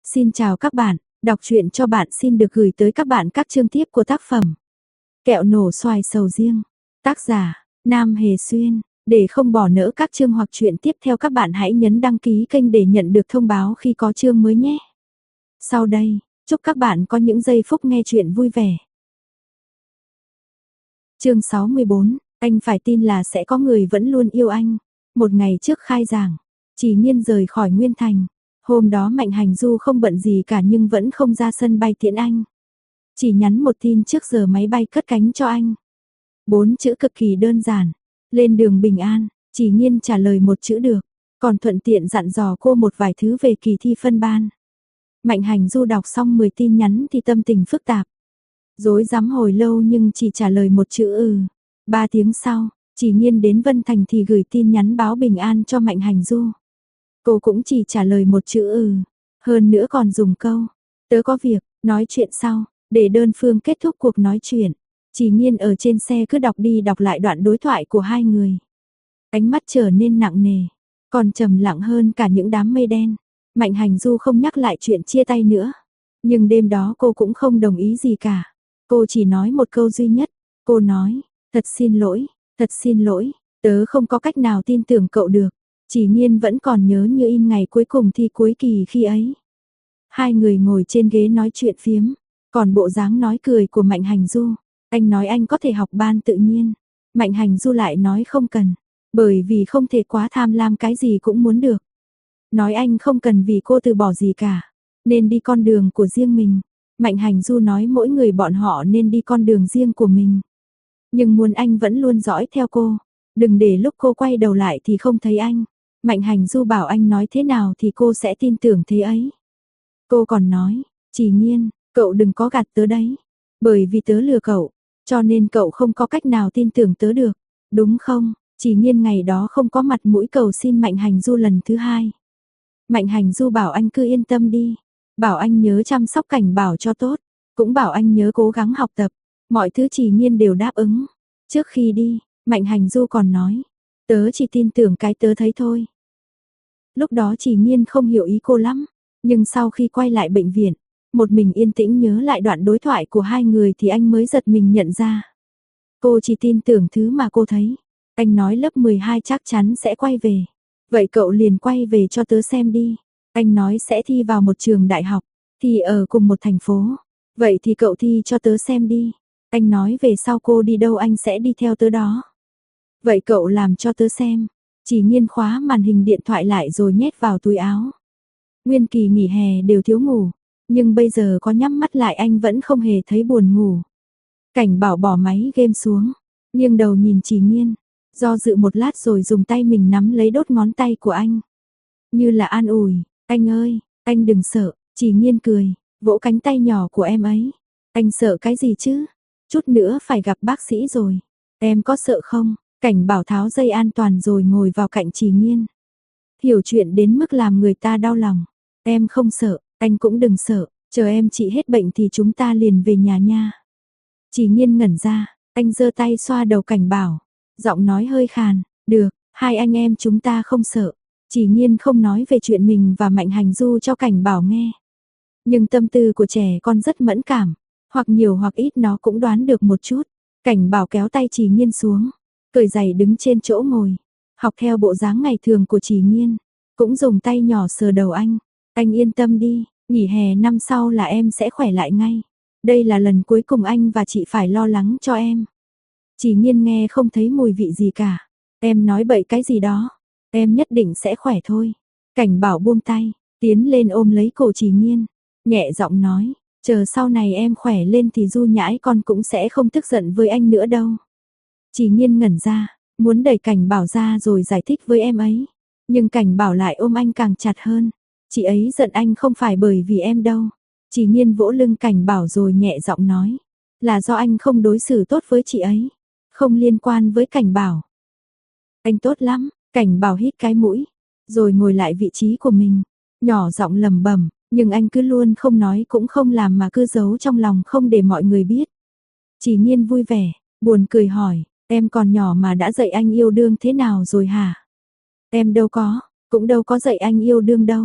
Xin chào các bạn, đọc truyện cho bạn xin được gửi tới các bạn các chương tiếp của tác phẩm Kẹo nổ xoài sầu riêng. Tác giả, Nam Hề Xuyên. Để không bỏ lỡ các chương hoặc truyện tiếp theo các bạn hãy nhấn đăng ký kênh để nhận được thông báo khi có chương mới nhé. Sau đây, chúc các bạn có những giây phút nghe truyện vui vẻ. Chương 64, anh phải tin là sẽ có người vẫn luôn yêu anh. Một ngày trước khai giảng, Chỉ Nhiên rời khỏi Nguyên Thành. Hôm đó Mạnh Hành Du không bận gì cả nhưng vẫn không ra sân bay tiễn anh. Chỉ nhắn một tin trước giờ máy bay cất cánh cho anh. 4 chữ cực kỳ đơn giản. Lên đường bình an. Chỉ Nhiên trả lời một chữ được. Còn thuận tiện dặn dò cô một vài thứ về kỳ thi phân ban. Mạnh Hành Du đọc xong 10 tin nhắn thì tâm tình phức tạp. Rối rắm hồi lâu nhưng chỉ trả lời một chữ 3 tiếng sau, Chỉ Nhiên đến Vân Thành thì gửi tin nhắn báo bình an cho Mạnh Hành Du. Cô cũng chỉ trả lời một chữ hơn nữa còn dùng câu tớ có việc, nói chuyện sau, để đơn phương kết thúc cuộc nói chuyện. Chỉ Nhiên ở trên xe cứ đọc đi đọc lại đoạn đối thoại của hai người. Ánh mắt trở nên nặng nề, còn trầm lặng hơn cả những đám mây đen. Mạnh Hành Du không nhắc lại chuyện chia tay nữa, nhưng đêm đó cô cũng không đồng ý gì cả. Cô chỉ nói một câu duy nhất, cô nói, thật xin lỗi, tớ không có cách nào tin tưởng cậu được. Chỉ Nhiên vẫn còn nhớ như in ngày cuối cùng thi cuối kỳ khi ấy. Hai người ngồi trên ghế nói chuyện phiếm, còn bộ dáng nói cười của Mạnh Hành Du. Anh nói anh có thể học ban tự nhiên, Mạnh Hành Du lại nói không cần, bởi vì không thể quá tham lam cái gì cũng muốn được. Nói anh không cần vì cô từ bỏ gì cả, nên đi con đường của riêng mình. Mạnh Hành Du nói mỗi người bọn họ nên đi con đường riêng của mình. Nhưng muốn anh vẫn luôn dõi theo cô, đừng để lúc cô quay đầu lại thì không thấy anh. Mạnh Hành Du bảo anh nói thế nào thì cô sẽ tin tưởng thế ấy. Cô còn nói, Chỉ Nhiên, cậu đừng có gạt tớ đấy. Bởi vì tớ lừa cậu, cho nên cậu không có cách nào tin tưởng tớ được, đúng không? Chỉ Nhiên ngày đó không có mặt mũi cầu xin Mạnh Hành Du lần thứ hai. Mạnh Hành Du bảo anh cứ yên tâm đi, bảo anh nhớ chăm sóc Cảnh Bảo cho tốt, cũng bảo anh nhớ cố gắng học tập. Mọi thứ Chỉ Nhiên đều đáp ứng. Trước khi đi, Mạnh Hành Du còn nói, tớ chỉ tin tưởng cái tớ thấy thôi. Lúc đó Chỉ Nhiên không hiểu ý cô lắm, nhưng sau khi quay lại bệnh viện, một mình yên tĩnh nhớ lại đoạn đối thoại của hai người thì anh mới giật mình nhận ra. Cô chỉ tin tưởng thứ mà cô thấy. Anh nói lớp 12 chắc chắn sẽ quay về. Vậy cậu liền quay về cho tớ xem đi. Anh nói sẽ thi vào một trường đại học, thi ở cùng một thành phố. Vậy thì cậu thi cho tớ xem đi. Anh nói về sau cô đi đâu anh sẽ đi theo tớ đó. Vậy cậu làm cho tớ xem. Chỉ Nhiên khóa màn hình điện thoại lại rồi nhét vào túi áo. Nguyên kỳ nghỉ hè đều thiếu ngủ, nhưng bây giờ có nhắm mắt lại anh vẫn không hề thấy buồn ngủ. Cảnh Bảo bỏ máy game xuống, nghiêng đầu nhìn Chỉ Nhiên, do dự một lát rồi dùng tay mình nắm lấy đốt ngón tay của anh. Như là an ủi, anh ơi, anh đừng sợ. Chỉ Nhiên cười, vỗ cánh tay nhỏ của em ấy. Anh sợ cái gì chứ? Chút nữa phải gặp bác sĩ rồi. Em có sợ không? Cảnh Bảo tháo dây an toàn rồi ngồi vào cạnh Chỉ Nhiên. Hiểu chuyện đến mức làm người ta đau lòng. Em không sợ, anh cũng đừng sợ, chờ em trị hết bệnh thì chúng ta liền về nhà nha. Chỉ Nhiên ngẩn ra, anh giơ tay xoa đầu Cảnh Bảo, giọng nói hơi khàn, được, hai anh em chúng ta không sợ. Chỉ Nhiên không nói về chuyện mình và Mạnh Hành Du cho Cảnh Bảo nghe. Nhưng tâm tư của trẻ con rất mẫn cảm, hoặc nhiều hoặc ít nó cũng đoán được một chút. Cảnh Bảo kéo tay Chỉ Nhiên xuống, cởi giày đứng trên chỗ ngồi, học theo bộ dáng ngày thường của Chỉ Nhiên, cũng dùng tay nhỏ sờ đầu anh. Anh yên tâm đi, nghỉ hè năm sau là em sẽ khỏe lại ngay. Đây là lần cuối cùng anh và chị phải lo lắng cho em. Chỉ Nhiên nghe không thấy mùi vị gì cả. Em nói bậy cái gì đó, em nhất định sẽ khỏe thôi. Cảnh Bảo buông tay, tiến lên ôm lấy cổ Chỉ Nhiên, nhẹ giọng nói, chờ sau này em khỏe lên thì Du Nhãi con cũng sẽ không tức giận với anh nữa đâu. Chỉ Nhiên ngẩn ra, muốn đẩy Cảnh Bảo ra rồi giải thích với em ấy. Nhưng Cảnh Bảo lại ôm anh càng chặt hơn. Chị ấy giận anh không phải bởi vì em đâu. Chỉ Nhiên vỗ lưng Cảnh Bảo rồi nhẹ giọng nói, là do anh không đối xử tốt với chị ấy, không liên quan với Cảnh Bảo. Anh tốt lắm. Cảnh Bảo hít cái mũi, rồi ngồi lại vị trí của mình, nhỏ giọng lẩm bẩm, nhưng anh cứ luôn không nói cũng không làm mà cứ giấu trong lòng không để mọi người biết. Chỉ Nhiên vui vẻ, buồn cười hỏi, em còn nhỏ mà đã dạy anh yêu đương thế nào rồi hả? Em đâu có, cũng đâu có dạy anh yêu đương đâu.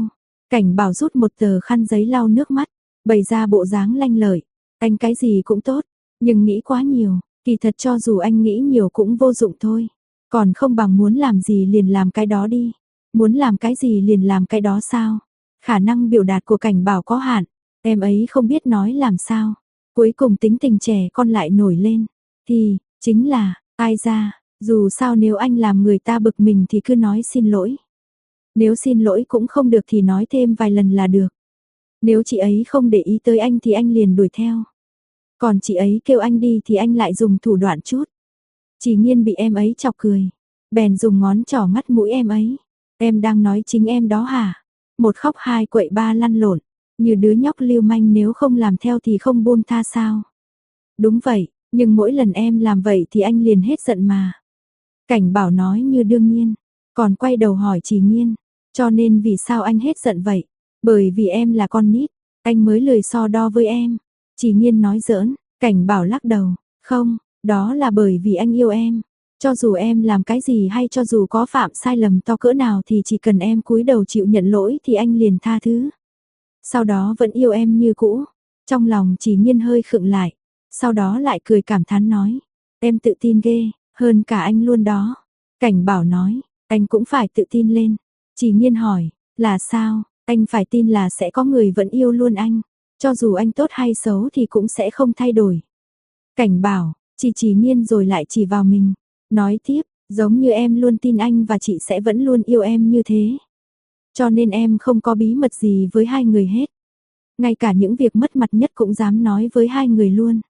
Cảnh Bảo rút một tờ khăn giấy lau nước mắt, bày ra bộ dáng lanh lợi. Anh cái gì cũng tốt, nhưng nghĩ quá nhiều, kỳ thật cho dù anh nghĩ nhiều cũng vô dụng thôi. Còn không bằng muốn làm gì liền làm cái đó đi. Muốn làm cái gì liền làm cái đó sao? Khả năng biểu đạt của Cảnh Bảo có hạn, em ấy không biết nói làm sao. Cuối cùng tính tình trẻ con lại nổi lên. Thì, chính là, ai ra, dù sao nếu anh làm người ta bực mình thì cứ nói xin lỗi. Nếu xin lỗi cũng không được thì nói thêm vài lần là được. Nếu chị ấy không để ý tới anh thì anh liền đuổi theo. Còn chị ấy kêu anh đi thì anh lại dùng thủ đoạn chút. Chỉ Nhiên bị em ấy chọc cười. Bèn dùng ngón trỏ ngắt mũi em ấy. Em đang nói chính em đó hả? Một khóc hai quậy ba lăn lộn. Như đứa nhóc lưu manh nếu không làm theo thì không buông tha sao? Đúng vậy, nhưng mỗi lần em làm vậy thì anh liền hết giận mà. Cảnh Bảo nói như đương nhiên. Còn quay đầu hỏi Chỉ Nhiên. Cho nên vì sao anh hết giận vậy? Bởi vì em là con nít. Anh mới lười so đo với em. Chỉ Nhiên nói giỡn. Cảnh Bảo lắc đầu. Không, đó là bởi vì anh yêu em. Cho dù em làm cái gì hay cho dù có phạm sai lầm to cỡ nào thì chỉ cần em cúi đầu chịu nhận lỗi thì anh liền tha thứ. Sau đó vẫn yêu em như cũ. Trong lòng Chỉ Nhiên hơi khựng lại. Sau đó lại cười cảm thán nói. Em tự tin ghê, hơn cả anh luôn đó. Cảnh Bảo nói, anh cũng phải tự tin lên. Chỉ Nhiên hỏi, là sao? Anh phải tin là sẽ có người vẫn yêu luôn anh. Cho dù anh tốt hay xấu thì cũng sẽ không thay đổi. Cảnh Bảo, chỉ Nhiên rồi lại chỉ vào mình. Nói tiếp, giống như em luôn tin anh và chị sẽ vẫn luôn yêu em như thế. Cho nên em không có bí mật gì với hai người hết. Ngay cả những việc mất mặt nhất cũng dám nói với hai người luôn.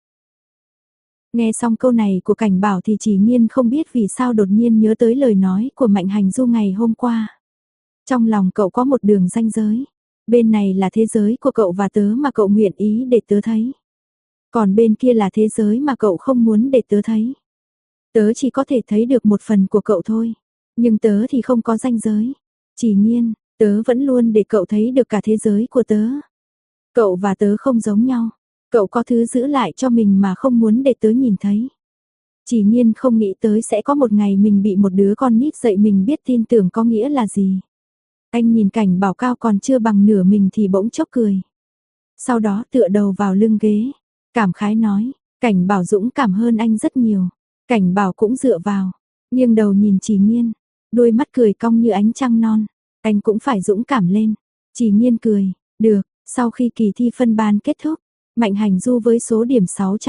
Nghe xong câu này của Cảnh Bảo thì Chỉ Nhiên không biết vì sao đột nhiên nhớ tới lời nói của Mạnh Hành Du ngày hôm qua. Trong lòng cậu có một đường ranh giới. Bên này là thế giới của cậu và tớ mà cậu nguyện ý để tớ thấy. Còn bên kia là thế giới mà cậu không muốn để tớ thấy. Tớ chỉ có thể thấy được một phần của cậu thôi. Nhưng tớ thì không có ranh giới. Chỉ Nhiên, tớ vẫn luôn để cậu thấy được cả thế giới của tớ. Cậu và tớ không giống nhau. Cậu có thứ giữ lại cho mình mà không muốn để tớ nhìn thấy. Chỉ Nhiên không nghĩ tới sẽ có một ngày mình bị một đứa con nít dạy mình biết tin tưởng có nghĩa là gì. Anh nhìn Cảnh Bảo cao còn chưa bằng nửa mình thì bỗng chốc cười. Sau đó tựa đầu vào lưng ghế. Cảm khái nói, Cảnh Bảo dũng cảm hơn anh rất nhiều. Cảnh Bảo cũng dựa vào, nghiêng đầu nhìn Chỉ Nhiên, đôi mắt cười cong như ánh trăng non. Anh cũng phải dũng cảm lên. Chỉ Nhiên cười, được, sau khi kỳ thi phân ban kết thúc, Mạnh Hành Du với số điểm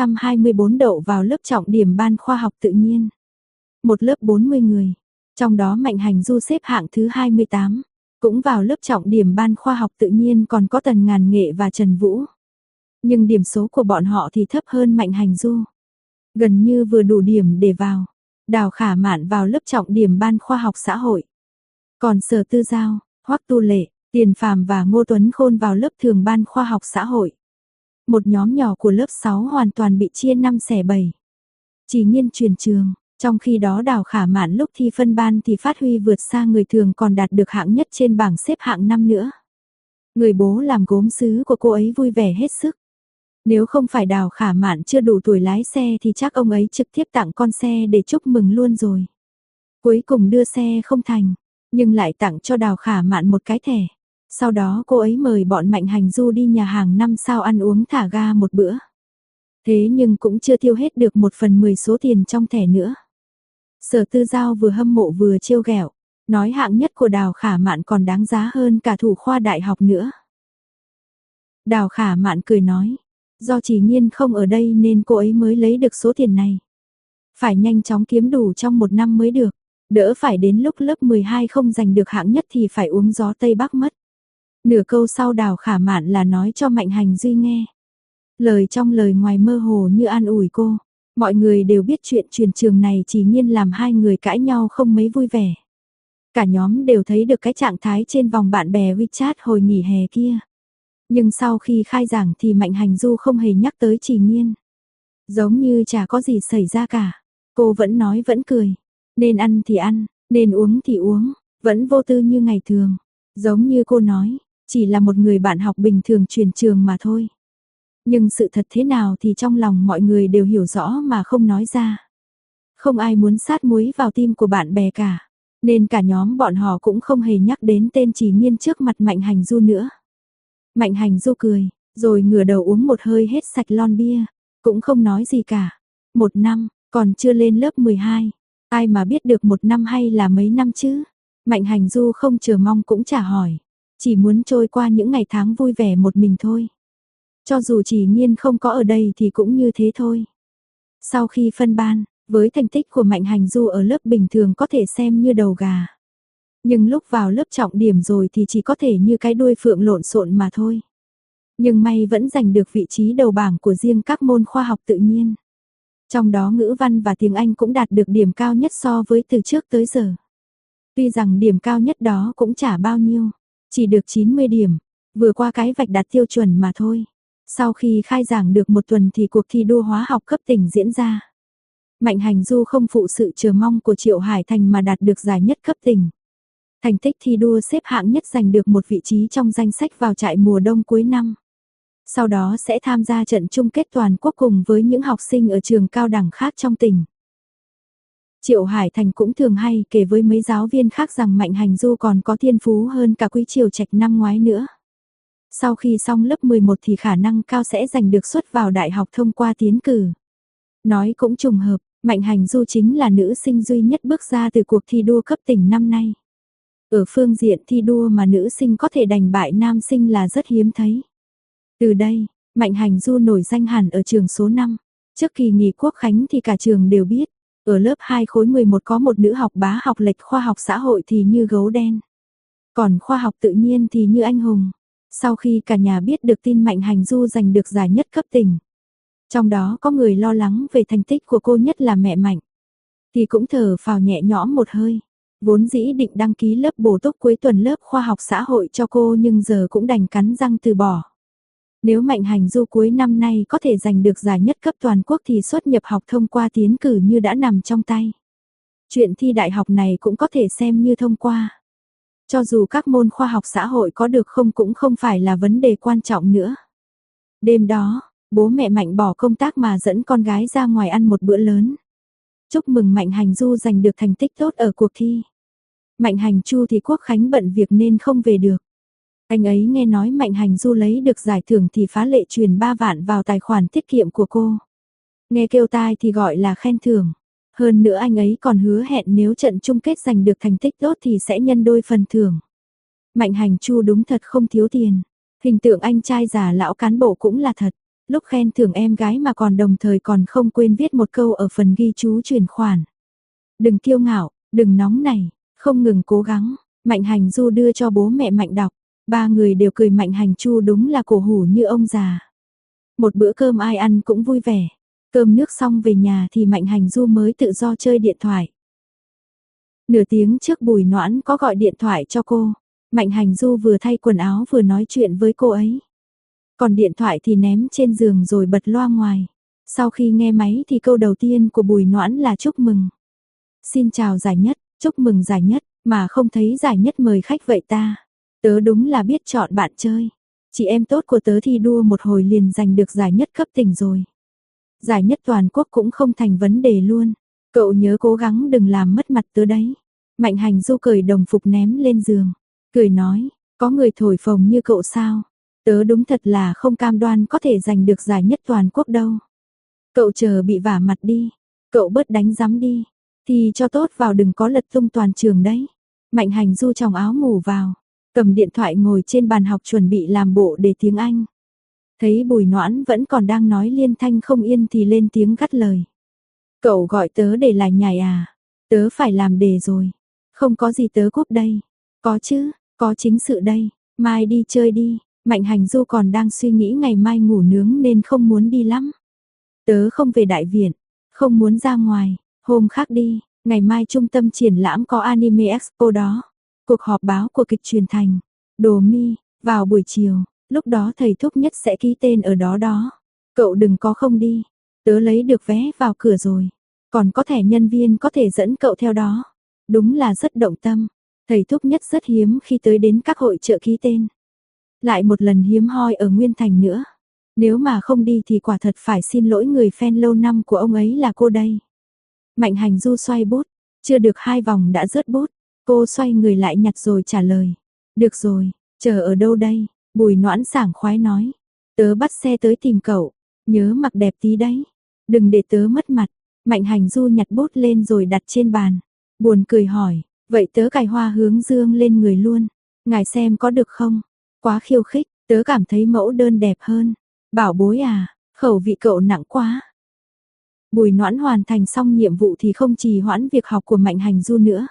624 đậu vào lớp trọng điểm ban khoa học tự nhiên. Một lớp 40 người, trong đó Mạnh Hành Du xếp hạng thứ 28, cũng vào lớp trọng điểm ban khoa học tự nhiên còn có Tần Ngàn Nghệ và Trần Vũ. Nhưng điểm số của bọn họ thì thấp hơn Mạnh Hành Du. Gần như vừa đủ điểm để vào. Đào Khả Mạn vào lớp trọng điểm ban khoa học xã hội. Còn Sở Tư Giao, Hoắc Tu Lệ, Tiền Phàm và Ngô Tuấn Khôn vào lớp thường ban khoa học xã hội. Một nhóm nhỏ của lớp 6 hoàn toàn bị chia 5 xẻ 7. Chỉ Nhiên chuyển trường, trong khi đó Đào Khả Mạn lúc thi phân ban thì phát huy vượt xa người thường còn đạt được hạng nhất trên bảng xếp hạng 5 nữa. Người bố làm gốm sứ của cô ấy vui vẻ hết sức. Nếu không phải Đào Khả Mạn chưa đủ tuổi lái xe thì chắc ông ấy trực tiếp tặng con xe để chúc mừng luôn rồi. Cuối cùng đưa xe không thành, nhưng lại tặng cho Đào Khả Mạn một cái thẻ. Sau đó cô ấy mời bọn Mạnh Hành Du đi nhà hàng 5 sao ăn uống thả ga một bữa. Thế nhưng cũng chưa tiêu hết được 1/10 số tiền trong thẻ nữa. Sở Tư Giao vừa hâm mộ vừa trêu ghẹo, nói hạng nhất của Đào Khả Mạn còn đáng giá hơn cả thủ khoa đại học nữa. Đào Khả Mạn cười nói, do Chỉ Nhiên không ở đây nên cô ấy mới lấy được số tiền này. Phải nhanh chóng kiếm đủ trong một năm mới được, đỡ phải đến lúc lớp 12 không giành được hạng nhất thì phải uống gió Tây Bắc mất. Nửa câu sau Đào Khả Mạn là nói cho Mạnh Hành Duy nghe. Lời trong lời ngoài mơ hồ như an ủi cô. Mọi người đều biết chuyện chuyển trường này Chỉ Nhiên làm hai người cãi nhau không mấy vui vẻ. Cả nhóm đều thấy được cái trạng thái trên vòng bạn bè WeChat hồi nghỉ hè kia. Nhưng sau khi khai giảng thì Mạnh Hành Du không hề nhắc tới Chỉ Nhiên. Giống như chả có gì xảy ra cả. Cô vẫn nói vẫn cười. Nên ăn thì ăn, nên uống thì uống, vẫn vô tư như ngày thường. Giống như cô nói, chỉ là một người bạn học bình thường chuyển trường mà thôi. Nhưng sự thật thế nào thì trong lòng mọi người đều hiểu rõ mà không nói ra. Không ai muốn sát muối vào tim của bạn bè cả. Nên cả nhóm bọn họ cũng không hề nhắc đến tên Trì Nghiên trước mặt Mạnh Hành Du nữa. Mạnh Hành Du cười, rồi ngửa đầu uống một hơi hết sạch lon bia, cũng không nói gì cả. 1 năm, còn chưa lên lớp 12, ai mà biết được 1 năm hay là mấy năm chứ? Mạnh Hành Du không chờ mong cũng chả hỏi, chỉ muốn trôi qua những ngày tháng vui vẻ một mình thôi. Cho dù Trì Nghiên không có ở đây thì cũng như thế thôi. Sau khi phân ban, với thành tích của Mạnh Hành Du ở lớp bình thường có thể xem như đầu gà. Nhưng lúc vào lớp trọng điểm rồi thì chỉ có thể như cái đuôi phượng lộn xộn mà thôi. Nhưng may vẫn giành được vị trí đầu bảng của riêng các môn khoa học tự nhiên. Trong đó ngữ văn và tiếng Anh cũng đạt được điểm cao nhất so với từ trước tới giờ. Tuy rằng điểm cao nhất đó cũng chả bao nhiêu, chỉ được 90 điểm, vừa qua cái vạch đạt tiêu chuẩn mà thôi. Sau khi khai giảng được 1 tuần thì cuộc thi đua hóa học cấp tỉnh diễn ra. Mạnh Hành Du không phụ sự chờ mong của Triệu Hải Thành mà đạt được giải nhất cấp tỉnh. Thành tích thi đua xếp hạng nhất, giành được một vị trí trong danh sách vào trại mùa đông cuối năm. Sau đó sẽ tham gia trận chung kết toàn quốc cùng với những học sinh ở trường cao đẳng khác trong tỉnh. Triệu Hải Thành cũng thường hay kể với mấy giáo viên khác rằng Mạnh Hành Du còn có thiên phú hơn cả Quý Triều Trạch năm ngoái nữa. Sau khi xong lớp 11 thì khả năng cao sẽ giành được suất vào đại học thông qua tiến cử. Nói cũng trùng hợp, Mạnh Hành Du chính là nữ sinh duy nhất bước ra từ cuộc thi đua cấp tỉnh năm nay. Ở phương diện thi đua mà nữ sinh có thể đánh bại nam sinh là rất hiếm thấy. Từ đây, Mạnh Hành Du nổi danh hẳn ở trường số 5. Trước kỳ nghỉ quốc khánh thì cả trường đều biết, ở lớp 2 khối 11 có một nữ học bá học lệch khoa học xã hội thì như gấu đen. Còn khoa học tự nhiên thì như anh hùng. Sau khi cả nhà biết được tin Mạnh Hành Du giành được giải nhất cấp tỉnh, trong đó có người lo lắng về thành tích của cô, nhất là mẹ Mạnh, thì cũng thở phào nhẹ nhõm một hơi. Vốn dĩ định đăng ký lớp bổ túc cuối tuần lớp khoa học xã hội cho cô nhưng giờ cũng đành cắn răng từ bỏ. Nếu Mạnh Hành Du cuối năm nay có thể giành được giải nhất cấp toàn quốc thì xuất nhập học thông qua tiến cử như đã nằm trong tay. Chuyện thi đại học này cũng có thể xem như thông qua. Cho dù các môn khoa học xã hội có được không cũng không phải là vấn đề quan trọng nữa. Đêm đó, bố mẹ Mạnh bỏ công tác mà dẫn con gái ra ngoài ăn một bữa lớn. Chúc mừng Mạnh Hành Du giành được thành tích tốt ở cuộc thi. Mạnh Hành Chu thì quốc khánh bận việc nên không về được. Anh ấy nghe nói Mạnh Hành Du lấy được giải thưởng thì phá lệ truyền 3 vạn vào tài khoản tiết kiệm của cô. Nghe kêu tai thì gọi là khen thưởng. Hơn nữa anh ấy còn hứa hẹn nếu trận chung kết giành được thành tích tốt thì sẽ nhân đôi phần thưởng. Mạnh Hành Chu đúng thật không thiếu tiền. Hình tượng anh trai già lão cán bộ cũng là thật. Lúc khen thưởng em gái mà còn đồng thời còn không quên viết một câu ở phần ghi chú chuyển khoản. Đừng kiêu ngạo, đừng nóng nảy, không ngừng cố gắng. Mạnh Hành Du đưa cho bố mẹ Mạnh đọc. 3 người đều cười Mạnh Hành Chu đúng là cổ hủ như ông già. Một bữa cơm ai ăn cũng vui vẻ. Cơm nước xong về nhà thì Mạnh Hành Du mới tự do chơi điện thoại. Nửa tiếng trước Bùi Noãn có gọi điện thoại cho cô. Mạnh Hành Du vừa thay quần áo vừa nói chuyện với cô ấy. Còn điện thoại thì ném trên giường rồi bật loa ngoài. Sau khi nghe máy thì câu đầu tiên của Bùi Noãn là chúc mừng. Xin chào giải nhất, chúc mừng giải nhất, mà không thấy giải nhất mời khách vậy ta. Tớ đúng là biết chọn bạn chơi. Chị em tốt của tớ thi đua một hồi liền giành được giải nhất cấp tỉnh rồi. Giải nhất toàn quốc cũng không thành vấn đề luôn. Cậu nhớ cố gắng đừng làm mất mặt tớ đấy. Mạnh Hành Du cởi đồng phục ném lên giường. Cười nói, có người thổi phồng như cậu sao? Tớ đúng thật là không cam đoan có thể giành được giải nhất toàn quốc đâu. Cậu chờ bị vả mặt đi. Cậu bớt đánh giám đi. Thì cho tốt vào đừng có lật tung toàn trường đấy. Mạnh Hành Du tròng áo ngủ vào. Cầm điện thoại ngồi trên bàn học chuẩn bị làm bộ đề tiếng Anh. Thấy Bùi Noãn vẫn còn đang nói liên thanh không yên thì lên tiếng cắt lời. Cậu gọi tớ để lải nhải à? Tớ phải làm đề rồi. Không có gì tớ cúp đây. Có chứ, có chính sự đây. Mai đi chơi đi. Mạnh Hành Du còn đang suy nghĩ ngày mai ngủ nướng nên không muốn đi lắm. Tớ không về đại viện. Không muốn ra ngoài. Hôm khác đi. Ngày mai trung tâm triển lãm có Anime Expo đó. Cuộc họp báo của kịch truyền thành. Đồ mi, vào buổi chiều. Lúc đó thầy Thúc Nhất sẽ ký tên ở đó đó. Cậu đừng có không đi. Tớ lấy được vé vào cửa rồi. Còn có thẻ nhân viên có thể dẫn cậu theo đó. Đúng là rất động tâm. Thầy Thúc Nhất rất hiếm khi tới đến các hội chợ ký tên. Lại một lần hiếm hoi ở Nguyên Thành nữa. Nếu mà không đi thì quả thật phải xin lỗi người fan lâu năm của ông ấy là cô đây. Mạnh Hành Du xoay bút. Chưa được 2 vòng đã rớt bút. Cô xoay người lại nhặt rồi trả lời. Được rồi, chờ ở đâu đây? Bùi Noãn sảng khoái nói. Tớ bắt xe tới tìm cậu, nhớ mặc đẹp tí đấy. Đừng để tớ mất mặt. Mạnh Hành Du nhặt bút lên rồi đặt trên bàn. Buồn cười hỏi, vậy tớ cài hoa hướng dương lên người luôn. Ngài xem có được không? Quá khiêu khích, tớ cảm thấy mẫu đơn đẹp hơn. Bảo bối à, khẩu vị cậu nặng quá. Bùi Noãn hoàn thành xong nhiệm vụ thì không trì hoãn việc học của Mạnh Hành Du nữa.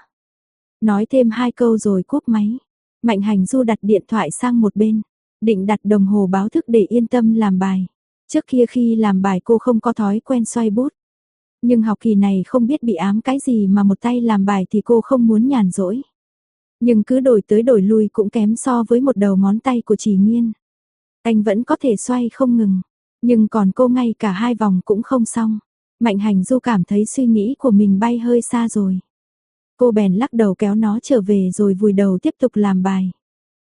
Nói thêm 2 câu rồi cúp máy. Mạnh Hành Du đặt điện thoại sang một bên, định đặt đồng hồ báo thức để yên tâm làm bài. Trước kia khi làm bài cô không có thói quen xoay bút. Nhưng học kỳ này không biết bị ám cái gì mà một tay làm bài thì cô không muốn nhàn rỗi. Nhưng cứ đổi tới đổi lui cũng kém so với một đầu ngón tay của Chỉ Nhiên. Anh vẫn có thể xoay không ngừng, nhưng còn cô ngay cả 2 vòng cũng không xong. Mạnh Hành Du cảm thấy suy nghĩ của mình bay hơi xa rồi. Cô bèn lắc đầu kéo nó trở về rồi vùi đầu tiếp tục làm bài.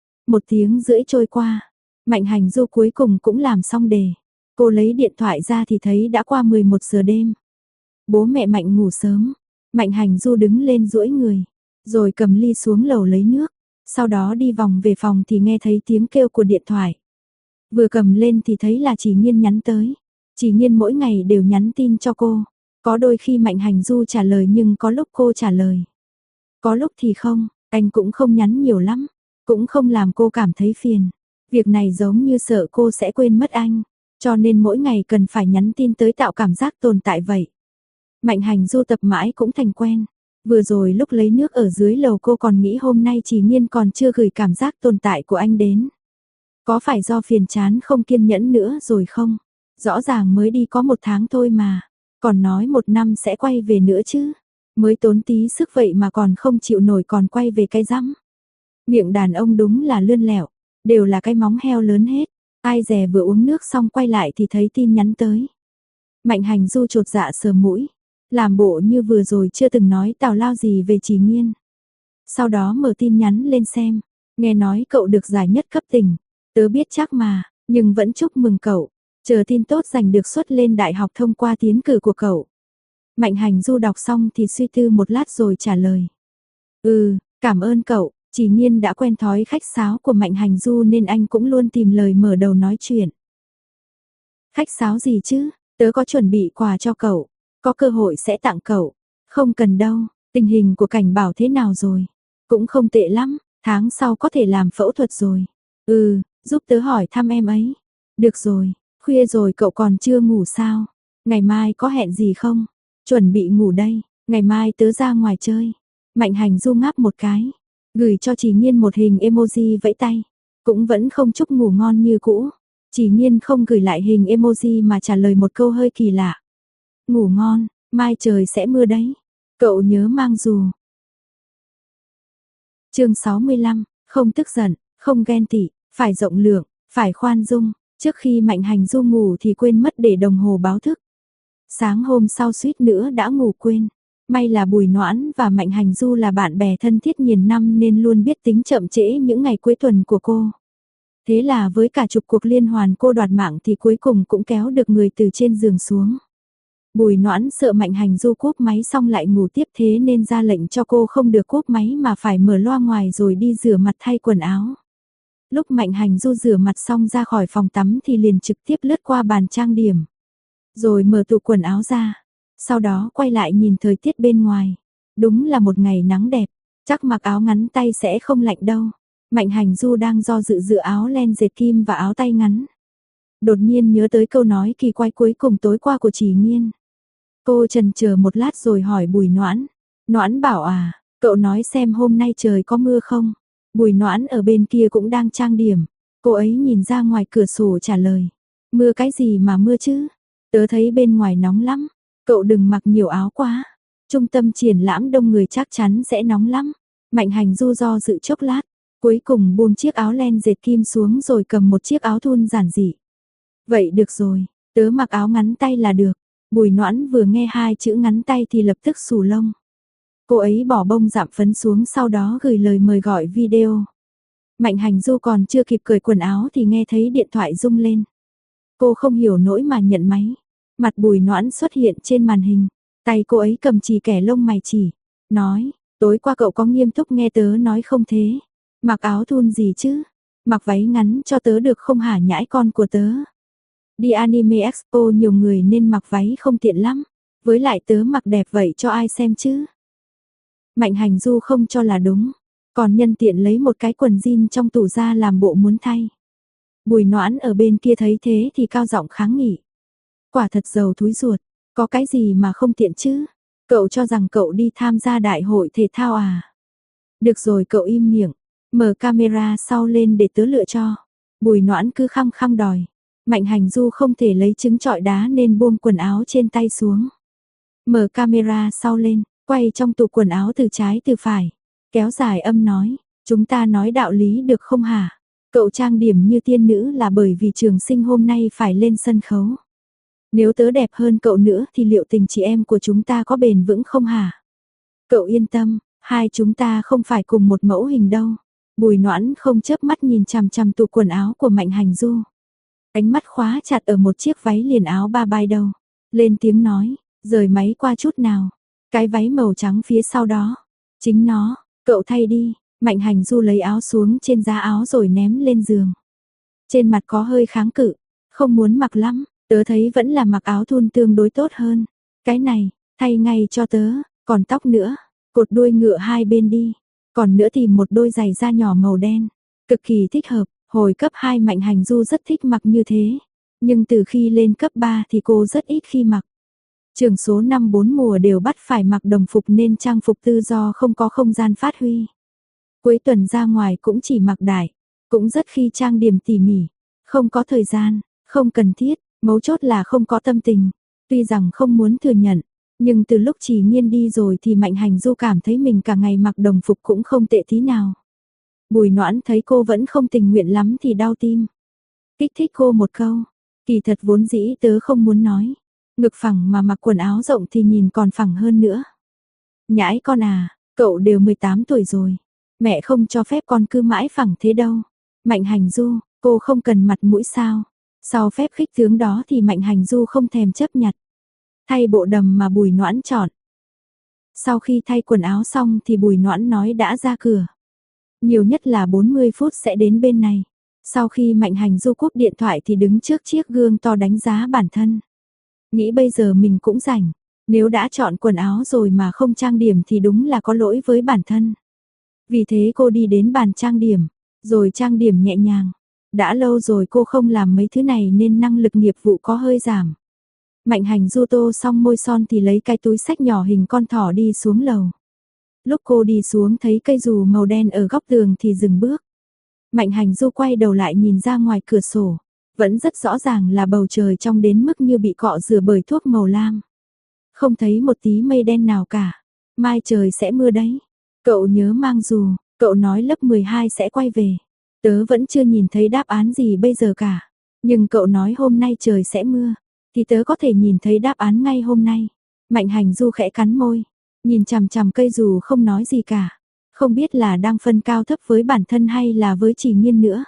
1 tiếng rưỡi trôi qua, Mạnh Hành Du cuối cùng cũng làm xong đề. Cô lấy điện thoại ra thì thấy đã qua 11 giờ đêm. Bố mẹ Mạnh ngủ sớm, Mạnh Hành Du đứng lên duỗi người, rồi cầm ly xuống lầu lấy nước. Sau đó đi vòng về phòng thì nghe thấy tiếng kêu của điện thoại. Vừa cầm lên thì thấy là Chỉ Nhiên nhắn tới. Chỉ Nhiên mỗi ngày đều nhắn tin cho cô. Có đôi khi Mạnh Hành Du trả lời nhưng có lúc cô trả lời. Có lúc thì không, anh cũng không nhắn nhiều lắm, cũng không làm cô cảm thấy phiền. Việc này giống như sợ cô sẽ quên mất anh, cho nên mỗi ngày cần phải nhắn tin tới tạo cảm giác tồn tại vậy. Mạnh Hành Du tập mãi cũng thành quen. Vừa rồi lúc lấy nước ở dưới lầu cô còn nghĩ hôm nay Chỉ Nhiên còn chưa gửi cảm giác tồn tại của anh đến. Có phải do phiền chán không kiên nhẫn nữa rồi không? Rõ ràng mới đi có 1 tháng thôi mà, còn nói 1 năm sẽ quay về nữa chứ. Mới tốn tí sức vậy mà còn không chịu nổi còn quay về cái rắm. Miệng đàn ông đúng là lươn lẹo, đều là cái móng heo lớn hết. Ai dè vừa uống nước xong quay lại thì thấy tin nhắn tới. Mạnh Hành Du chột dạ sờ mũi, làm bộ như vừa rồi chưa từng nói tào lao gì về Chỉ Nhiên. Sau đó mở tin nhắn lên xem, nghe nói cậu được giải nhất cấp tỉnh. Tớ biết chắc mà, nhưng vẫn chúc mừng cậu, chờ tin tốt giành được suất lên đại học thông qua tiến cử của cậu. Mạnh Hành Du đọc xong thì suy tư một lát rồi trả lời. Cảm ơn cậu. Chỉ Nhiên đã quen thói khách sáo của Mạnh Hành Du nên anh cũng luôn tìm lời mở đầu nói chuyện. Khách sáo gì chứ, tớ có chuẩn bị quà cho cậu, có cơ hội sẽ tặng cậu. Không cần đâu, tình hình của Cảnh Bảo thế nào rồi? Cũng không tệ lắm, tháng sau có thể làm phẫu thuật rồi. Giúp tớ hỏi thăm em ấy. Được rồi, khuya rồi cậu còn chưa ngủ sao? Ngày mai có hẹn gì không? Chuẩn bị ngủ đây, ngày mai tớ ra ngoài chơi. Mạnh Hành Du ngáp một cái, gửi cho Chỉ Nhiên một hình emoji vẫy tay. Cũng vẫn không chúc ngủ ngon như cũ. Chỉ Nhiên không gửi lại hình emoji mà trả lời một câu hơi kỳ lạ. Ngủ ngon, mai trời sẽ mưa đấy. Cậu nhớ mang dù. Chương 65, không tức giận, không ghen tị, phải rộng lượng, phải khoan dung. Trước khi Mạnh Hành Du ngủ thì quên mất để đồng hồ báo thức. Sáng hôm sau suýt nữa đã ngủ quên. May là Bùi Noãn và Mạnh Hành Du là bạn bè thân thiết nhiều năm nên luôn biết tính chậm trễ những ngày cuối tuần của cô. Thế là với cả chục cuộc liên hoàn cô đoạt mạng thì cuối cùng cũng kéo được người từ trên giường xuống. Bùi Noãn sợ Mạnh Hành Du cúp máy xong lại ngủ tiếp thế nên ra lệnh cho cô không được cúp máy mà phải mở loa ngoài rồi đi rửa mặt thay quần áo. Lúc Mạnh Hành Du rửa mặt xong ra khỏi phòng tắm thì liền trực tiếp lướt qua bàn trang điểm. Rồi mở tủ quần áo ra. Sau đó quay lại nhìn thời tiết bên ngoài. Đúng là một ngày nắng đẹp. Chắc mặc áo ngắn tay sẽ không lạnh đâu. Mạnh Hành Du đang do dự giữa áo len dệt kim và áo tay ngắn. Đột nhiên nhớ tới câu nói kỳ quái cuối cùng tối qua của Chỉ Nhiên. Cô chần chờ một lát rồi hỏi Bùi Noãn. Noãn bảo à, cậu nói xem hôm nay trời có mưa không? Bùi Noãn ở bên kia cũng đang trang điểm. Cô ấy nhìn ra ngoài cửa sổ trả lời. Mưa cái gì mà mưa chứ? Tớ thấy bên ngoài nóng lắm. Cậu đừng mặc nhiều áo quá. Trung tâm triển lãm đông người chắc chắn sẽ nóng lắm. Mạnh Hành Du do dự chốc lát. Cuối cùng buông chiếc áo len dệt kim xuống rồi cầm một chiếc áo thun giản dị. Vậy được rồi, tớ mặc áo ngắn tay là được. Bùi Noãn vừa nghe 2 chữ ngắn tay thì lập tức xù lông. Cô ấy bỏ bông dạm phấn xuống sau đó gửi lời mời gọi video. Mạnh Hành Du còn chưa kịp cởi quần áo thì nghe thấy điện thoại rung lên. Cô không hiểu nỗi mà nhận máy. Mặt Bùi Noãn xuất hiện trên màn hình. Tay cô ấy cầm chì kẻ lông mày chỉ. Nói, Tối qua cậu có nghiêm túc nghe tớ nói không thế? Mặc áo thun gì chứ? Mặc váy ngắn cho tớ được không hả nhãi con của tớ? Đi Anime Expo nhiều người nên mặc váy không tiện lắm. Với lại tớ mặc đẹp vậy cho ai xem chứ? Mạnh Hành Du không cho là đúng. Còn nhân tiện lấy một cái quần jean trong tủ ra làm bộ muốn thay. Bùi Noãn ở bên kia thấy thế thì cao giọng kháng nghị. Quả thật giàu thúi ruột, có cái gì mà không tiện chứ? Cậu cho rằng cậu đi tham gia đại hội thể thao à? Được rồi cậu im miệng, mở camera sau lên để tớ lựa cho. Bùi Noãn cứ khăng khăng đòi. Mạnh Hành Du không thể lấy trứng trọi đá nên buông quần áo trên tay xuống. Mở camera sau lên, quay trong tủ quần áo từ trái từ phải. Kéo dài âm nói, chúng ta nói đạo lý được không hả? Cậu trang điểm như tiên nữ là bởi vì trường sinh hôm nay phải lên sân khấu. Nếu tớ đẹp hơn cậu nữa thì liệu tình chị em của chúng ta có bền vững không hả? Cậu yên tâm, hai chúng ta không phải cùng một mẫu hình đâu. Bùi Noãn không chớp mắt nhìn chằm chằm tủ quần áo của Mạnh Hành Du. Ánh mắt khóa chặt ở một chiếc váy liền áo ba bay đầu. Lên tiếng nói, rời máy qua chút nào. Cái váy màu trắng phía sau đó. Chính nó, cậu thay đi. Mạnh Hành Du lấy áo xuống trên giá áo rồi ném lên giường. Trên mặt có hơi kháng cự. Không muốn mặc lắm, tớ thấy vẫn là mặc áo thun tương đối tốt hơn. Cái này, thay ngay cho tớ, còn tóc nữa. Cột đuôi ngựa hai bên đi. Còn nữa thì một đôi giày da nhỏ màu đen. Cực kỳ thích hợp, hồi cấp 2 Mạnh Hành Du rất thích mặc như thế. Nhưng từ khi lên cấp 3 thì cô rất ít khi mặc. Trường số 5 4 mùa đều bắt phải mặc đồng phục nên trang phục tự do không có không gian phát huy. Cuối tuần ra ngoài cũng chỉ mặc đại, cũng rất khi trang điểm tỉ mỉ. Không có thời gian, không cần thiết, mấu chốt là không có tâm tình. Tuy rằng không muốn thừa nhận, nhưng từ lúc Chỉ Nghiên đi rồi thì Mạnh Hành Du cảm thấy mình cả ngày mặc đồng phục cũng không tệ tí nào. Bùi Noãn thấy cô vẫn không tình nguyện lắm thì đau tim. Kích thích cô một câu, kỳ thật vốn dĩ tớ không muốn nói. Ngực phẳng mà mặc quần áo rộng thì nhìn còn phẳng hơn nữa. Nhãi con à, cậu đều 18 tuổi rồi. Mẹ không cho phép con cứ mãi phẳng thế đâu. Mạnh Hành Du, cô không cần mặt mũi sao. Sau phép khích tướng đó thì Mạnh Hành Du không thèm chấp nhặt. Thay bộ đầm mà Bùi Noãn chọn. Sau khi thay quần áo xong thì Bùi Noãn nói đã ra cửa. Nhiều nhất là 40 phút sẽ đến bên này. Sau khi Mạnh Hành Du cúp điện thoại thì đứng trước chiếc gương to đánh giá bản thân. Nghĩ bây giờ mình cũng rảnh. Nếu đã chọn quần áo rồi mà không trang điểm thì đúng là có lỗi với bản thân. Vì thế cô đi đến bàn trang điểm, rồi trang điểm nhẹ nhàng. Đã lâu rồi cô không làm mấy thứ này nên năng lực nghiệp vụ có hơi giảm. Mạnh Hành Du tô xong môi son thì lấy cái túi xách nhỏ hình con thỏ đi xuống lầu. Lúc cô đi xuống thấy cây dù màu đen ở góc tường thì dừng bước. Mạnh Hành Du quay đầu lại nhìn ra ngoài cửa sổ. Vẫn rất rõ ràng là bầu trời trong đến mức như bị cọ rửa bởi thuốc màu lam. Không thấy một tí mây đen nào cả. Mai trời sẽ mưa đấy. Cậu nhớ mang dù, cậu nói lớp 12 sẽ quay về. Tớ vẫn chưa nhìn thấy đáp án gì bây giờ cả. Nhưng cậu nói hôm nay trời sẽ mưa, thì tớ có thể nhìn thấy đáp án ngay hôm nay. Mạnh Hành Du khẽ cắn môi, nhìn chằm chằm cây dù không nói gì cả. Không biết là đang phân cao thấp với bản thân hay là với Chỉ Nghiên nữa.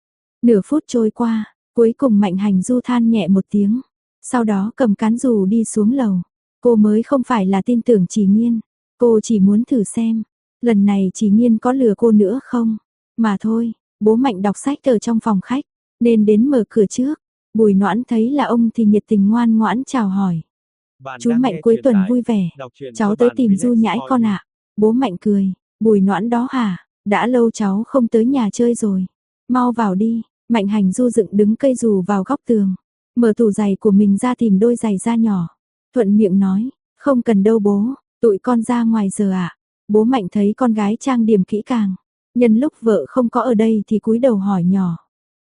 Nửa phút trôi qua, cuối cùng Mạnh Hành Du than nhẹ một tiếng. Sau đó cầm cán dù đi xuống lầu. Cô mới không phải là tin tưởng Chỉ Nghiên. Cô chỉ muốn thử xem, lần này Chỉ Nghiên có lừa cô nữa không? Mà thôi, bố Mạnh đọc sách ở trong phòng khách, nên đến mở cửa trước. Bùi Noãn thấy là ông thì nhiệt tình ngoan ngoãn chào hỏi. Chú Mạnh cuối tuần vui vẻ, cháu tới tìm Du nhãi con ạ. Bố Mạnh cười, Bùi Noãn đó hả? Đã lâu cháu không tới nhà chơi rồi. Mau vào đi. Mạnh Hành Du dựng đứng cây dù vào góc tường, mở tủ giày của mình ra tìm đôi giày da nhỏ. Thuận miệng nói, không cần đâu bố, tụi con ra ngoài giờ ạ. Bố Mạnh thấy con gái trang điểm kỹ càng, nhân lúc vợ không có ở đây thì cúi đầu hỏi nhỏ.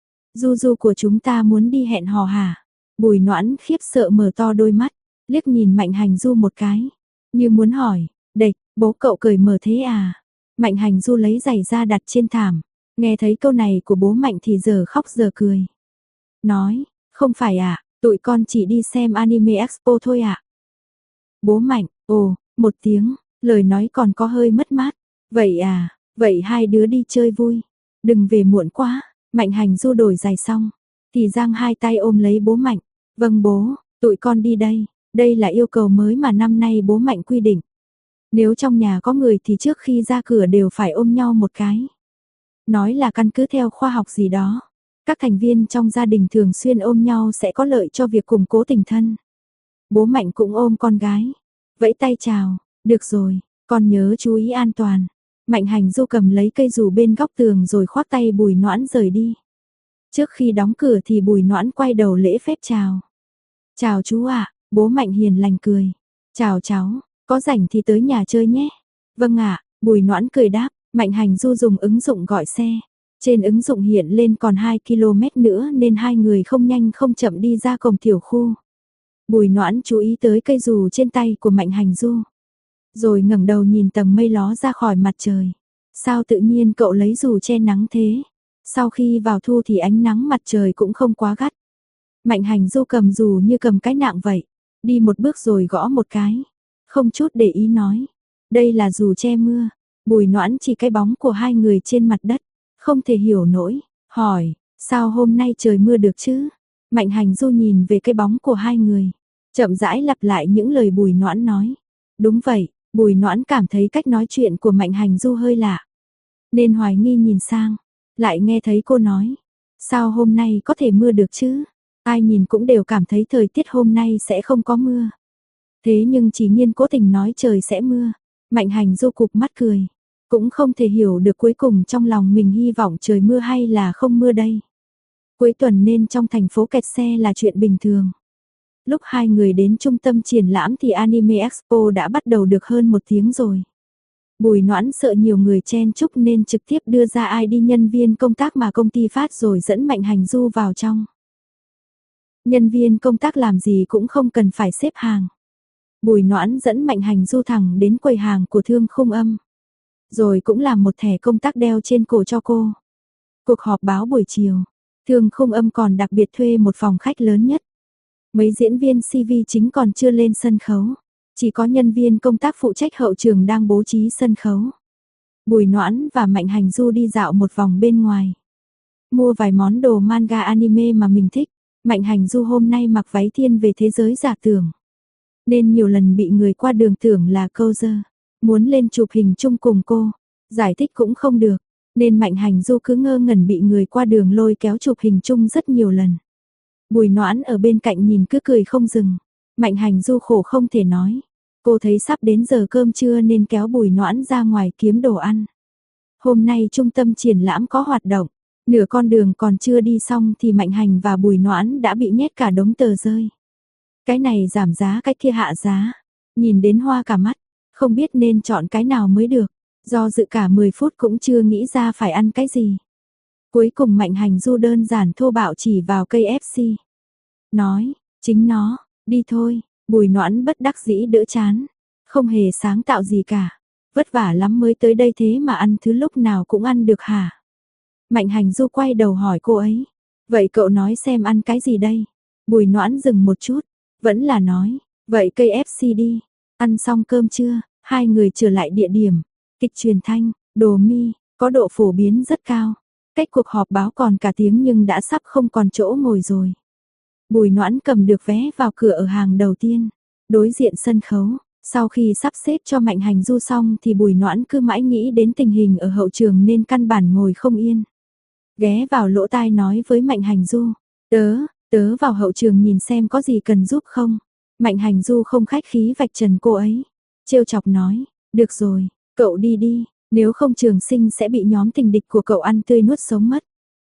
Du Du của chúng ta muốn đi hẹn hò hả? Bùi Noãn khiếp sợ mở to đôi mắt, liếc nhìn Mạnh Hành Du một cái, như muốn hỏi, địch, bố cậu cởi mở thế à? Mạnh Hành Du lấy giày ra đặt trên thảm, nghe thấy câu này của bố Mạnh thì giờ khóc giờ cười. Nói, không phải ạ, tụi con chỉ đi xem Anime Expo thôi ạ. Bố Mạnh, ồ, một tiếng, lời nói còn có hơi mất mát. Vậy à, vậy hai đứa đi chơi vui, đừng về muộn quá. Mạnh Hành Du đổi giày xong, thì giang hai tay ôm lấy bố Mạnh. Vâng bố, tụi con đi đây, đây là yêu cầu mới mà năm nay bố Mạnh quy định. Nếu trong nhà có người thì trước khi ra cửa đều phải ôm nhau một cái. Nói là căn cứ theo khoa học gì đó. Các thành viên trong gia đình thường xuyên ôm nhau sẽ có lợi cho việc củng cố tình thân. Bố Mạnh cũng ôm con gái. Vẫy tay chào, được rồi, con nhớ chú ý an toàn. Mạnh Hành Du cầm lấy cây dù bên góc tường rồi khoác tay Bùi Noãn rời đi. Trước khi đóng cửa thì Bùi Noãn quay đầu lễ phép chào. Chào chú ạ, bố Mạnh hiền lành cười. Chào cháu, có rảnh thì tới nhà chơi nhé. Vâng ạ, Bùi Noãn cười đáp. Mạnh Hành Du dùng ứng dụng gọi xe. Trên ứng dụng hiện lên còn 2 km nữa nên hai người không nhanh không chậm đi ra cổng tiểu khu. Bùi Noãn chú ý tới cây dù trên tay của Mạnh Hành Du. Rồi ngẩng đầu nhìn tầng mây ló ra khỏi mặt trời. Sao tự nhiên cậu lấy dù che nắng thế? Sau khi vào thu thì ánh nắng mặt trời cũng không quá gắt. Mạnh Hành Du cầm dù như cầm cái nạng vậy. Đi một bước rồi gõ một cái. Không chút để ý nói. Đây là dù che mưa. Bùi Noãn chỉ cái bóng của hai người trên mặt đất. Không thể hiểu nổi. Hỏi, sao hôm nay trời mưa được chứ? Mạnh Hành Du nhìn về cái bóng của hai người. Chậm rãi lặp lại những lời Bùi Noãn nói. Đúng vậy, Bùi Noãn cảm thấy cách nói chuyện của Mạnh Hành Du hơi lạ. Nên hoài nghi nhìn sang. Lại nghe thấy cô nói. Sao hôm nay có thể mưa được chứ? Ai nhìn cũng đều cảm thấy thời tiết hôm nay sẽ không có mưa. Thế nhưng chỉ Nhiên cố tình nói trời sẽ mưa. Mạnh Hành Du cụp mắt cười. Cũng không thể hiểu được cuối cùng trong lòng mình hy vọng trời mưa hay là không mưa đây. Cuối tuần nên trong thành phố kẹt xe là chuyện bình thường. Lúc hai người đến trung tâm triển lãm thì Anime Expo đã bắt đầu được hơn 1 tiếng rồi. Bùi Noãn sợ nhiều người chen chúc nên trực tiếp đưa ra ID nhân viên công tác mà công ty phát rồi dẫn Mạnh Hành Du vào trong. Nhân viên công tác làm gì cũng không cần phải xếp hàng. Bùi Noãn dẫn Mạnh Hành Du thẳng đến quầy hàng của Thương Khung Âm. Rồi cũng làm một thẻ công tác đeo trên cổ cho cô. Cuộc họp báo buổi chiều, Thương Khung Âm còn đặc biệt thuê một phòng khách lớn nhất. Mấy diễn viên CV chính còn chưa lên sân khấu. Chỉ có nhân viên công tác phụ trách hậu trường đang bố trí sân khấu. Bùi Noãn và Mạnh Hành Du đi dạo một vòng bên ngoài. Mua vài món đồ manga anime mà mình thích. Mạnh Hành Du hôm nay mặc váy thiên về thế giới giả tưởng. Nên nhiều lần bị người qua đường tưởng là câu dơ. Muốn lên chụp hình chung cùng cô. Giải thích cũng không được. Nên Mạnh Hành Du cứ ngơ ngẩn bị người qua đường lôi kéo chụp hình chung rất nhiều lần. Bùi Noãn ở bên cạnh nhìn cứ cười không dừng. Mạnh Hành Du khổ không thể nói. Cô thấy sắp đến giờ cơm trưa nên kéo Bùi Noãn ra ngoài kiếm đồ ăn. Hôm nay trung tâm triển lãm có hoạt động. Nửa con đường còn chưa đi xong thì Mạnh Hành và Bùi Noãn đã bị nhét cả đống tờ rơi. Cái này giảm giá, cái kia hạ giá. Nhìn đến hoa cả mắt. Không biết nên chọn cái nào mới được. Do dự cả 10 phút cũng chưa nghĩ ra phải ăn cái gì. Cuối cùng Mạnh Hành Du đơn giản thô bạo chỉ vào cây KFC. Nói, chính nó, đi thôi. Bùi Noãn bất đắc dĩ đỡ chán. Không hề sáng tạo gì cả. Vất vả lắm mới tới đây thế mà ăn thứ lúc nào cũng ăn được hả? Mạnh Hành Du quay đầu hỏi cô ấy. Vậy cậu nói xem ăn cái gì đây? Bùi Noãn dừng một chút. Vẫn là nói, vậy cây KFC đi. Ăn xong cơm chưa? Hai người trở lại địa điểm. Kịch truyền thanh, Đồ Mi, có độ phổ biến rất cao. Cách cuộc họp báo còn cả tiếng nhưng đã sắp không còn chỗ ngồi rồi. Bùi Noãn cầm được vé vào cửa ở hàng đầu tiên, đối diện sân khấu. Sau khi sắp xếp cho Mạnh Hành Du xong thì Bùi Noãn cứ mãi nghĩ đến tình hình ở hậu trường nên căn bản ngồi không yên. Ghé vào lỗ tai nói với Mạnh Hành Du, tớ vào hậu trường nhìn xem có gì cần giúp không. Mạnh Hành Du không khách khí vạch trần cô ấy, trêu chọc nói, được rồi, cậu đi đi, nếu không Trường Sinh sẽ bị nhóm tình địch của cậu ăn tươi nuốt sống mất.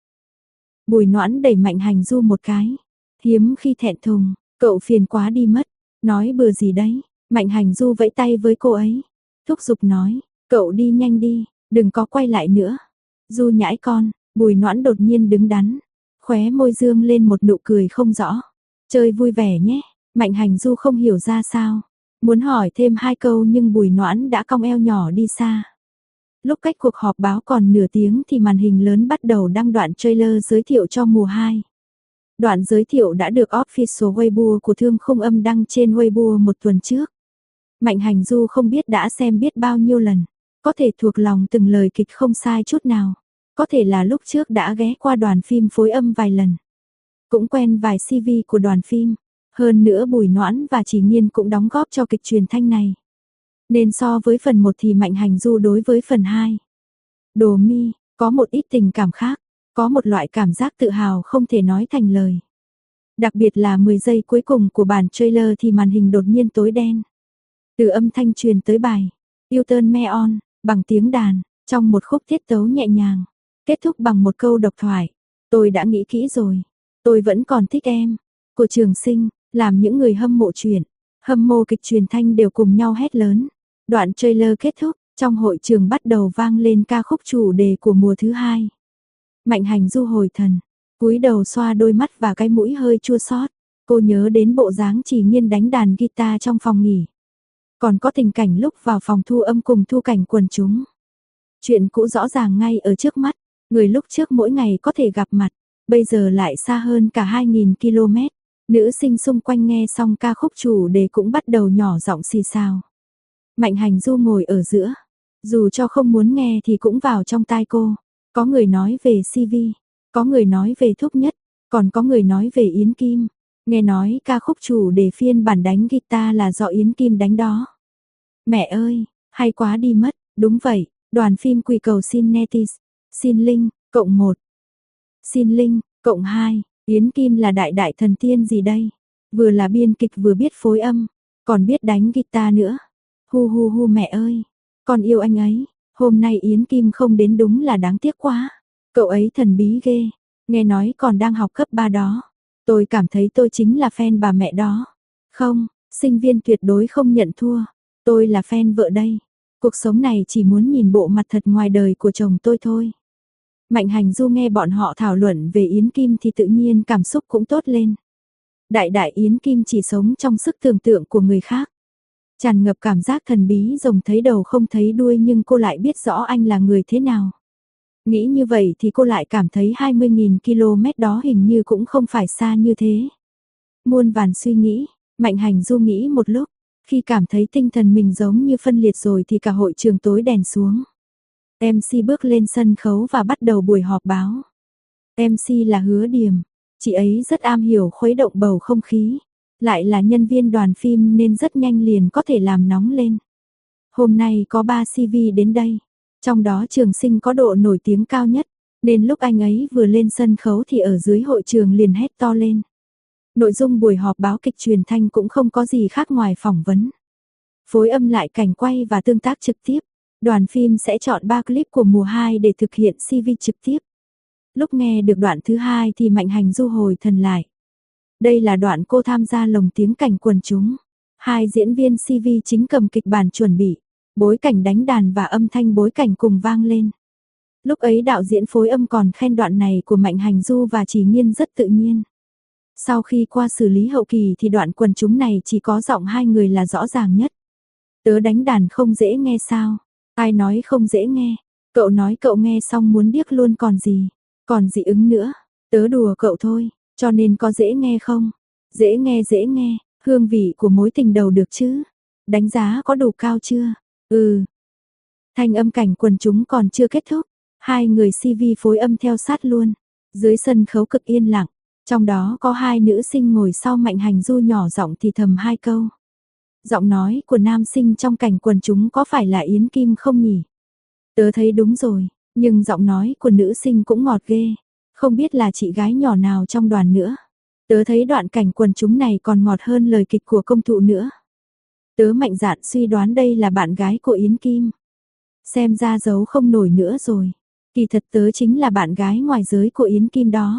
Bùi Noãn đẩy Mạnh Hành Du một cái, hiếm khi thẹn thùng, cậu phiền quá đi mất, nói bừa gì đấy. Mạnh Hành Du vẫy tay với cô ấy, thúc giục nói, cậu đi nhanh đi, đừng có quay lại nữa. Du nhãi con, Bùi Noãn đột nhiên đứng đắn, khóe môi dương lên một nụ cười không rõ. Chơi vui vẻ nhé. Mạnh Hành Du không hiểu ra sao, muốn hỏi thêm 2 câu nhưng Bùi Noãn đã cong eo nhỏ đi xa. Lúc cách cuộc họp báo còn nửa tiếng thì màn hình lớn bắt đầu đăng đoạn trailer giới thiệu cho mùa 2. Đoạn giới thiệu đã được official Weibo của Thương Khung Âm đăng trên Weibo một tuần trước. Mạnh Hành Du không biết đã xem biết bao nhiêu lần, có thể thuộc lòng từng lời kịch không sai chút nào. Có thể là lúc trước đã ghé qua đoàn phim phối âm vài lần, cũng quen vài CV của đoàn phim. Hơn nữa Bùi Noãn và Chỉ Nhiên cũng đóng góp cho kịch truyền thanh này. Nên so với phần 1 thì Mạnh Hành Du đối với phần 2. Đồ mi, có một ít tình cảm khác, có một loại cảm giác tự hào không thể nói thành lời. Đặc biệt là 10 giây cuối cùng của bản trailer thì màn hình đột nhiên tối đen. Từ âm thanh truyền tới bài You Turn Me On bằng tiếng đàn, trong một khúc tiết tấu nhẹ nhàng, kết thúc bằng một câu độc thoại. Tôi đã nghĩ kỹ rồi, tôi vẫn còn thích em. Của Trường Sinh, làm những người hâm mộ truyện, hâm mộ kịch truyền thanh đều cùng nhau hét lớn. Đoạn trailer kết thúc, trong hội trường bắt đầu vang lên ca khúc chủ đề của mùa thứ 2. Mạnh Hành Du hồi thần, cúi đầu xoa đôi mắt và cái mũi hơi chua xót. Cô nhớ đến bộ dáng Chỉ Nhiên đánh đàn guitar trong phòng nghỉ. Còn có tình cảnh lúc vào phòng thu âm cùng thu cảnh quần chúng. Chuyện cũ rõ ràng ngay ở trước mắt, người lúc trước mỗi ngày có thể gặp mặt, bây giờ lại xa hơn cả 2.000 km. Nữ sinh xung quanh nghe xong ca khúc chủ đề cũng bắt đầu nhỏ giọng xì xào. Mạnh Hành Du ngồi ở giữa, dù cho không muốn nghe thì cũng vào trong tai cô. Có người nói về CV, có người nói về Thúc Nhất, còn có người nói về Yến Kim. Nghe nói ca khúc chủ đề phiên bản đánh guitar là do Yến Kim đánh đó. Mẹ ơi, hay quá đi mất, đúng vậy, đoàn phim Quỳ Cầu Xin Netis, Xin Linh, cộng 1, Xin Linh, cộng 2, Yến Kim là đại đại thần tiên gì đây? Vừa là biên kịch vừa biết phối âm, còn biết đánh guitar nữa. Hu hu hu mẹ ơi, con yêu anh ấy, hôm nay Yến Kim không đến đúng là đáng tiếc quá. Cậu ấy thần bí ghê, nghe nói còn đang học cấp 3 đó. Tôi cảm thấy tôi chính là fan bà mẹ đó. Không, sinh viên tuyệt đối không nhận thua. Tôi là fan vợ đây. Cuộc sống này chỉ muốn nhìn bộ mặt thật ngoài đời của chồng tôi thôi. Mạnh Hành Du nghe bọn họ thảo luận về Yến Kim thì tự nhiên cảm xúc cũng tốt lên. Đại đại Yến Kim chỉ sống trong sức tưởng tượng của người khác. Tràn ngập cảm giác thần bí rồng thấy đầu không thấy đuôi nhưng cô lại biết rõ anh là người thế nào. Nghĩ như vậy thì cô lại cảm thấy 20.000 km đó hình như cũng không phải xa như thế. Muôn vàn suy nghĩ, Mạnh Hành Du nghĩ một lúc, khi cảm thấy tinh thần mình giống như phân liệt rồi thì cả hội trường tối đèn xuống. MC bước lên sân khấu và bắt đầu buổi họp báo. MC là Hứa Điềm, chị ấy rất am hiểu khuấy động bầu không khí, lại là nhân viên đoàn phim nên rất nhanh liền có thể làm nóng lên. Hôm nay có 3 CV đến đây, trong đó Trường Sinh có độ nổi tiếng cao nhất, nên lúc anh ấy vừa lên sân khấu thì ở dưới hội trường liền hét to lên. Nội dung buổi họp báo kịch truyền thanh cũng không có gì khác ngoài phỏng vấn. Phối âm lại cảnh quay và tương tác trực tiếp. Đoàn phim sẽ chọn 3 clip của mùa 2 để thực hiện CV trực tiếp. Lúc nghe được đoạn thứ 2 thì Mạnh Hành Du hồi thần lại. Đây là đoạn cô tham gia lồng tiếng cảnh quần chúng. 2 diễn viên CV chính cầm kịch bản chuẩn bị. Bối cảnh đánh đàn và âm thanh bối cảnh cùng vang lên. Lúc ấy đạo diễn phối âm còn khen đoạn này của Mạnh Hành Du và Chỉ Nhiên rất tự nhiên. Sau khi qua xử lý hậu kỳ thì đoạn quần chúng này chỉ có giọng 2 người là rõ ràng nhất. Tớ đánh đàn không dễ nghe sao? Ai nói không dễ nghe? Cậu nói cậu nghe xong muốn điếc luôn còn gì? Còn dị ứng nữa? Tớ đùa cậu thôi, cho nên có dễ nghe không? Dễ nghe, hương vị của mối tình đầu được chứ? Đánh giá có đủ cao chưa? Ừ. Thanh âm cảnh quần chúng còn chưa kết thúc, 2 người CV phối âm theo sát luôn. Dưới sân khấu cực yên lặng, trong đó có 2 nữ sinh ngồi sau Mạnh Hành Du nhỏ giọng thì thầm 2 câu. Giọng nói của nam sinh trong cảnh quần chúng có phải là Yến Kim không nhỉ? Tớ thấy đúng rồi, nhưng giọng nói của nữ sinh cũng ngọt ghê, không biết là chị gái nhỏ nào trong đoàn nữa. Tớ thấy đoạn cảnh quần chúng này còn ngọt hơn lời kịch của công thụ nữa. Tớ mạnh dạn suy đoán đây là bạn gái của Yến Kim. Xem ra giấu không nổi nữa rồi. Kỳ thật tớ chính là bạn gái ngoài giới của Yến Kim đó.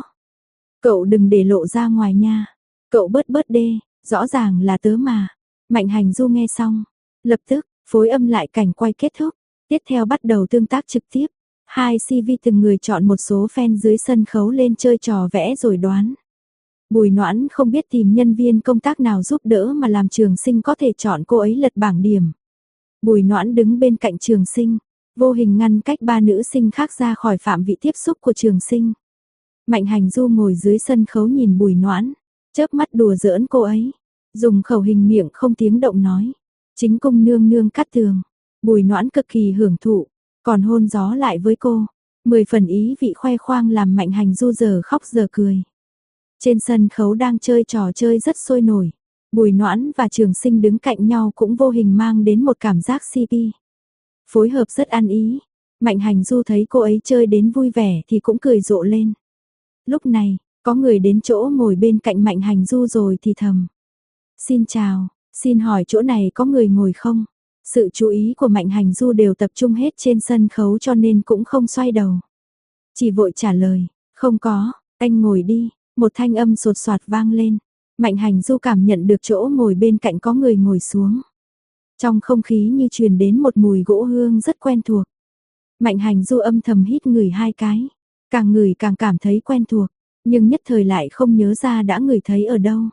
Cậu đừng để lộ ra ngoài nha. Cậu bớt đê, rõ ràng là tớ mà. Mạnh Hành Du nghe xong, lập tức phối âm lại cảnh quay kết thúc. Tiếp theo bắt đầu tương tác trực tiếp. 2 CV từng người chọn một số fan dưới sân khấu lên chơi trò vẽ rồi đoán. Bùi Noãn không biết tìm nhân viên công tác nào giúp đỡ mà làm Trường Sinh có thể chọn cô ấy lật bảng điểm. Bùi Noãn đứng bên cạnh Trường Sinh, vô hình ngăn cách 3 nữ sinh khác ra khỏi phạm vị tiếp xúc của Trường Sinh. Mạnh Hành Du ngồi dưới sân khấu nhìn Bùi Noãn, chớp mắt đùa giỡn cô ấy, dùng khẩu hình miệng không tiếng động nói, chính cung nương nương cắt tường. Bùi Noãn cực kỳ hưởng thụ, còn hôn gió lại với cô, 10 phần ý vị khoe khoang làm Mạnh Hành Du giờ khóc giờ cười. Trên sân khấu đang chơi trò chơi rất sôi nổi, Bùi Noãn và Trường Sinh đứng cạnh nhau cũng vô hình mang đến một cảm giác CP. Phối hợp rất ăn ý. Mạnh Hành Du thấy cô ấy chơi đến vui vẻ thì cũng cười rộ lên. Lúc này, có người đến chỗ ngồi bên cạnh Mạnh Hành Du rồi thì thầm. Xin chào, xin hỏi chỗ này có người ngồi không? Sự chú ý của Mạnh Hành Du đều tập trung hết trên sân khấu cho nên cũng không xoay đầu. Chỉ vội trả lời, không có, anh ngồi đi, một thanh âm sột soạt vang lên. Mạnh Hành Du cảm nhận được chỗ ngồi bên cạnh có người ngồi xuống. Trong không khí như truyền đến một mùi gỗ hương rất quen thuộc. Mạnh Hành Du âm thầm hít ngửi 2 cái, càng ngửi càng cảm thấy quen thuộc, nhưng nhất thời lại không nhớ ra đã ngửi thấy ở đâu.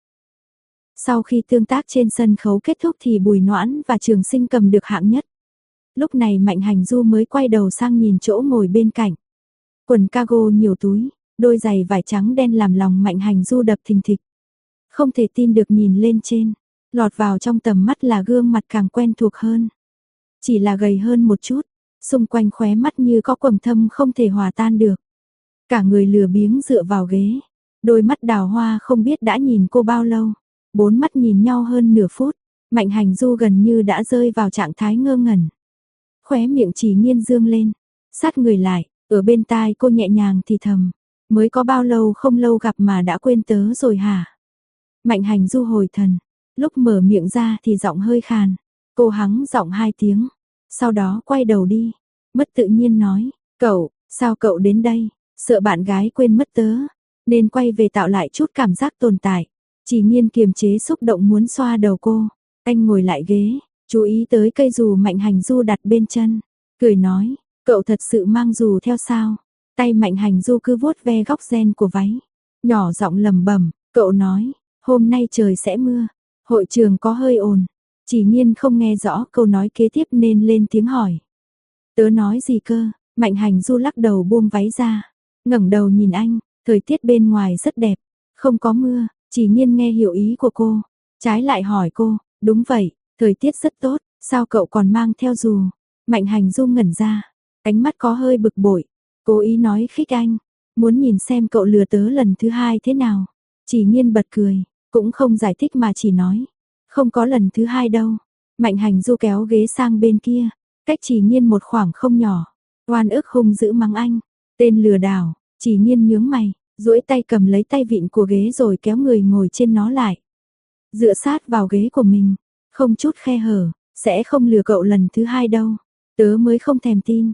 Sau khi tương tác trên sân khấu kết thúc thì Bùi Noãn và Trường Sinh cầm được hạng nhất. Lúc này Mạnh Hành Du mới quay đầu sang nhìn chỗ ngồi bên cạnh. Quần cargo nhiều túi, đôi giày vải trắng đen làm lòng Mạnh Hành Du đập thình thịch. Không thể tin được nhìn lên trên, lọt vào trong tầm mắt là gương mặt càng quen thuộc hơn. Chỉ là gầy hơn một chút, xung quanh khóe mắt như có quầng thâm không thể hòa tan được. Cả người lười biếng dựa vào ghế, đôi mắt đào hoa không biết đã nhìn cô bao lâu. 4 mắt nhìn nhau hơn nửa phút, Mạnh Hành Du gần như đã rơi vào trạng thái ngơ ngẩn. Khóe miệng Chỉ Nghiên dương lên, sát người lại, ở bên tai cô nhẹ nhàng thì thầm, mới có bao lâu không lâu gặp mà đã quên tớ rồi hả? Mạnh Hành Du hồi thần, lúc mở miệng ra thì giọng hơi khàn, cô hắng giọng 2 tiếng, sau đó quay đầu đi, mất tự nhiên nói, cậu, sao cậu đến đây, sợ bạn gái quên mất tớ, nên quay về tạo lại chút cảm giác tồn tại. Chỉ Nghiên kiềm chế xúc động muốn xoa đầu cô, anh ngồi lại ghế, chú ý tới cây dù Mạnh Hành Du đặt bên chân, cười nói, cậu thật sự mang dù theo sao? Tay Mạnh Hành Du cứ vuốt ve góc ren của váy, nhỏ giọng lẩm bẩm, cậu nói, hôm nay trời sẽ mưa, hội trường có hơi ồn. Chỉ Nghiên không nghe rõ câu nói kế tiếp nên lên tiếng hỏi. Tớ nói gì cơ? Mạnh Hành Du lắc đầu buông váy ra, ngẩng đầu nhìn anh, thời tiết bên ngoài rất đẹp, không có mưa. Chỉ Nghiên nghe hiểu ý của cô, trái lại hỏi cô, đúng vậy, thời tiết rất tốt, sao cậu còn mang theo dù? Mạnh Hành Du ngẩn ra, ánh mắt có hơi bực bội, cố ý nói khích anh, muốn nhìn xem cậu lừa tớ lần thứ 2 thế nào. Chỉ Nghiên bật cười, cũng không giải thích mà chỉ nói, không có lần thứ 2 đâu. Mạnh Hành Du kéo ghế sang bên kia, cách Chỉ Nghiên một khoảng không nhỏ, oan ức hung dữ mắng anh, tên lừa đảo. Chỉ Nghiên nhướng mày, duỗi tay cầm lấy tay vịn của ghế rồi kéo người ngồi trên nó lại. Dựa sát vào ghế của mình, không chút khe hở, sẽ không lừa cậu lần thứ 2 đâu. Tớ mới không thèm tin.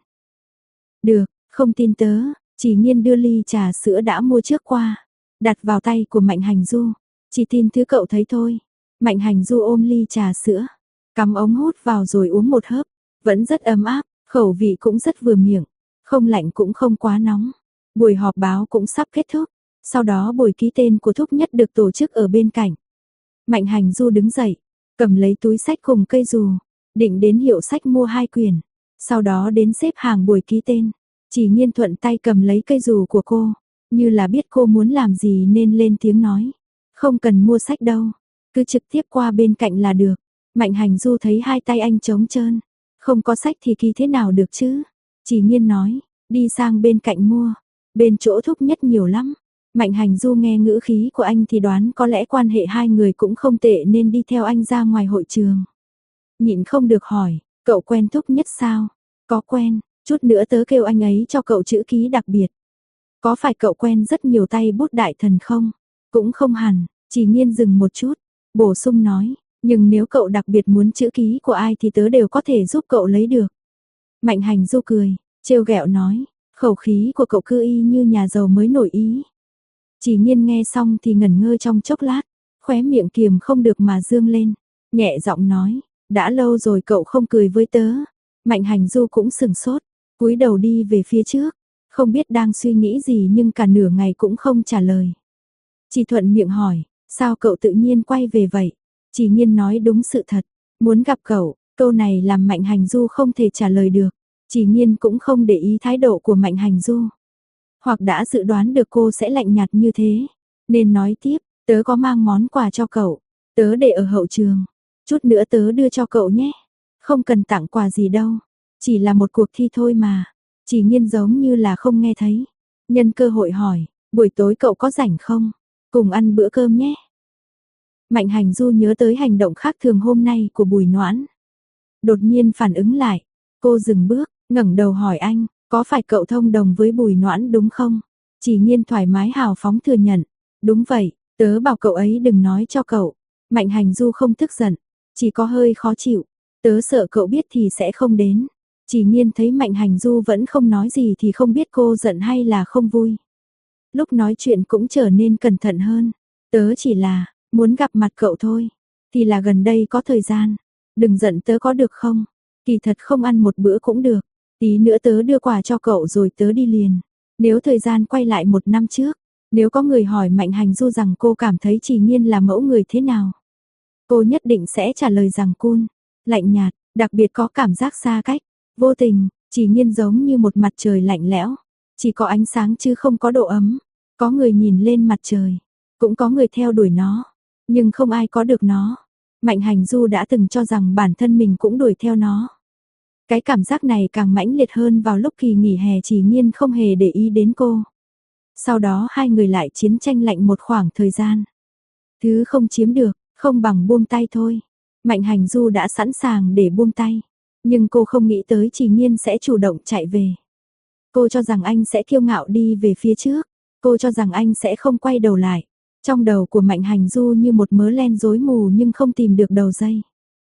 Được, không tin tớ. Chỉ Nghiên đưa ly trà sữa đã mua trước qua, đặt vào tay của Mạnh Hành Du. Chỉ tin thứ cậu thấy thôi. Mạnh Hành Du ôm ly trà sữa, cắm ống hút vào rồi uống một hớp. Vẫn rất ấm áp, khẩu vị cũng rất vừa miệng. Không lạnh cũng không quá nóng. Buổi họp báo cũng sắp kết thúc, sau đó buổi ký tên của Thúc Nhất được tổ chức ở bên cạnh. Mạnh Hành Du đứng dậy, cầm lấy túi sách cùng cây dù, định đến hiệu sách mua 2 quyển, sau đó đến xếp hàng buổi ký tên. Chỉ Nghiên thuận tay cầm lấy cây dù của cô, như là biết cô muốn làm gì nên lên tiếng nói, không cần mua sách đâu, cứ trực tiếp qua bên cạnh là được. Mạnh Hành Du thấy 2 tay anh trống trơn, không có sách thì ký thế nào được chứ? Chỉ Nghiên nói, đi sang bên cạnh mua. Bên chỗ Thúc Nhất nhiều lắm. Mạnh Hành Du nghe ngữ khí của anh thì đoán có lẽ quan hệ hai người cũng không tệ nên đi theo anh ra ngoài hội trường. Nhịn không được hỏi, cậu quen Thúc Nhất sao? Có quen, chút nữa tớ kêu anh ấy cho cậu chữ ký đặc biệt. Có phải cậu quen rất nhiều tay bút đại thần không? Cũng không hẳn. Chỉ Nghiên dừng một chút, bổ sung nói, nhưng nếu cậu đặc biệt muốn chữ ký của ai thì tớ đều có thể giúp cậu lấy được. Mạnh Hành Du cười, trêu ghẹo nói, khẩu khí của cậu cứ y như nhà giàu mới nổi ý. Chỉ Nghiên nghe xong thì ngẩn ngơ trong chốc lát, khóe miệng kiềm không được mà dương lên, nhẹ giọng nói, đã lâu rồi cậu không cười với tớ. Mạnh Hành Du cũng sừng sốt, cúi đầu đi về phía trước, không biết đang suy nghĩ gì nhưng cả nửa ngày cũng không trả lời. Chỉ thuận miệng hỏi, sao cậu tự nhiên quay về vậy? Chỉ Nghiên nói đúng sự thật, muốn gặp cậu. Câu này làm Mạnh Hành Du không thể trả lời được. Chỉ Nghiên cũng không để ý thái độ của Mạnh Hành Du, hoặc đã dự đoán được cô sẽ lạnh nhạt như thế, nên nói tiếp, tớ có mang món quà cho cậu, tớ để ở hậu trường, chút nữa tớ đưa cho cậu nhé. Không cần tặng quà gì đâu, chỉ là một cuộc thi thôi mà. Chỉ Nghiên giống như là không nghe thấy, nhân cơ hội hỏi, buổi tối cậu có rảnh không? Cùng ăn bữa cơm nhé. Mạnh Hành Du nhớ tới hành động khác thường hôm nay của Bùi Noãn. Đột nhiên phản ứng lại, cô dừng bước, ngẩng đầu hỏi anh, có phải cậu thông đồng với Bùi Noãn đúng không? Chỉ Nhiên thoải mái hào phóng thừa nhận, đúng vậy, tớ bảo cậu ấy đừng nói cho cậu. Mạnh Hành Du không tức giận, chỉ có hơi khó chịu, tớ sợ cậu biết thì sẽ không đến. Chỉ Nhiên thấy Mạnh Hành Du vẫn không nói gì thì không biết cô giận hay là không vui. Lúc nói chuyện cũng trở nên cẩn thận hơn, tớ chỉ là muốn gặp mặt cậu thôi, thì là gần đây có thời gian, đừng giận tớ có được không? Kỳ thật không ăn một bữa cũng được, tí nữa tớ đưa quà cho cậu rồi tớ đi liền. Nếu thời gian quay lại 1 năm trước, nếu có người hỏi Mạnh Hành Du rằng cô cảm thấy Chỉ Nhiên là mẫu người thế nào, cô nhất định sẽ trả lời rằng cool, lạnh nhạt, đặc biệt có cảm giác xa cách, vô tình. Chỉ Nhiên giống như một mặt trời lạnh lẽo, chỉ có ánh sáng chứ không có độ ấm. Có người nhìn lên mặt trời, cũng có người theo đuổi nó, nhưng không ai có được nó. Mạnh Hành Du đã từng cho rằng bản thân mình cũng đuổi theo nó. Cái cảm giác này càng mãnh liệt hơn vào lúc kỳ nghỉ hè Chỉ Nhiên không hề để ý đến cô. Sau đó hai người lại chiến tranh lạnh một khoảng thời gian. Thứ không chiếm được, không bằng buông tay thôi. Mạnh Hành Du đã sẵn sàng để buông tay, nhưng cô không nghĩ tới Chỉ Nhiên sẽ chủ động chạy về. Cô cho rằng anh sẽ kiêu ngạo đi về phía trước, cô cho rằng anh sẽ không quay đầu lại. Trong đầu của Mạnh Hành Du như một mớ len rối mù nhưng không tìm được đầu dây.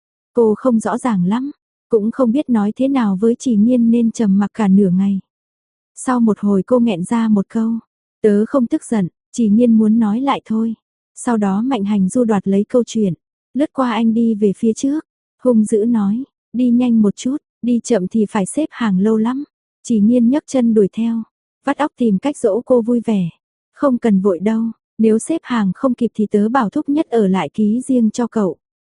Cô không rõ ràng lắm, cũng không biết nói thế nào với Chỉ Nhiên nên trầm mặc cả nửa ngày. Sau một hồi cô nghẹn ra một câu, tớ không tức giận, Chỉ Nhiên muốn nói lại thôi. Sau đó Mạnh Hành Du đoạt lấy câu chuyện, lướt qua anh đi về phía trước, hung dữ nói, đi nhanh một chút, đi chậm thì phải xếp hàng lâu lắm. Chỉ Nhiên nhấc chân đuổi theo, vắt óc tìm cách dỗ cô vui vẻ. Không cần vội đâu, nếu xếp hàng không kịp thì tớ bảo Thúc Nhất ở lại ký riêng cho cậu.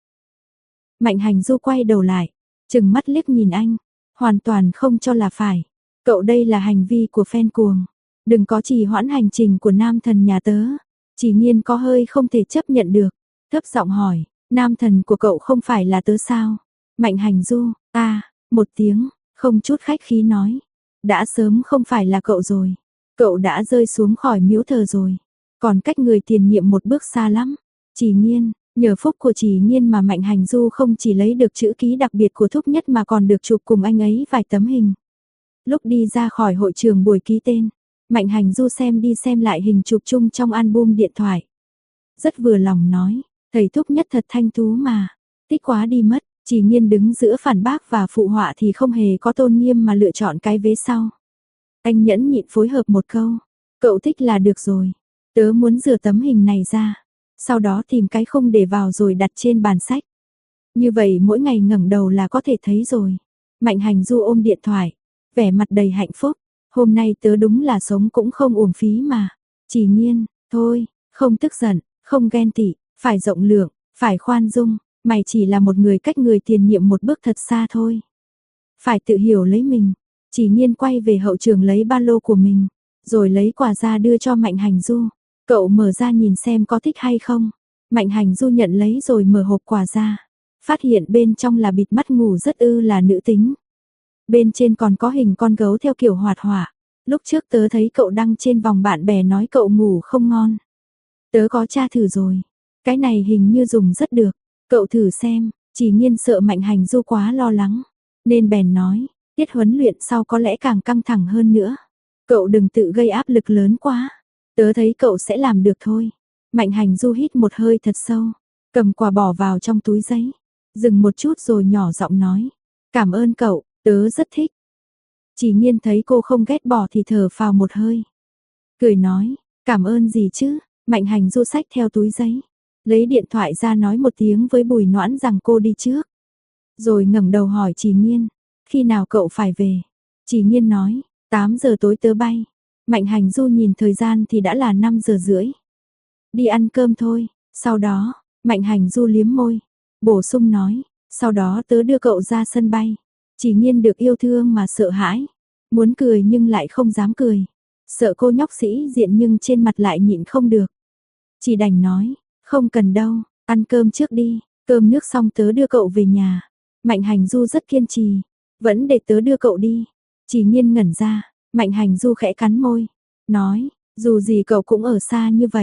Mạnh Hành Du quay đầu lại, trừng mắt liếc nhìn anh, hoàn toàn không cho là phải. Cậu đây là hành vi của fan cuồng, đừng có trì hoãn hành trình của nam thần nhà tớ. Chỉ Nhiên có hơi không thể chấp nhận được, thấp giọng hỏi, nam thần của cậu không phải là tớ sao? Mạnh Hành Du, một tiếng, không chút khách khí nói, đã sớm không phải là cậu rồi. Cậu đã rơi xuống khỏi miếu thờ rồi, còn cách người tiền nhiệm một bước xa lắm. Chỉ Nhiên, nhờ phúc của Chỉ Nhiên mà Mạnh Hành Du không chỉ lấy được chữ ký đặc biệt của Thúc Nhất mà còn được chụp cùng anh ấy vài tấm hình. Lúc đi ra khỏi hội trường buổi ký tên, Mạnh Hành Du xem đi xem lại hình chụp chung trong album điện thoại. Rất vừa lòng nói, thầy Thúc Nhất thật thanh tú mà, thích quá đi mất. Chỉ Nhiên đứng giữa phản bác và phụ họa thì không hề có tôn nghiêm mà lựa chọn cái vế sau. Anh nhẫn nhịn phối hợp một câu, cậu thích là được rồi, tớ muốn rửa tấm hình này ra, sau đó tìm cái khung để vào rồi đặt trên bàn sách. Như vậy mỗi ngày ngẩng đầu là có thể thấy rồi. Mạnh Hành Du ôm điện thoại, vẻ mặt đầy hạnh phúc, hôm nay tớ đúng là sống cũng không uổng phí mà. Chỉ Nhiên, thôi, không tức giận, không ghen tị, phải rộng lượng, phải khoan dung. Mày chỉ là một người cách người tiền nhiệm một bước thật xa thôi. Phải tự hiểu lấy mình. Chỉ Nhiên quay về hậu trường lấy ba lô của mình, rồi lấy quà ra đưa cho Mạnh Hành Du. Cậu mở ra nhìn xem có thích hay không. Mạnh Hành Du nhận lấy rồi mở hộp quà ra. Phát hiện bên trong là bịt mắt ngủ rất là nữ tính. Bên trên còn có hình con gấu theo kiểu hoạt họa. Lúc trước tớ thấy cậu đăng trên vòng bạn bè nói cậu ngủ không ngon. Tớ có tra thử rồi. Cái này hình như dùng rất được. Cậu thử xem. Chỉ Nhiên sợ Mạnh Hành Du quá lo lắng, nên bèn nói, tiết huấn luyện sau có lẽ càng căng thẳng hơn nữa. Cậu đừng tự gây áp lực lớn quá. Tớ thấy cậu sẽ làm được thôi. Mạnh Hành Du hít một hơi thật sâu, cầm quà bỏ vào trong túi giấy, dừng một chút rồi nhỏ giọng nói, cảm ơn cậu, tớ rất thích. Chỉ Nhiên thấy cô không ghét bỏ thì thở phào một hơi, cười nói, cảm ơn gì chứ. Mạnh Hành Du xách theo túi giấy, lấy điện thoại ra nói một tiếng với Bùi Noãn rằng cô đi trước. Rồi ngẩng đầu hỏi Chỉ Nhiên, khi nào cậu phải về? Chỉ Nhiên nói, 8 giờ tối tớ bay. Mạnh Hành Du nhìn thời gian thì đã là 5 giờ rưỡi. Đi ăn cơm thôi, sau đó, Mạnh Hành Du liếm môi, bổ sung nói, sau đó tớ đưa cậu ra sân bay. Chỉ Nhiên được yêu thương mà sợ hãi, muốn cười nhưng lại không dám cười. Sợ cô nhóc sĩ diện nhưng trên mặt lại nhịn không được. Chỉ đành nói, không cần đâu, ăn cơm trước đi, cơm nước xong tớ đưa cậu về nhà. Mạnh Hành Du rất kiên trì, vẫn để tớ đưa cậu đi. Chỉ Nhiên ngẩn ra, Mạnh Hành Du khẽ cắn môi, nói, dù gì cậu cũng ở xa như vậy,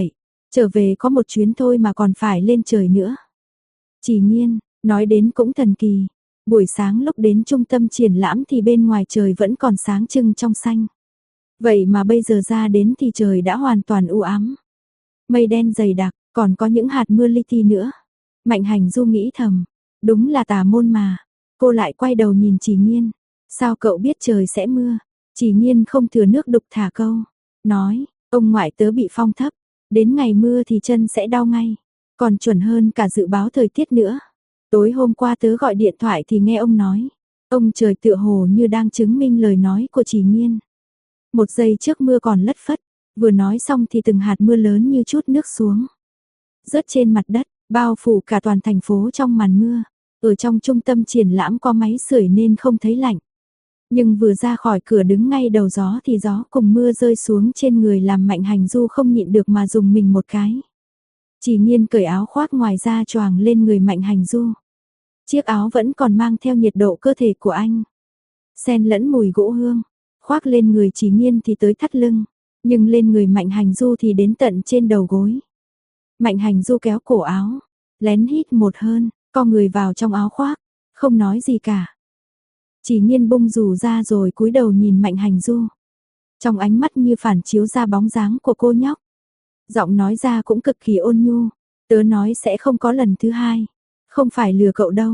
Trở về có một chuyến thôi mà còn phải lên trời nữa. Chỉ Nhiên, nói đến cũng thần kỳ. Buổi sáng lúc đến trung tâm triển lãm thì bên ngoài trời vẫn còn sáng trưng trong xanh. Vậy mà bây giờ ra đến thì trời đã hoàn toàn u ám. Mây đen dày đặc, còn có những hạt mưa li ti nữa. Mạnh Hành Du nghĩ thầm, đúng là tà môn mà. Cô lại quay đầu nhìn Chỉ Nhiên. Sao cậu biết trời sẽ mưa? Chỉ Nhiên không thừa nước đục thả câu. Nói, ông ngoại tớ bị phong thấp. Đến ngày mưa thì chân sẽ đau ngay. Còn chuẩn hơn cả dự báo thời tiết nữa. Tối hôm qua tớ gọi điện thoại thì nghe ông nói. Ông trời tựa hồ như đang chứng minh lời nói của Chỉ Nhiên. Một giây trước mưa còn lất phất. Vừa nói xong thì từng hạt mưa lớn như chút nước xuống. Rớt trên mặt đất, bao phủ cả toàn thành phố trong màn mưa. Ở trong trung tâm triển lãm có máy sưởi nên không thấy lạnh. Nhưng vừa ra khỏi cửa đứng ngay đầu gió thì gió cùng mưa rơi xuống trên người làm Mạnh Hành Du không nhịn được mà dùng mình một cái. Chỉ Nhiên cởi áo khoác ngoài ra choàng lên người Mạnh Hành Du. Chiếc áo vẫn còn mang theo nhiệt độ cơ thể của anh. Xen lẫn mùi gỗ hương, khoác lên người Chỉ Nhiên thì tới thắt lưng, nhưng lên người Mạnh Hành Du thì đến tận trên đầu gối. Mạnh Hành Du kéo cổ áo, lén hít một hơn, co người vào trong áo khoác, không nói gì cả. Chỉ Nhiên bung dù ra rồi cúi đầu nhìn Mạnh Hành Du. Trong ánh mắt như phản chiếu ra bóng dáng của cô nhóc. Giọng nói ra cũng cực kỳ ôn nhu, tớ nói sẽ không có lần thứ hai, không phải lừa cậu đâu.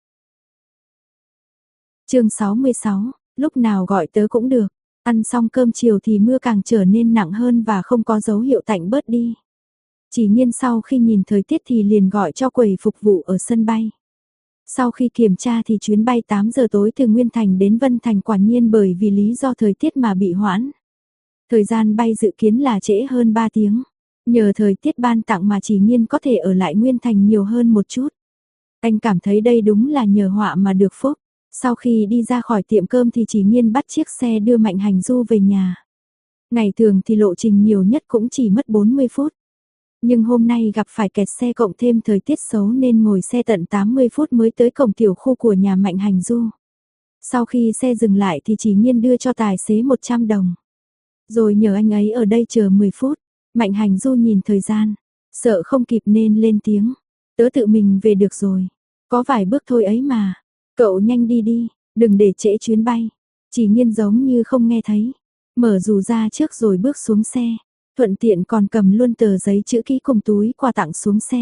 Chương 66, lúc nào gọi tớ cũng được. Ăn xong cơm chiều thì mưa càng trở nên nặng hơn và không có dấu hiệu tạnh bớt đi. Chỉ Nhiên sau khi nhìn thời tiết thì liền gọi cho quầy phục vụ ở sân bay. Sau khi kiểm tra thì chuyến bay 8 giờ tối từ Nguyên Thành đến Vân Thành quả nhiên bởi vì lý do thời tiết mà bị hoãn. Thời gian bay dự kiến là trễ hơn 3 tiếng. Nhờ thời tiết ban tặng mà Chỉ Nhiên có thể ở lại Nguyên Thành nhiều hơn một chút. Anh cảm thấy đây đúng là nhờ họa mà được phúc. Sau khi đi ra khỏi tiệm cơm thì Chỉ Nhiên bắt chiếc xe đưa Mạnh Hành Du về nhà. Ngày thường thì lộ trình nhiều nhất cũng chỉ mất 40 phút. Nhưng hôm nay gặp phải kẹt xe cộng thêm thời tiết xấu nên ngồi xe tận 80 phút mới tới cổng tiểu khu của nhà Mạnh Hành Du. Sau khi xe dừng lại thì Chỉ Nhiên đưa cho tài xế 100 đồng. Rồi nhờ anh ấy ở đây chờ 10 phút. Mạnh Hành Du nhìn thời gian, sợ không kịp nên lên tiếng. Tớ tự mình về được rồi. Có vài bước thôi ấy mà. Cậu nhanh đi đi, đừng để trễ chuyến bay. Chỉ Nhiên giống như không nghe thấy. Mở dù ra trước rồi bước xuống xe. Thuận tiện còn cầm luôn tờ giấy chữ ký cùng túi quà tặng xuống xe.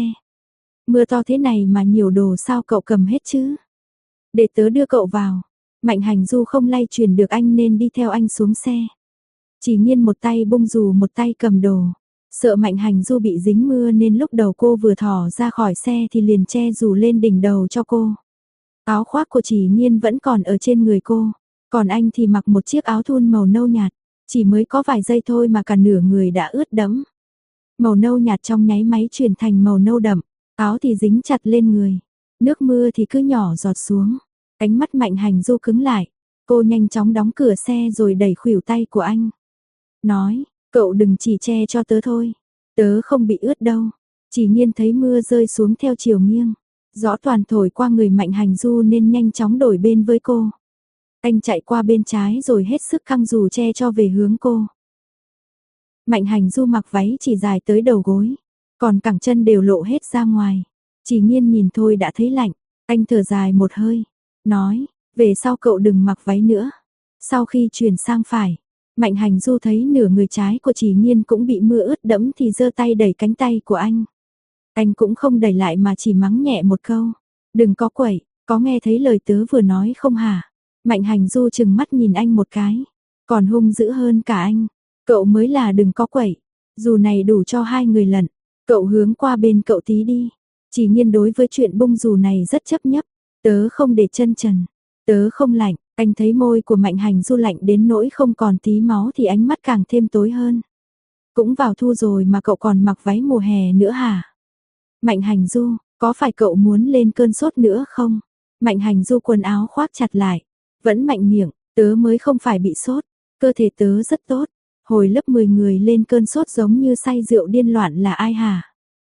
Mưa to thế này mà nhiều đồ sao cậu cầm hết chứ? Để tớ đưa cậu vào. Mạnh Hành Du không lay truyền được anh nên đi theo anh xuống xe. Chỉ Nhiên một tay bung dù một tay cầm đồ. Sợ Mạnh Hành Du bị dính mưa nên lúc đầu cô vừa thò ra khỏi xe thì liền che dù lên đỉnh đầu cho cô. Áo khoác của Chỉ Nhiên vẫn còn ở trên người cô. Còn anh thì mặc một chiếc áo thun màu nâu nhạt. Chỉ mới có vài giây thôi mà cả nửa người đã ướt đẫm. Màu nâu nhạt trong nháy máy chuyển thành màu nâu đậm. Áo thì dính chặt lên người. Nước mưa thì cứ nhỏ giọt xuống. Ánh mắt Mạnh Hành Du cứng lại. Cô nhanh chóng đóng cửa xe rồi đẩy khuỷu tay của anh. Nói, cậu đừng chỉ che cho tớ thôi. Tớ không bị ướt đâu. Chỉ Nhiên thấy mưa rơi xuống theo chiều nghiêng. Gió toàn thổi qua người Mạnh Hành Du nên nhanh chóng đổi bên với cô. Anh chạy qua bên trái rồi hết sức căng dù che cho về hướng cô. Mạnh Hành Du mặc váy chỉ dài tới đầu gối. Còn cẳng chân đều lộ hết ra ngoài. Chỉ Nhiên nhìn thôi đã thấy lạnh. Anh thở dài một hơi. Nói, về sau cậu đừng mặc váy nữa. Sau khi chuyển sang phải. Mạnh Hành Du thấy nửa người trái của Chỉ Nhiên cũng bị mưa ướt đẫm thì giơ tay đẩy cánh tay của anh. Anh cũng không đẩy lại mà chỉ mắng nhẹ một câu. Đừng có quẩy, có nghe thấy lời tớ vừa nói không hả? Mạnh Hành Du chừng mắt nhìn anh một cái. Còn hung dữ hơn cả anh. Cậu mới là đừng có quẩy. Dù này đủ cho hai người lận. Cậu hướng qua bên cậu tí đi. Chỉ Nhiên đối với chuyện bung dù này rất chấp nhấp. Tớ không để chân trần. Tớ không lạnh. Anh thấy môi của Mạnh Hành Du lạnh đến nỗi không còn tí máu thì ánh mắt càng thêm tối hơn. Cũng vào thu rồi mà cậu còn mặc váy mùa hè nữa hả? Mạnh Hành Du, có phải cậu muốn lên cơn sốt nữa không? Mạnh Hành Du quần áo khoác chặt lại. Vẫn mạnh miệng, tớ mới không phải bị sốt. Cơ thể tớ rất tốt. Hồi lớp 10 người lên cơn sốt giống như say rượu điên loạn là ai hả?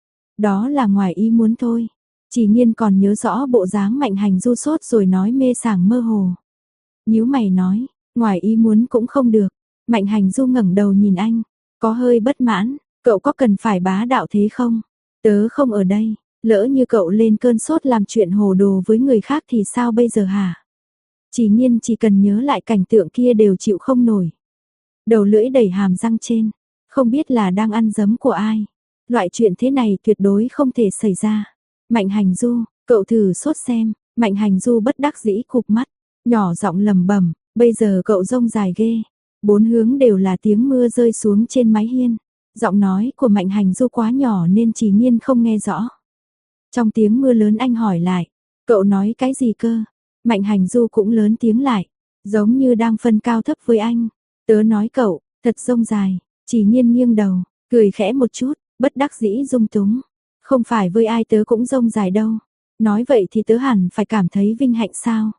Đó là ngoài ý muốn thôi. Chỉ Nhiên còn nhớ rõ bộ dáng Mạnh Hành Du sốt rồi nói mê sảng mơ hồ. Nhíu mày nói, ngoài ý muốn cũng không được. Mạnh Hành Du ngẩng đầu nhìn anh, có hơi bất mãn. Cậu có cần phải bá đạo thế không? Tớ không ở đây, lỡ như cậu lên cơn sốt làm chuyện hồ đồ với người khác thì sao bây giờ hả? Chỉ Nhiên chỉ cần nhớ lại cảnh tượng kia đều chịu không nổi. Đầu lưỡi đẩy hàm răng trên, không biết là đang ăn giấm của ai. Loại chuyện thế này tuyệt đối không thể xảy ra. Mạnh Hành Du, cậu thử sốt xem. Mạnh Hành Du bất đắc dĩ cụp mắt, nhỏ giọng lẩm bẩm, bây giờ cậu rông dài ghê. Bốn hướng đều là tiếng mưa rơi xuống trên mái hiên. Giọng nói của Mạnh Hành Du quá nhỏ nên Chỉ Nhiên không nghe rõ. Trong tiếng mưa lớn anh hỏi lại, cậu nói cái gì cơ? Mạnh Hành Du cũng lớn tiếng lại, giống như đang phân cao thấp với anh. Tớ nói cậu, thật rông dài. Chỉ Nhiên nghiêng đầu, cười khẽ một chút, bất đắc dĩ dung túng. Không phải với ai tớ cũng rông dài đâu. Nói vậy thì tớ hẳn phải cảm thấy vinh hạnh sao?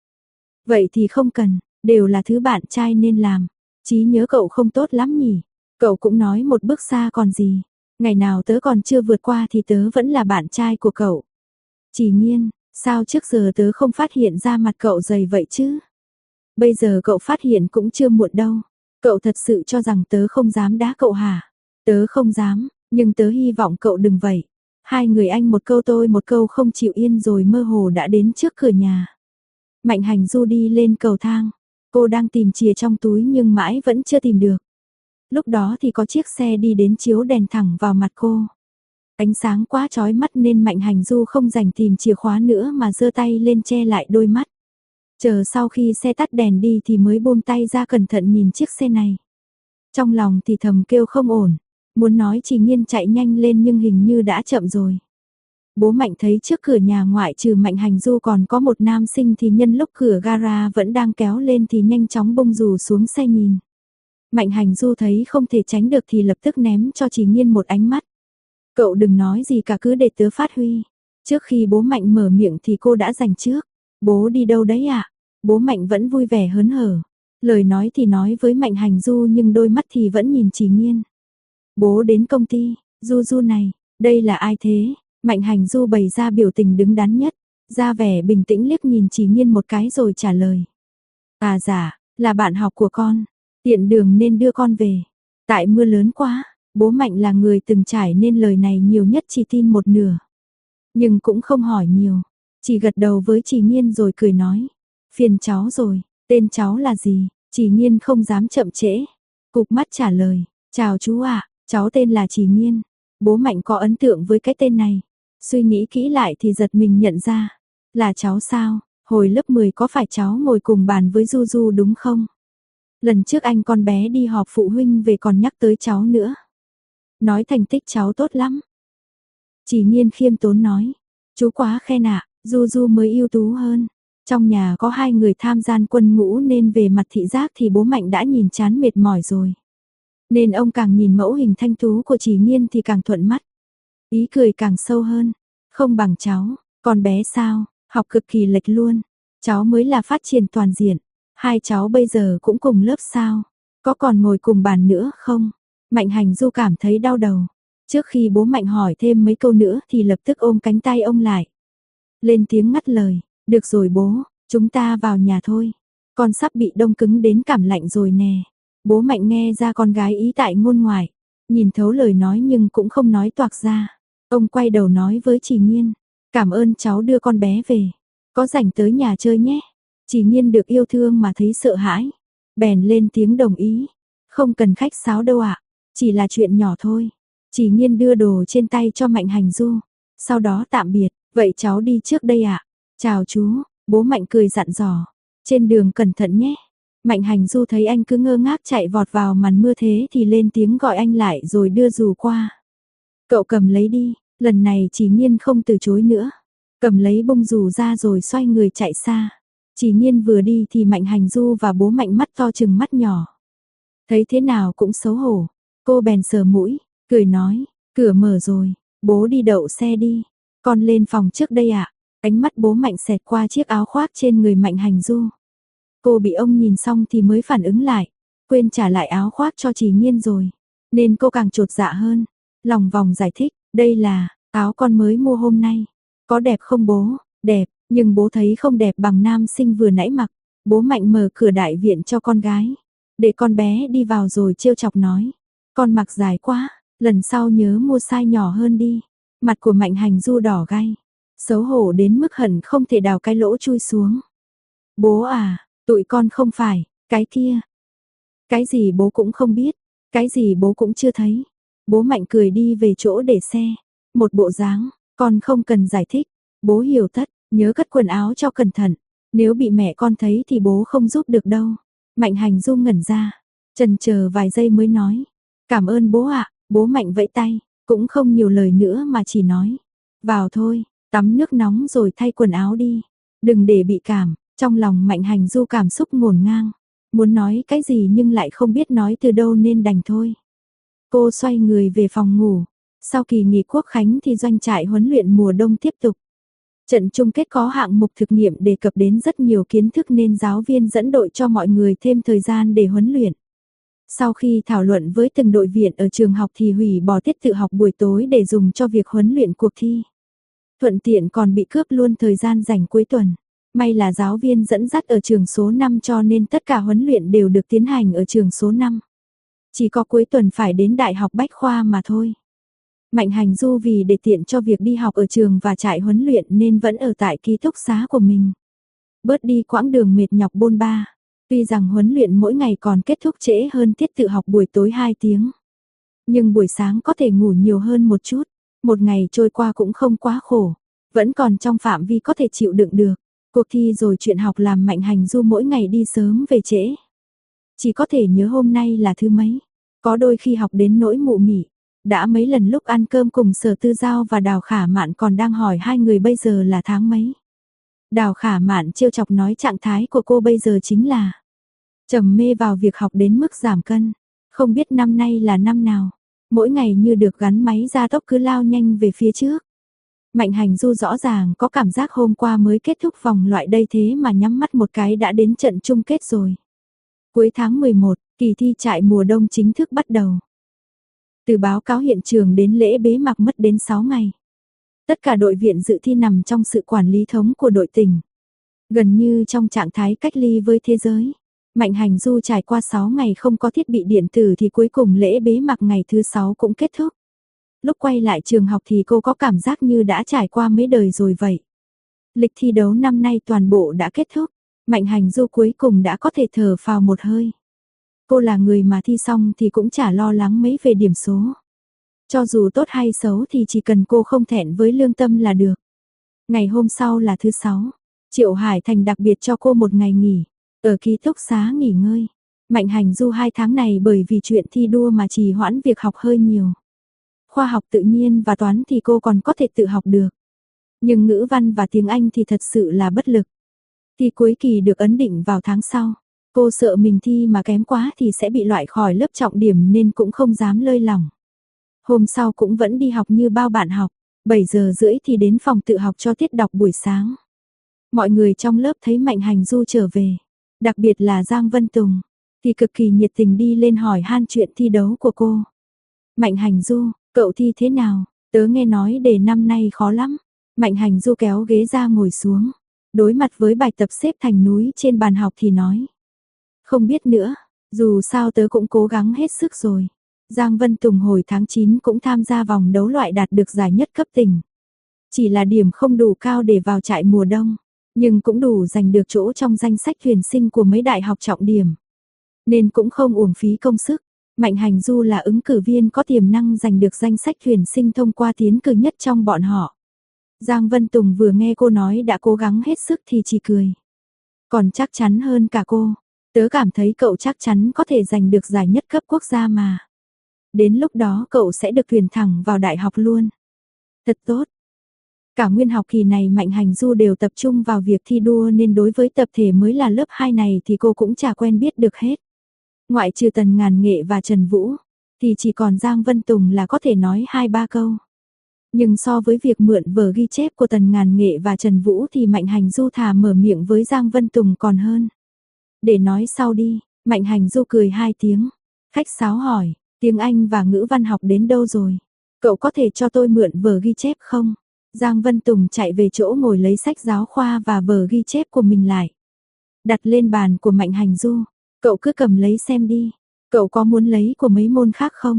Vậy thì không cần, đều là thứ bạn trai nên làm. Trí nhớ cậu không tốt lắm nhỉ? Cậu cũng nói một bước xa còn gì. Ngày nào tớ còn chưa vượt qua thì tớ vẫn là bạn trai của cậu. Chỉ Nhiên, sao trước giờ tớ không phát hiện ra mặt cậu dày vậy chứ? Bây giờ cậu phát hiện cũng chưa muộn đâu. Cậu thật sự cho rằng tớ không dám đá cậu hả? Tớ không dám, nhưng tớ hy vọng cậu đừng vậy. Hai người anh một câu tôi một câu không chịu yên rồi mơ hồ đã đến trước cửa nhà. Mạnh Hành Du đi lên cầu thang. Cô đang tìm chìa trong túi nhưng mãi vẫn chưa tìm được. Lúc đó thì có chiếc xe đi đến chiếu đèn thẳng vào mặt cô. Ánh sáng quá chói mắt nên Mạnh Hành Du không dành tìm chìa khóa nữa mà giơ tay lên che lại đôi mắt. Chờ sau khi xe tắt đèn đi thì mới buông tay ra cẩn thận nhìn chiếc xe này. Trong lòng thì thầm kêu không ổn. Muốn nói Chỉ Nhiên chạy nhanh lên nhưng hình như đã chậm rồi. Bố Mạnh thấy trước cửa nhà ngoại trừ Mạnh Hành Du còn có một nam sinh thì nhân lúc cửa gara vẫn đang kéo lên thì nhanh chóng bung dù xuống xe nhìn. Mạnh Hành Du thấy không thể tránh được thì lập tức ném cho Chỉ Nhiên một ánh mắt. Cậu đừng nói gì cả cứ để tớ phát huy. Trước khi bố Mạnh mở miệng thì cô đã giành trước. Bố đi đâu đấy ạ? Bố Mạnh vẫn vui vẻ hớn hở. Lời nói thì nói với Mạnh Hành Du nhưng đôi mắt thì vẫn nhìn Chỉ Nhiên. Bố đến công ty, Du Du này, đây là ai thế? Mạnh Hành Du bày ra biểu tình đứng đắn nhất, ra vẻ bình tĩnh liếc nhìn Chỉ Nhiên một cái rồi trả lời. À dạ, là bạn học của con, tiện đường nên đưa con về. Tại mưa lớn quá, bố Mạnh là người từng trải nên lời này nhiều nhất chỉ tin một nửa. Nhưng cũng không hỏi nhiều, chỉ gật đầu với Chỉ Nhiên rồi cười nói. Phiền cháu rồi, tên cháu là gì? Chỉ Nhiên không dám chậm trễ, cụp mắt trả lời. Chào chú ạ, cháu tên là Chỉ Nhiên. Bố Mạnh có ấn tượng với cái tên này. Suy nghĩ kỹ lại thì giật mình nhận ra. Là cháu sao? Hồi lớp 10 có phải cháu ngồi cùng bàn với Du Du đúng không? Lần trước anh con bé đi họp phụ huynh về còn nhắc tới cháu nữa. Nói thành tích cháu tốt lắm. Chỉ Nhiên khiêm tốn nói. Chú quá khen ạ, Du Du mới ưu tú hơn. Trong nhà có 2 người tham gia quân ngũ nên về mặt thị giác thì bố Mạnh đã nhìn chán mệt mỏi rồi. Nên ông càng nhìn mẫu hình thanh tú của Chỉ Nhiên thì càng thuận mắt. Ý cười càng sâu hơn. Không bằng cháu, con bé sao, học cực kỳ lệch luôn. Cháu mới là phát triển toàn diện. Hai cháu bây giờ cũng cùng lớp sao? Có còn ngồi cùng bàn nữa không? Mạnh Hành Du cảm thấy đau đầu. Trước khi bố Mạnh hỏi thêm mấy câu nữa thì lập tức ôm cánh tay ông lại. Lên tiếng ngắt lời. Được rồi bố, chúng ta vào nhà thôi. Con sắp bị đông cứng đến cảm lạnh rồi nè. Bố Mạnh nghe ra con gái ý tại ngôn ngoại. Nhìn thấu lời nói nhưng cũng không nói toạc ra. Ông quay đầu nói với Chỉ Nhiên. Cảm ơn cháu đưa con bé về. Có rảnh tới nhà chơi nhé. Chỉ Nhiên được yêu thương mà thấy sợ hãi. Bèn lên tiếng đồng ý. Không cần khách sáo đâu ạ. Chỉ là chuyện nhỏ thôi. Chỉ Nhiên đưa đồ trên tay cho Mạnh Hành Du. Sau đó tạm biệt. Vậy cháu đi trước đây ạ. Chào chú. Bố Mạnh cười dặn dò. Trên đường cẩn thận nhé. Mạnh Hành Du thấy anh cứ ngơ ngác chạy vọt vào màn mưa thế thì lên tiếng gọi anh lại rồi đưa dù qua. Cậu cầm lấy đi. Lần này Chỉ Nhiên không từ chối nữa. Cầm lấy bông dù ra rồi xoay người chạy xa. Chỉ Nhiên vừa đi thì Mạnh Hành Du và bố Mạnh mắt to chừng mắt nhỏ. Thấy thế nào cũng xấu hổ. Cô bèn sờ mũi, cười nói, cửa mở rồi, bố đi đậu xe đi. Con lên phòng trước đây ạ. Ánh mắt bố Mạnh xẹt qua chiếc áo khoác trên người Mạnh Hành Du. Cô bị ông nhìn xong thì mới phản ứng lại. Quên trả lại áo khoác cho Chỉ Nhiên rồi. Nên cô càng chột dạ hơn. Lòng vòng giải thích, đây là áo con mới mua hôm nay. Có đẹp không bố? Đẹp, nhưng bố thấy không đẹp bằng nam sinh vừa nãy mặc. Bố Mạnh mở cửa đại viện cho con gái. Để con bé đi vào rồi trêu chọc nói. Con mặc dài quá, lần sau nhớ mua size nhỏ hơn đi. Mặt của Mạnh Hành Du đỏ gay, xấu hổ đến mức hận không thể đào cái lỗ chui xuống. Bố à, tụi con không phải, cái kia. Cái gì bố cũng không biết, cái gì bố cũng chưa thấy. Bố Mạnh cười đi về chỗ để xe, một bộ dáng, con không cần giải thích, bố hiểu tất, nhớ cất quần áo cho cẩn thận, nếu bị mẹ con thấy thì bố không giúp được đâu. Mạnh Hành Du ngẩn ra, chần chờ vài giây mới nói, cảm ơn bố ạ. Bố Mạnh vẫy tay, cũng không nhiều lời nữa mà chỉ nói, vào thôi, tắm nước nóng rồi thay quần áo đi, đừng để bị cảm. Trong lòng Mạnh Hành Du cảm xúc ngổn ngang, muốn nói cái gì nhưng lại không biết nói từ đâu nên đành thôi. Cô xoay người về phòng ngủ, sau kỳ nghỉ quốc khánh thì doanh trại huấn luyện mùa đông tiếp tục. Trận chung kết có hạng mục thực nghiệm đề cập đến rất nhiều kiến thức nên giáo viên dẫn đội cho mọi người thêm thời gian để huấn luyện. Sau khi thảo luận với từng đội viện ở trường học thì hủy bỏ tiết tự học buổi tối để dùng cho việc huấn luyện cuộc thi. Thuận tiện còn bị cướp luôn thời gian rảnh cuối tuần. May là giáo viên dẫn dắt ở trường số 5 cho nên tất cả huấn luyện đều được tiến hành ở trường số 5. Chỉ có cuối tuần phải đến Đại học Bách Khoa mà thôi. Mạnh Hành Du vì để tiện cho việc đi học ở trường và trại huấn luyện nên vẫn ở tại ký túc xá của mình. Bớt đi quãng đường mệt nhọc bôn ba. Tuy rằng huấn luyện mỗi ngày còn kết thúc trễ hơn tiết tự học buổi tối 2 tiếng. Nhưng buổi sáng có thể ngủ nhiều hơn một chút. Một ngày trôi qua cũng không quá khổ. Vẫn còn trong phạm vi có thể chịu đựng được. Cuộc thi rồi chuyện học làm Mạnh Hành Du mỗi ngày đi sớm về trễ. Chỉ có thể nhớ hôm nay là thứ mấy. Có đôi khi học đến nỗi mụ mị. Đã mấy lần lúc ăn cơm cùng Sở Tư Giao và Đào Khả Mạn còn đang hỏi hai người bây giờ là tháng mấy. Đào Khả Mạn trêu chọc nói trạng thái của cô bây giờ chính là trầm mê vào việc học đến mức giảm cân. Không biết năm nay là năm nào. Mỗi ngày như được gắn máy gia tốc cứ lao nhanh về phía trước. Mạnh Hành Du rõ ràng có cảm giác hôm qua mới kết thúc vòng loại đây thế mà nhắm mắt một cái đã đến trận chung kết rồi. Cuối tháng 11, kỳ thi trại mùa đông chính thức bắt đầu. Từ báo cáo hiện trường đến lễ bế mạc mất đến 6 ngày. Tất cả đội viện dự thi nằm trong sự quản lý thống của đội tỉnh. Gần như trong trạng thái cách ly với thế giới. Mạnh Hành Du trải qua 6 ngày không có thiết bị điện tử thì cuối cùng lễ bế mạc ngày thứ 6 cũng kết thúc. Lúc quay lại trường học thì cô có cảm giác như đã trải qua mấy đời rồi vậy. Lịch thi đấu năm nay toàn bộ đã kết thúc. Mạnh Hành Du cuối cùng đã có thể thở phào một hơi. Cô là người mà thi xong thì cũng chả lo lắng mấy về điểm số. Cho dù tốt hay xấu thì chỉ cần cô không thẹn với lương tâm là được. Ngày hôm sau là thứ 6. Triệu Hải Thành đặc biệt cho cô một ngày nghỉ. Ở ký túc xá nghỉ ngơi. Mạnh Hành Du 2 tháng này bởi vì chuyện thi đua mà trì hoãn việc học hơi nhiều. Khoa học tự nhiên và toán thì cô còn có thể tự học được. Nhưng ngữ văn và tiếng Anh thì thật sự là bất lực. Thi cuối kỳ được ấn định vào tháng sau. Cô sợ mình thi mà kém quá thì sẽ bị loại khỏi lớp trọng điểm nên cũng không dám lơi lỏng. Hôm sau cũng vẫn đi học như bao bạn học. 7 giờ rưỡi thì đến phòng tự học cho tiết đọc buổi sáng. Mọi người trong lớp thấy Mạnh Hành Du trở về. Đặc biệt là Giang Vân Tùng. Thì cực kỳ nhiệt tình đi lên hỏi han chuyện thi đấu của cô. Mạnh Hành Du, cậu thi thế nào? Tớ nghe nói đề năm nay khó lắm. Mạnh Hành Du kéo ghế ra ngồi xuống. Đối mặt với bài tập xếp thành núi trên bàn học thì nói. Không biết nữa, dù sao tớ cũng cố gắng hết sức rồi. Giang Vân Tùng hồi tháng 9 cũng tham gia vòng đấu loại đạt được giải nhất cấp tỉnh. Chỉ là điểm không đủ cao để vào trại mùa đông, nhưng cũng đủ giành được chỗ trong danh sách tuyển sinh của mấy đại học trọng điểm. Nên cũng không uổng phí công sức. Mạnh Hành Du là ứng cử viên có tiềm năng giành được danh sách tuyển sinh thông qua tiến cử nhất trong bọn họ. Giang Vân Tùng vừa nghe cô nói đã cố gắng hết sức thì chỉ cười. Còn chắc chắn hơn cả cô. Tớ cảm thấy cậu chắc chắn có thể giành được giải nhất cấp quốc gia mà. Đến lúc đó cậu sẽ được tuyển thẳng vào đại học luôn. Thật tốt. Cả nguyên học kỳ này Mạnh Hành Du đều tập trung vào việc thi đua nên đối với tập thể mới là lớp 2 này thì cô cũng chả quen biết được hết. Ngoại trừ Tần Ngàn Nghệ và Trần Vũ, thì chỉ còn Giang Vân Tùng là có thể nói 2-3 câu. Nhưng so với việc mượn vở ghi chép của Tần Ngàn Nghệ và Trần Vũ thì Mạnh Hành Du thà mở miệng với Giang Vân Tùng còn hơn. Để nói sau đi, Mạnh Hành Du cười 2 tiếng. Khách sáo hỏi, tiếng Anh và ngữ văn học đến đâu rồi? Cậu có thể cho tôi mượn vở ghi chép không? Giang Vân Tùng chạy về chỗ ngồi lấy sách giáo khoa và vở ghi chép của mình lại. Đặt lên bàn của Mạnh Hành Du. Cậu cứ cầm lấy xem đi. Cậu có muốn lấy của mấy môn khác không?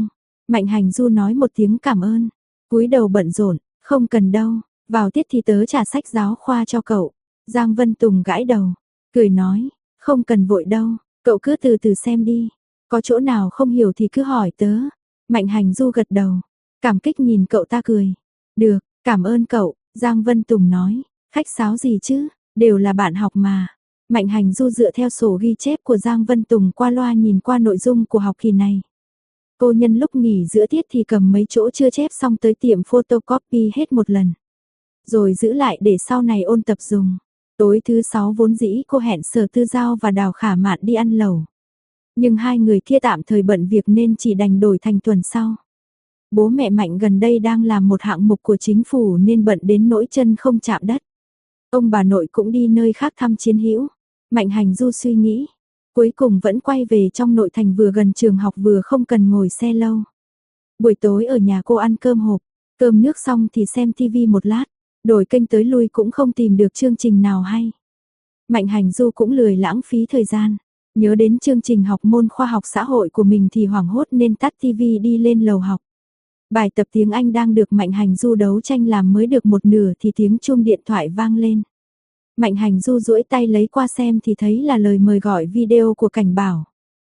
Mạnh Hành Du nói một tiếng cảm ơn, cúi đầu bận rộn, không cần đâu, vào tiết thì tớ trả sách giáo khoa cho cậu. Giang Vân Tùng gãi đầu, cười nói, không cần vội đâu, cậu cứ từ từ xem đi, có chỗ nào không hiểu thì cứ hỏi tớ. Mạnh Hành Du gật đầu, cảm kích nhìn cậu ta cười. Được, cảm ơn cậu, Giang Vân Tùng nói, khách sáo gì chứ, đều là bạn học mà. Mạnh Hành Du dựa theo sổ ghi chép của Giang Vân Tùng qua loa nhìn qua nội dung của học kỳ này. Cô nhân lúc nghỉ giữa tiết thì cầm mấy chỗ chưa chép xong tới tiệm photocopy hết một lần. Rồi giữ lại để sau này ôn tập dùng. Tối thứ 6 vốn dĩ cô hẹn Sở Tư Giao và Đào Khả Mạn đi ăn lẩu. Nhưng hai người kia tạm thời bận việc nên chỉ đành đổi thành tuần sau. Bố mẹ Mạnh gần đây đang làm một hạng mục của chính phủ nên bận đến nỗi chân không chạm đất. Ông bà nội cũng đi nơi khác thăm chiến hữu. Mạnh Hành Du suy nghĩ, cuối cùng vẫn quay về trong nội thành vừa gần trường học vừa không cần ngồi xe lâu. Buổi tối ở nhà cô ăn cơm hộp, cơm nước xong thì xem tivi một lát, đổi kênh tới lui cũng không tìm được chương trình nào hay. Mạnh Hành Du cũng lười lãng phí thời gian, nhớ đến chương trình học môn khoa học xã hội của mình thì hoảng hốt nên tắt tivi đi lên lầu học. Bài tập tiếng Anh đang được Mạnh Hành Du đấu tranh làm mới được một nửa thì tiếng chuông điện thoại vang lên. Mạnh Hành Du duỗi tay lấy qua xem thì thấy là lời mời gọi video của Cảnh Bảo.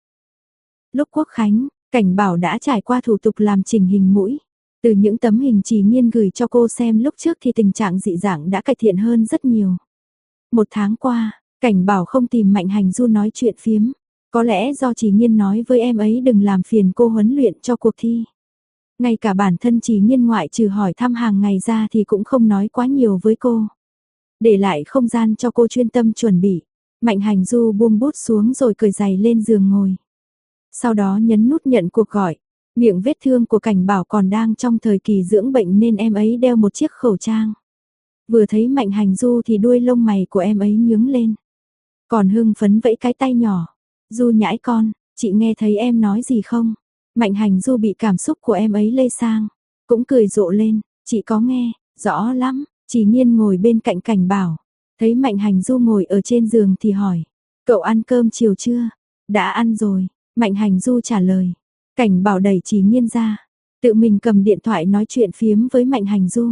Lúc Quốc khánh, Cảnh Bảo đã trải qua thủ tục làm chỉnh hình mũi. Từ những tấm hình Chỉ Nhiên gửi cho cô xem lúc trước thì tình trạng dị dạng đã cải thiện hơn rất nhiều. Một tháng qua, Cảnh Bảo không tìm Mạnh Hành Du nói chuyện phiếm. Có lẽ do Chỉ Nhiên nói với em ấy đừng làm phiền cô huấn luyện cho cuộc thi. Ngay cả bản thân Chỉ Nhiên ngoại trừ hỏi thăm hàng ngày ra thì cũng không nói quá nhiều với cô. Để lại không gian cho cô chuyên tâm chuẩn bị. Mạnh Hành Du buông bút xuống rồi cởi giày lên giường ngồi. Sau đó nhấn nút nhận cuộc gọi. Miệng vết thương của Cảnh Bảo còn đang trong thời kỳ dưỡng bệnh nên em ấy đeo một chiếc khẩu trang. Vừa thấy Mạnh Hành Du thì đuôi lông mày của em ấy nhướng lên. Còn hưng phấn vẫy cái tay nhỏ. Du nhãi con, chị nghe thấy em nói gì không? Mạnh Hành Du bị cảm xúc của em ấy lây sang. Cũng cười rộ lên, chị có nghe, rõ lắm. Chỉ Nhiên ngồi bên cạnh Cảnh Bảo. Thấy Mạnh Hành Du ngồi ở trên giường thì hỏi. Cậu ăn cơm chiều chưa? Đã ăn rồi, Mạnh Hành Du trả lời. Cảnh Bảo đẩy Chỉ Nhiên ra. Tự mình cầm điện thoại nói chuyện phiếm với Mạnh Hành Du.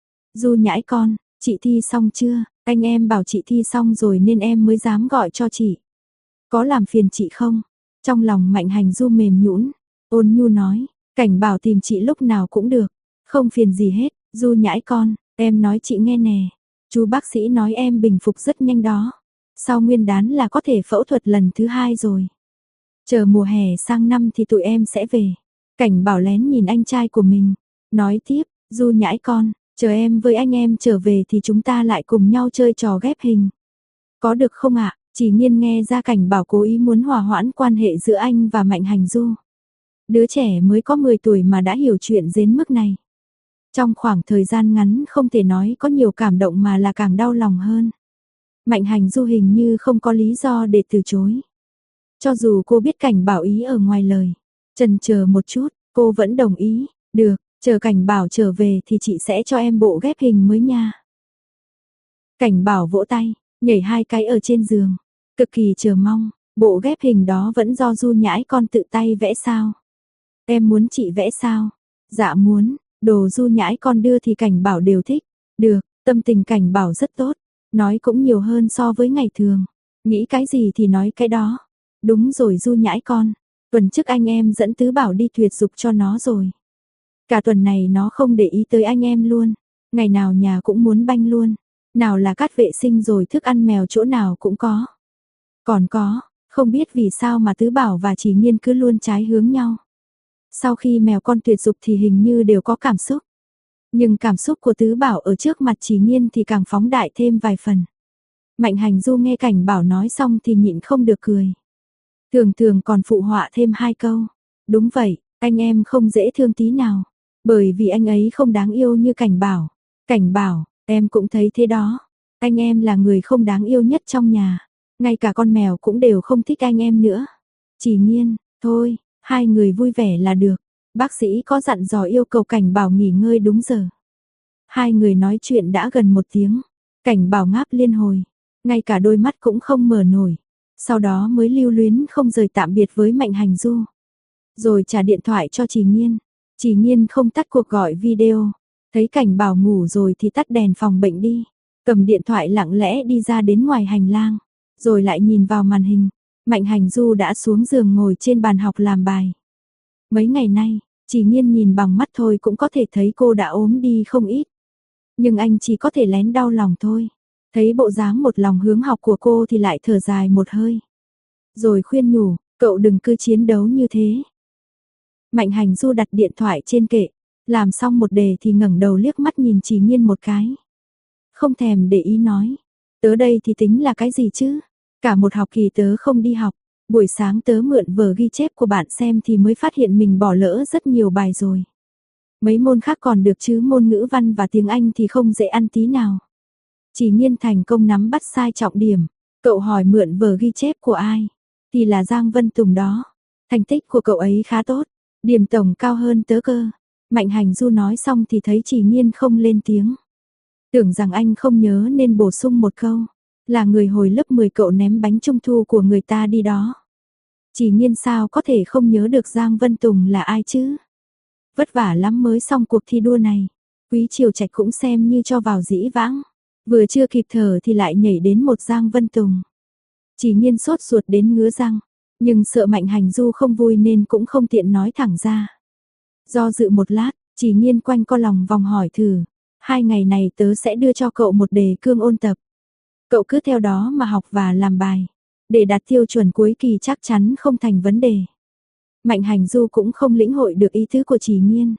Du nhãi con, chị thi xong chưa? Anh em bảo chị thi xong rồi nên em mới dám gọi cho chị. Có làm phiền chị không? Trong lòng Mạnh Hành Du mềm nhũn, ôn nhu nói. Cảnh Bảo tìm chị lúc nào cũng được. Không phiền gì hết, Du nhãi con. Em nói chị nghe nè, chú bác sĩ nói em bình phục rất nhanh đó. Sau Nguyên đán là có thể phẫu thuật lần thứ 2 rồi. Chờ mùa hè sang năm thì tụi em sẽ về. Cảnh Bảo lén nhìn anh trai của mình, nói tiếp, Du nhãi con, chờ em với anh em trở về thì chúng ta lại cùng nhau chơi trò ghép hình. Có được không ạ? Chỉ Nhiên nghe ra Cảnh Bảo cố ý muốn hòa hoãn quan hệ giữa anh và Mạnh Hành Du. Đứa trẻ mới có 10 tuổi mà đã hiểu chuyện đến mức này. Trong khoảng thời gian ngắn không thể nói có nhiều cảm động mà là càng đau lòng hơn. Mạnh Hành Du hình như không có lý do để từ chối. Cho dù cô biết Cảnh Bảo ý ở ngoài lời, chần chờ một chút, cô vẫn đồng ý. Được, chờ Cảnh Bảo trở về thì chị sẽ cho em bộ ghép hình mới nha. Cảnh Bảo vỗ tay, nhảy 2 cái ở trên giường, cực kỳ chờ mong. Bộ ghép hình đó vẫn do Du nhãi con tự tay vẽ sao? Em muốn chị vẽ sao? Dạ muốn. Đồ Du nhãi con đưa thì Cảnh Bảo đều thích. Được, tâm tình Cảnh Bảo rất tốt. Nói cũng nhiều hơn so với ngày thường. Nghĩ cái gì thì nói cái đó. Đúng rồi Du nhãi con. Tuần trước anh em dẫn Tứ Bảo đi tuyệt dục cho nó rồi. Cả tuần này nó không để ý tới anh em luôn. Ngày nào nhà cũng muốn banh luôn. Nào là cát vệ sinh rồi thức ăn mèo chỗ nào cũng có. Còn có, không biết vì sao mà Tứ Bảo và Chỉ Nhiên cứ luôn trái hướng nhau. Sau khi mèo con tuyệt dục thì hình như đều có cảm xúc. Nhưng cảm xúc của Tứ Bảo ở trước mặt Chỉ Nhiên thì càng phóng đại thêm vài phần. Mạnh Hành Du nghe Cảnh Bảo nói xong thì nhịn không được cười. Thường thường còn phụ họa thêm 2 câu. Đúng vậy, anh em không dễ thương tí nào. Bởi vì anh ấy không đáng yêu như Cảnh Bảo. Cảnh Bảo, em cũng thấy thế đó. Anh em là người không đáng yêu nhất trong nhà. Ngay cả con mèo cũng đều không thích anh em nữa. Chỉ Nhiên, thôi. Hai người vui vẻ là được. Bác sĩ có dặn dò yêu cầu Cảnh Bảo nghỉ ngơi đúng giờ. Hai người nói chuyện đã gần 1 tiếng. Cảnh Bảo ngáp liên hồi. Ngay cả đôi mắt cũng không mở nổi. Sau đó mới lưu luyến không rời tạm biệt với Mạnh Hành Du. Rồi trả điện thoại cho Chỉ Nhiên. Chỉ Nhiên không tắt cuộc gọi video, thấy Cảnh Bảo ngủ rồi thì tắt đèn phòng bệnh đi, cầm điện thoại lặng lẽ đi ra đến ngoài hành lang, rồi lại nhìn vào màn hình. Mạnh Hành Du đã xuống giường ngồi trên bàn học làm bài. Mấy ngày nay, Chỉ Nhiên nhìn bằng mắt thôi cũng có thể thấy cô đã ốm đi không ít. Nhưng anh chỉ có thể lén đau lòng thôi. Thấy bộ dáng một lòng hướng học của cô thì lại thở dài một hơi. Rồi khuyên nhủ, cậu đừng cứ chiến đấu như thế. Mạnh Hành Du đặt điện thoại trên kệ, làm xong một đề thì ngẩng đầu liếc mắt nhìn Chỉ Nhiên một cái. Không thèm để ý nói, tớ đây thì tính là cái gì chứ? Cả một học kỳ tớ không đi học, buổi sáng tớ mượn vở ghi chép của bạn xem thì mới phát hiện mình bỏ lỡ rất nhiều bài rồi. Mấy môn khác còn được chứ môn ngữ văn và tiếng Anh thì không dễ ăn tí nào. Chỉ Nhiên thành công nắm bắt sai trọng điểm, cậu hỏi mượn vở ghi chép của ai? Thì là Giang Vân Tùng đó. Thành tích của cậu ấy khá tốt, điểm tổng cao hơn tớ cơ. Mạnh Hành Du nói xong thì thấy Chỉ Nhiên không lên tiếng. Tưởng rằng anh không nhớ nên bổ sung một câu. Là người hồi lớp 10 cậu ném bánh trung thu của người ta đi đó. Chỉ Nhiên sao có thể không nhớ được Giang Vân Tùng là ai chứ? Vất vả lắm mới xong cuộc thi đua này. Quý Triều Trạch cũng xem như cho vào dĩ vãng. Vừa chưa kịp thở thì lại nhảy đến một Giang Vân Tùng. Chỉ Nhiên sốt ruột đến ngứa răng. Nhưng sợ Mạnh Hành Du không vui nên cũng không tiện nói thẳng ra. Do dự một lát, Chỉ Nhiên quanh co lòng vòng hỏi thử. 2 ngày này tớ sẽ đưa cho cậu một đề cương ôn tập. Cậu cứ theo đó mà học và làm bài. Để đạt tiêu chuẩn cuối kỳ chắc chắn không thành vấn đề. Mạnh Hành Du cũng không lĩnh hội được ý tứ của Chỉ Nhiên.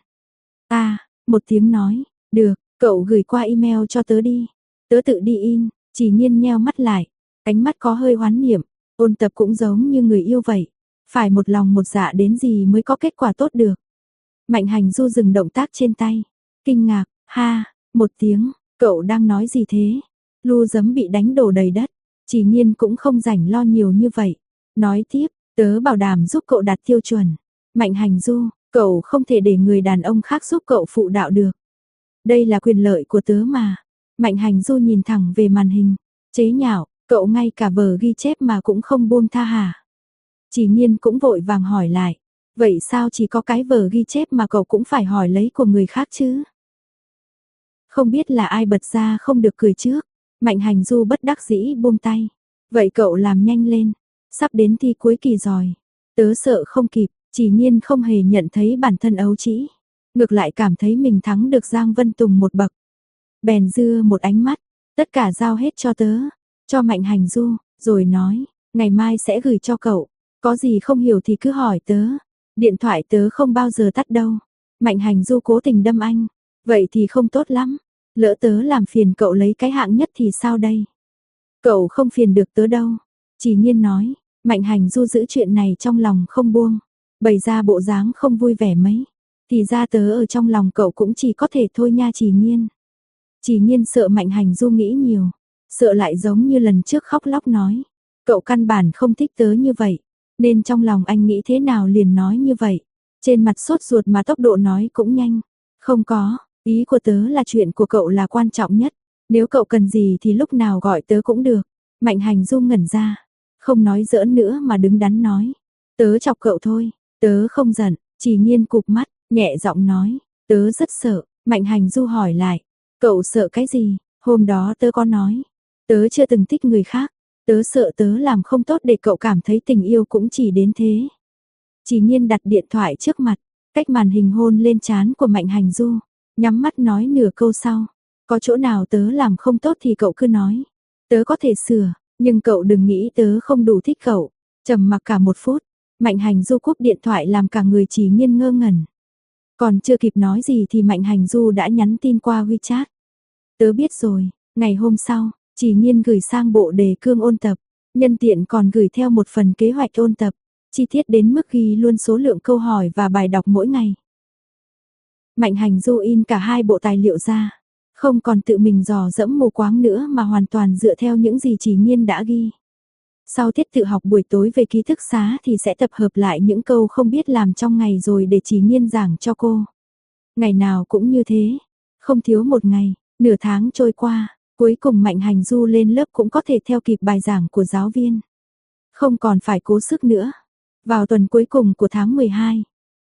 Một tiếng nói, được, cậu gửi qua email cho tớ đi. Tớ tự đi in. Chỉ Nhiên nheo mắt lại, ánh mắt có hơi hoán niệm. Ôn tập cũng giống như người yêu vậy. Phải một lòng một dạ đến gì mới có kết quả tốt được. Mạnh Hành Du dừng động tác trên tay. Kinh ngạc, một tiếng, cậu đang nói gì thế? Lu giấm bị đánh đổ đầy đất. Chỉ Nhiên cũng không rảnh lo nhiều như vậy. Nói tiếp, tớ bảo đảm giúp cậu đạt tiêu chuẩn. Mạnh Hành Du, cậu không thể để người đàn ông khác giúp cậu phụ đạo được. Đây là quyền lợi của tớ mà. Mạnh Hành Du nhìn thẳng về màn hình. Chế nhạo, cậu ngay cả vở ghi chép mà cũng không buông tha hả? Chỉ Nhiên cũng vội vàng hỏi lại. Vậy sao chỉ có cái vở ghi chép mà cậu cũng phải hỏi lấy của người khác chứ? Không biết là ai bật ra không được cười trước. Mạnh Hành Du bất đắc dĩ buông tay. Vậy cậu làm nhanh lên. Sắp đến thi cuối kỳ rồi. Tớ sợ không kịp. Chỉ Nhiên không hề nhận thấy bản thân ấu trĩ. Ngược lại cảm thấy mình thắng được Giang Vân Tùng một bậc. Bèn dưa một ánh mắt. Tất cả giao hết cho tớ. Cho Mạnh Hành Du. Rồi nói. Ngày mai sẽ gửi cho cậu. Có gì không hiểu thì cứ hỏi tớ. Điện thoại tớ không bao giờ tắt đâu. Mạnh Hành Du cố tình đâm anh. Vậy thì không tốt lắm. Lỡ tớ làm phiền cậu lấy cái hạng nhất thì sao đây? Cậu không phiền được tớ đâu. Chỉ Nhiên nói. Mạnh Hành Du giữ chuyện này trong lòng không buông. Bày ra bộ dáng không vui vẻ mấy. Thì ra tớ ở trong lòng cậu cũng chỉ có thể thôi nha Chỉ Nhiên. Chỉ Nhiên sợ Mạnh Hành Du nghĩ nhiều. Sợ lại giống như lần trước khóc lóc nói. Cậu căn bản không thích tớ như vậy. Nên trong lòng anh nghĩ thế nào liền nói như vậy. Trên mặt sốt ruột mà tốc độ nói cũng nhanh. Không có, ý của tớ là chuyện của cậu là quan trọng nhất. Nếu cậu cần gì thì lúc nào gọi tớ cũng được. Mạnh Hành Du ngẩn ra. Không nói giỡn nữa mà đứng đắn nói. Tớ chọc cậu thôi, tớ không giận. Chỉ Nhiên cụp mắt, nhẹ giọng nói. Tớ rất sợ. Mạnh Hành Du hỏi lại. Cậu sợ cái gì? Hôm đó tớ có nói. Tớ chưa từng thích người khác. Tớ sợ tớ làm không tốt để cậu cảm thấy tình yêu cũng chỉ đến thế. Chỉ Nhiên đặt điện thoại trước mặt, cách màn hình hôn lên trán của Mạnh Hành Du, nhắm mắt nói nửa câu sau. Có chỗ nào tớ làm không tốt thì cậu cứ nói. Tớ có thể sửa, nhưng cậu đừng nghĩ tớ không đủ thích cậu. Trầm mặc cả 1 phút, Mạnh Hành Du cúp điện thoại làm cả người Chỉ Nhiên ngơ ngẩn. Còn chưa kịp nói gì thì Mạnh Hành Du đã nhắn tin qua WeChat. Tớ biết rồi. Ngày hôm sau, Chỉ Nhiên gửi sang bộ đề cương ôn tập, nhân tiện còn gửi theo một phần kế hoạch ôn tập, chi tiết đến mức ghi luôn số lượng câu hỏi và bài đọc mỗi ngày. Mạnh Hành Du in cả 2 bộ tài liệu ra, không còn tự mình dò dẫm mù quáng nữa mà hoàn toàn dựa theo những gì Chỉ Nhiên đã ghi. Sau tiết tự học buổi tối về ký túc xá thì sẽ tập hợp lại những câu không biết làm trong ngày rồi để Chỉ Nhiên giảng cho cô. Ngày nào cũng như thế, không thiếu một ngày, nửa tháng trôi qua. Cuối cùng Mạnh Hành Du lên lớp cũng có thể theo kịp bài giảng của giáo viên. Không còn phải cố sức nữa. Vào tuần cuối cùng của tháng 12,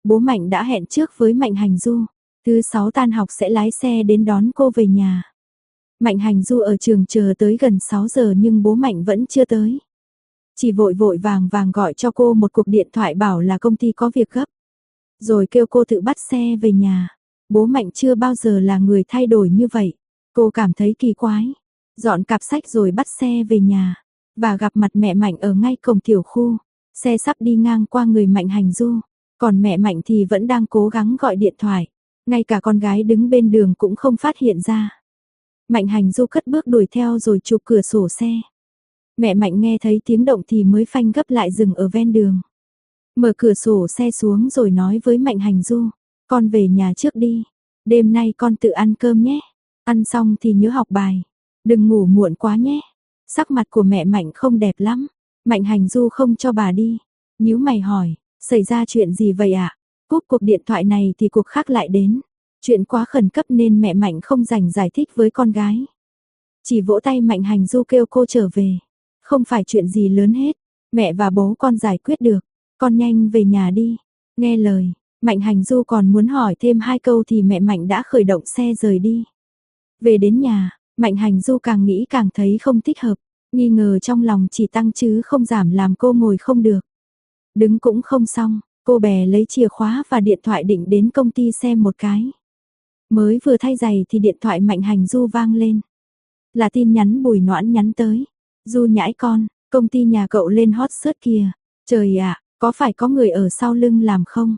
Bố Mạnh đã hẹn trước với Mạnh Hành Du, thứ 6 tan học sẽ lái xe đến đón cô về nhà. Mạnh Hành Du ở trường chờ tới gần 6 giờ nhưng bố Mạnh vẫn chưa tới. Chỉ vội vội vàng vàng gọi cho cô một cuộc điện thoại bảo là công ty có việc gấp. Rồi kêu cô tự bắt xe về nhà. Bố Mạnh chưa bao giờ là người thay đổi như vậy. Cô cảm thấy kỳ quái. Dọn cặp sách rồi bắt xe về nhà. Và gặp mặt mẹ Mạnh ở ngay cổng tiểu khu. Xe sắp đi ngang qua người Mạnh Hành Du. Còn mẹ Mạnh thì vẫn đang cố gắng gọi điện thoại. Ngay cả con gái đứng bên đường cũng không phát hiện ra. Mạnh Hành Du cất bước đuổi theo rồi chụp cửa sổ xe. Mẹ Mạnh nghe thấy tiếng động thì mới phanh gấp lại dừng ở ven đường. Mở cửa sổ xe xuống rồi nói với Mạnh Hành Du, con về nhà trước đi, đêm nay con tự ăn cơm nhé, ăn xong thì nhớ học bài, đừng ngủ muộn quá nhé. Sắc mặt của mẹ Mạnh không đẹp lắm, Mạnh Hành Du không cho bà đi, nhíu mày hỏi, xảy ra chuyện gì vậy ạ? Cúp cuộc điện thoại này thì cuộc khác lại đến, chuyện quá khẩn cấp nên mẹ Mạnh không rảnh giải thích với con gái. Chỉ vỗ tay Mạnh Hành Du kêu cô trở về, không phải chuyện gì lớn hết, mẹ và bố con giải quyết được. Con nhanh về nhà đi, nghe lời, Mạnh Hành Du còn muốn hỏi thêm 2 câu thì mẹ Mạnh đã khởi động xe rời đi. Về đến nhà, Mạnh Hành Du càng nghĩ càng thấy không thích hợp, nghi ngờ trong lòng chỉ tăng chứ không giảm làm cô ngồi không được. Đứng cũng không xong, cô bè lấy chìa khóa và điện thoại định đến công ty xem một cái. Mới vừa thay giày thì điện thoại Mạnh Hành Du vang lên. Là tin nhắn Bùi Noãn nhắn tới. Du nhãi con, công ty nhà cậu lên hot search kìa. Trời ạ! Có phải có người ở sau lưng làm không?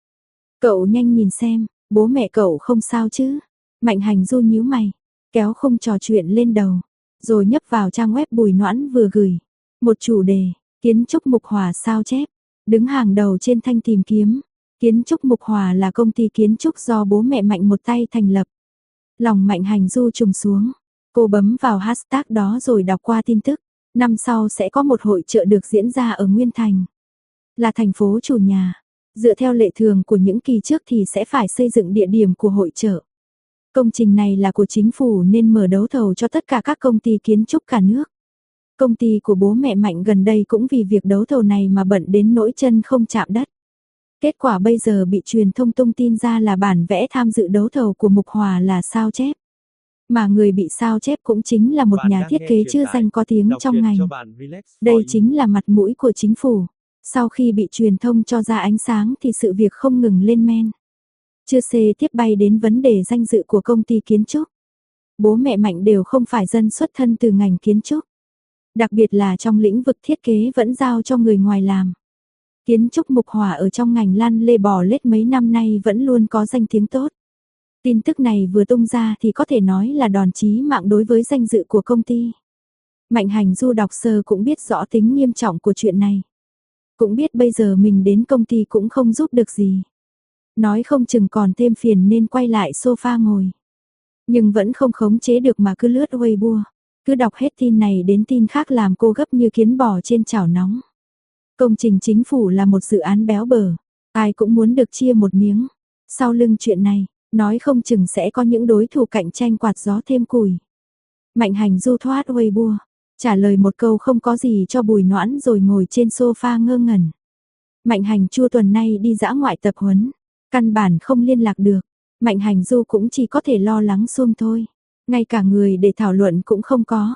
Cậu nhanh nhìn xem, bố mẹ cậu không sao chứ? Mạnh Hành Du nhíu mày, kéo khung trò chuyện lên đầu, rồi nhấp vào trang web Bùi Noãn vừa gửi. Một chủ đề, kiến trúc Mục Hòa sao chép, đứng hàng đầu trên thanh tìm kiếm. Kiến trúc Mục Hòa là công ty kiến trúc do bố mẹ Mạnh một tay thành lập. Lòng Mạnh Hành Du trùng xuống, cô bấm vào hashtag đó rồi đọc qua tin tức. Năm sau sẽ có một hội chợ được diễn ra ở Nguyên Thành. Là thành phố chủ nhà, dựa theo lệ thường của những kỳ trước thì sẽ phải xây dựng địa điểm của hội chợ. Công trình này là của chính phủ nên mở đấu thầu cho tất cả các công ty kiến trúc cả nước. Công ty của bố mẹ Mạnh gần đây cũng vì việc đấu thầu này mà bận đến nỗi chân không chạm đất. Kết quả bây giờ bị truyền thông tung tin ra là bản vẽ tham dự đấu thầu của Mục Hòa là sao chép. Mà người bị sao chép cũng chính là một nhà thiết kế chưa danh có tiếng trong ngành. Đây chính là mặt mũi của chính phủ. Sau khi bị truyền thông cho ra ánh sáng thì sự việc không ngừng lên men. Chưa xê tiếp bay đến vấn đề danh dự của công ty kiến trúc. Bố mẹ Mạnh đều không phải dân xuất thân từ ngành kiến trúc. Đặc biệt là trong lĩnh vực thiết kế vẫn giao cho người ngoài làm. Kiến trúc Mục Hòa ở trong ngành lăn lê bò lết mấy năm nay vẫn luôn có danh tiếng tốt. Tin tức này vừa tung ra thì có thể nói là đòn chí mạng đối với danh dự của công ty. Mạnh Hành Du đọc sơ cũng biết rõ tính nghiêm trọng của chuyện này. Cũng biết bây giờ mình đến công ty cũng không giúp được gì. Nói không chừng còn thêm phiền nên quay lại sofa ngồi. Nhưng vẫn không khống chế được mà cứ lướt Weibo. Cứ đọc hết tin này đến tin khác làm cô gấp như kiến bò trên chảo nóng. Công trình chính phủ là một dự án béo bở. Ai cũng muốn được chia một miếng. Sau lưng chuyện này, nói không chừng sẽ có những đối thủ cạnh tranh quạt gió thêm củi. Mạnh Hành Du thoát Weibo, trả lời một câu không có gì cho Bùi Noãn rồi ngồi trên sofa ngơ ngẩn. Mạnh Hành Chu tuần nay đi dã ngoại tập huấn, căn bản không liên lạc được. Mạnh Hành Du cũng chỉ có thể lo lắng xuông thôi, ngay cả người để thảo luận cũng không có.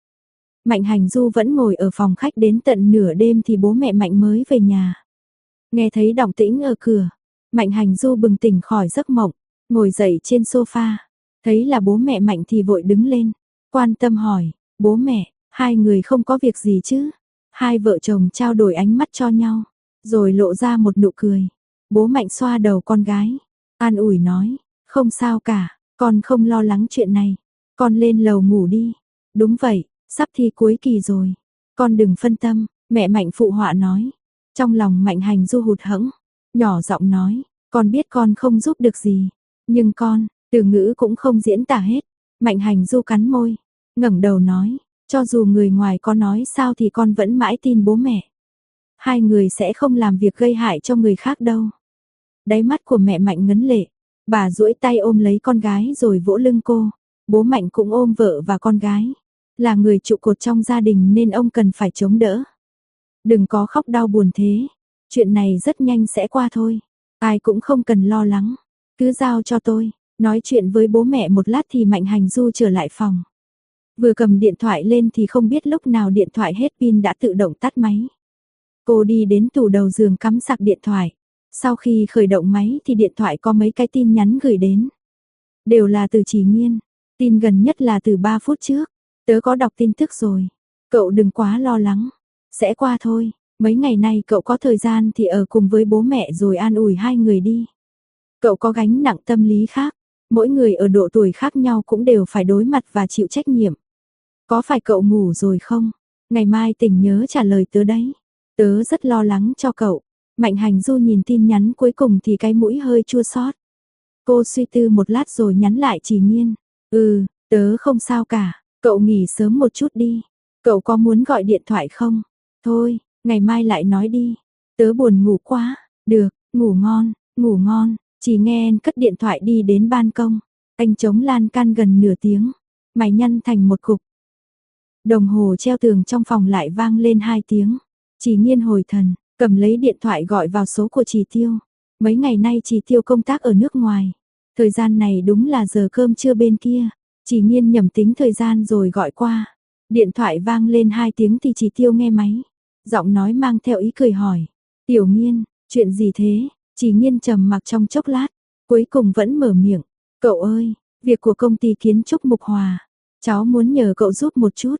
Mạnh Hành Du vẫn ngồi ở phòng khách đến tận nửa đêm thì bố mẹ Mạnh mới về nhà. Nghe thấy động tĩnh ở cửa, Mạnh Hành Du bừng tỉnh khỏi giấc mộng, ngồi dậy trên sofa, thấy là bố mẹ Mạnh thì vội đứng lên, quan tâm hỏi, bố mẹ, hai người không có việc gì chứ? Hai vợ chồng trao đổi ánh mắt cho nhau, rồi lộ ra một nụ cười. Bố Mạnh xoa đầu con gái, an ủi nói, không sao cả, con không lo lắng chuyện này, con lên lầu ngủ đi. Đúng vậy, sắp thi cuối kỳ rồi, con đừng phân tâm, mẹ Mạnh phụ họa nói. Trong lòng Mạnh Hành Du hụt hẫng, nhỏ giọng nói, con biết con không giúp được gì, nhưng con, từ ngữ cũng không diễn tả hết. Mạnh Hành Du cắn môi, ngẩng đầu nói, cho dù người ngoài có nói sao thì con vẫn mãi tin bố mẹ. Hai người sẽ không làm việc gây hại cho người khác đâu. Đáy mắt của mẹ Mạnh ngấn lệ, bà duỗi tay ôm lấy con gái rồi vỗ lưng cô. Bố Mạnh cũng ôm vợ và con gái. Là người trụ cột trong gia đình nên ông cần phải chống đỡ. Đừng có khóc đau buồn thế, chuyện này rất nhanh sẽ qua thôi. Ai cũng không cần lo lắng, cứ giao cho tôi. Nói chuyện với bố mẹ một lát thì Mạnh Hành Du trở lại phòng. Vừa cầm điện thoại lên thì không biết lúc nào điện thoại hết pin đã tự động tắt máy. Cô đi đến tủ đầu giường cắm sạc điện thoại. Sau khi khởi động máy thì điện thoại có mấy cái tin nhắn gửi đến. Đều là từ Chỉ Nghiên. Tin gần nhất là từ 3 phút trước. Tớ có đọc tin tức rồi. Cậu đừng quá lo lắng. Sẽ qua thôi. Mấy ngày nay cậu có thời gian thì ở cùng với bố mẹ rồi an ủi hai người đi. Cậu có gánh nặng tâm lý khác. Mỗi người ở độ tuổi khác nhau cũng đều phải đối mặt và chịu trách nhiệm. Có phải cậu ngủ rồi không? Ngày mai tỉnh nhớ trả lời tớ đấy. Tớ rất lo lắng cho cậu. Mạnh Hành Du nhìn tin nhắn cuối cùng thì cái mũi hơi chua xót. Cô suy tư một lát rồi nhắn lại Chỉ Nghiên. Tớ không sao cả. Cậu nghỉ sớm một chút đi. Cậu có muốn gọi điện thoại không? Thôi, ngày mai lại nói đi. Tớ buồn ngủ quá. Được, ngủ ngon, ngủ ngon. Chỉ nghe cất điện thoại đi đến ban công. Anh chống lan can gần nửa tiếng. Mày nhăn thành một cục. Đồng hồ treo tường trong phòng lại vang lên 2 tiếng. Chỉ Nghiên hồi thần, cầm lấy điện thoại gọi vào số của Chỉ Tiêu. Mấy ngày nay Chỉ Tiêu công tác ở nước ngoài. Thời gian này đúng là giờ cơm trưa bên kia. Chỉ Nghiên nhẩm tính thời gian rồi gọi qua. Điện thoại vang lên 2 tiếng thì Chỉ Tiêu nghe máy. Giọng nói mang theo ý cười hỏi. Tiểu Nghiên, chuyện gì thế? Chỉ Nghiên trầm mặc trong chốc lát. Cuối cùng vẫn mở miệng. Cậu ơi, việc của công ty kiến trúc Mục Hòa. Cháu muốn nhờ cậu giúp một chút.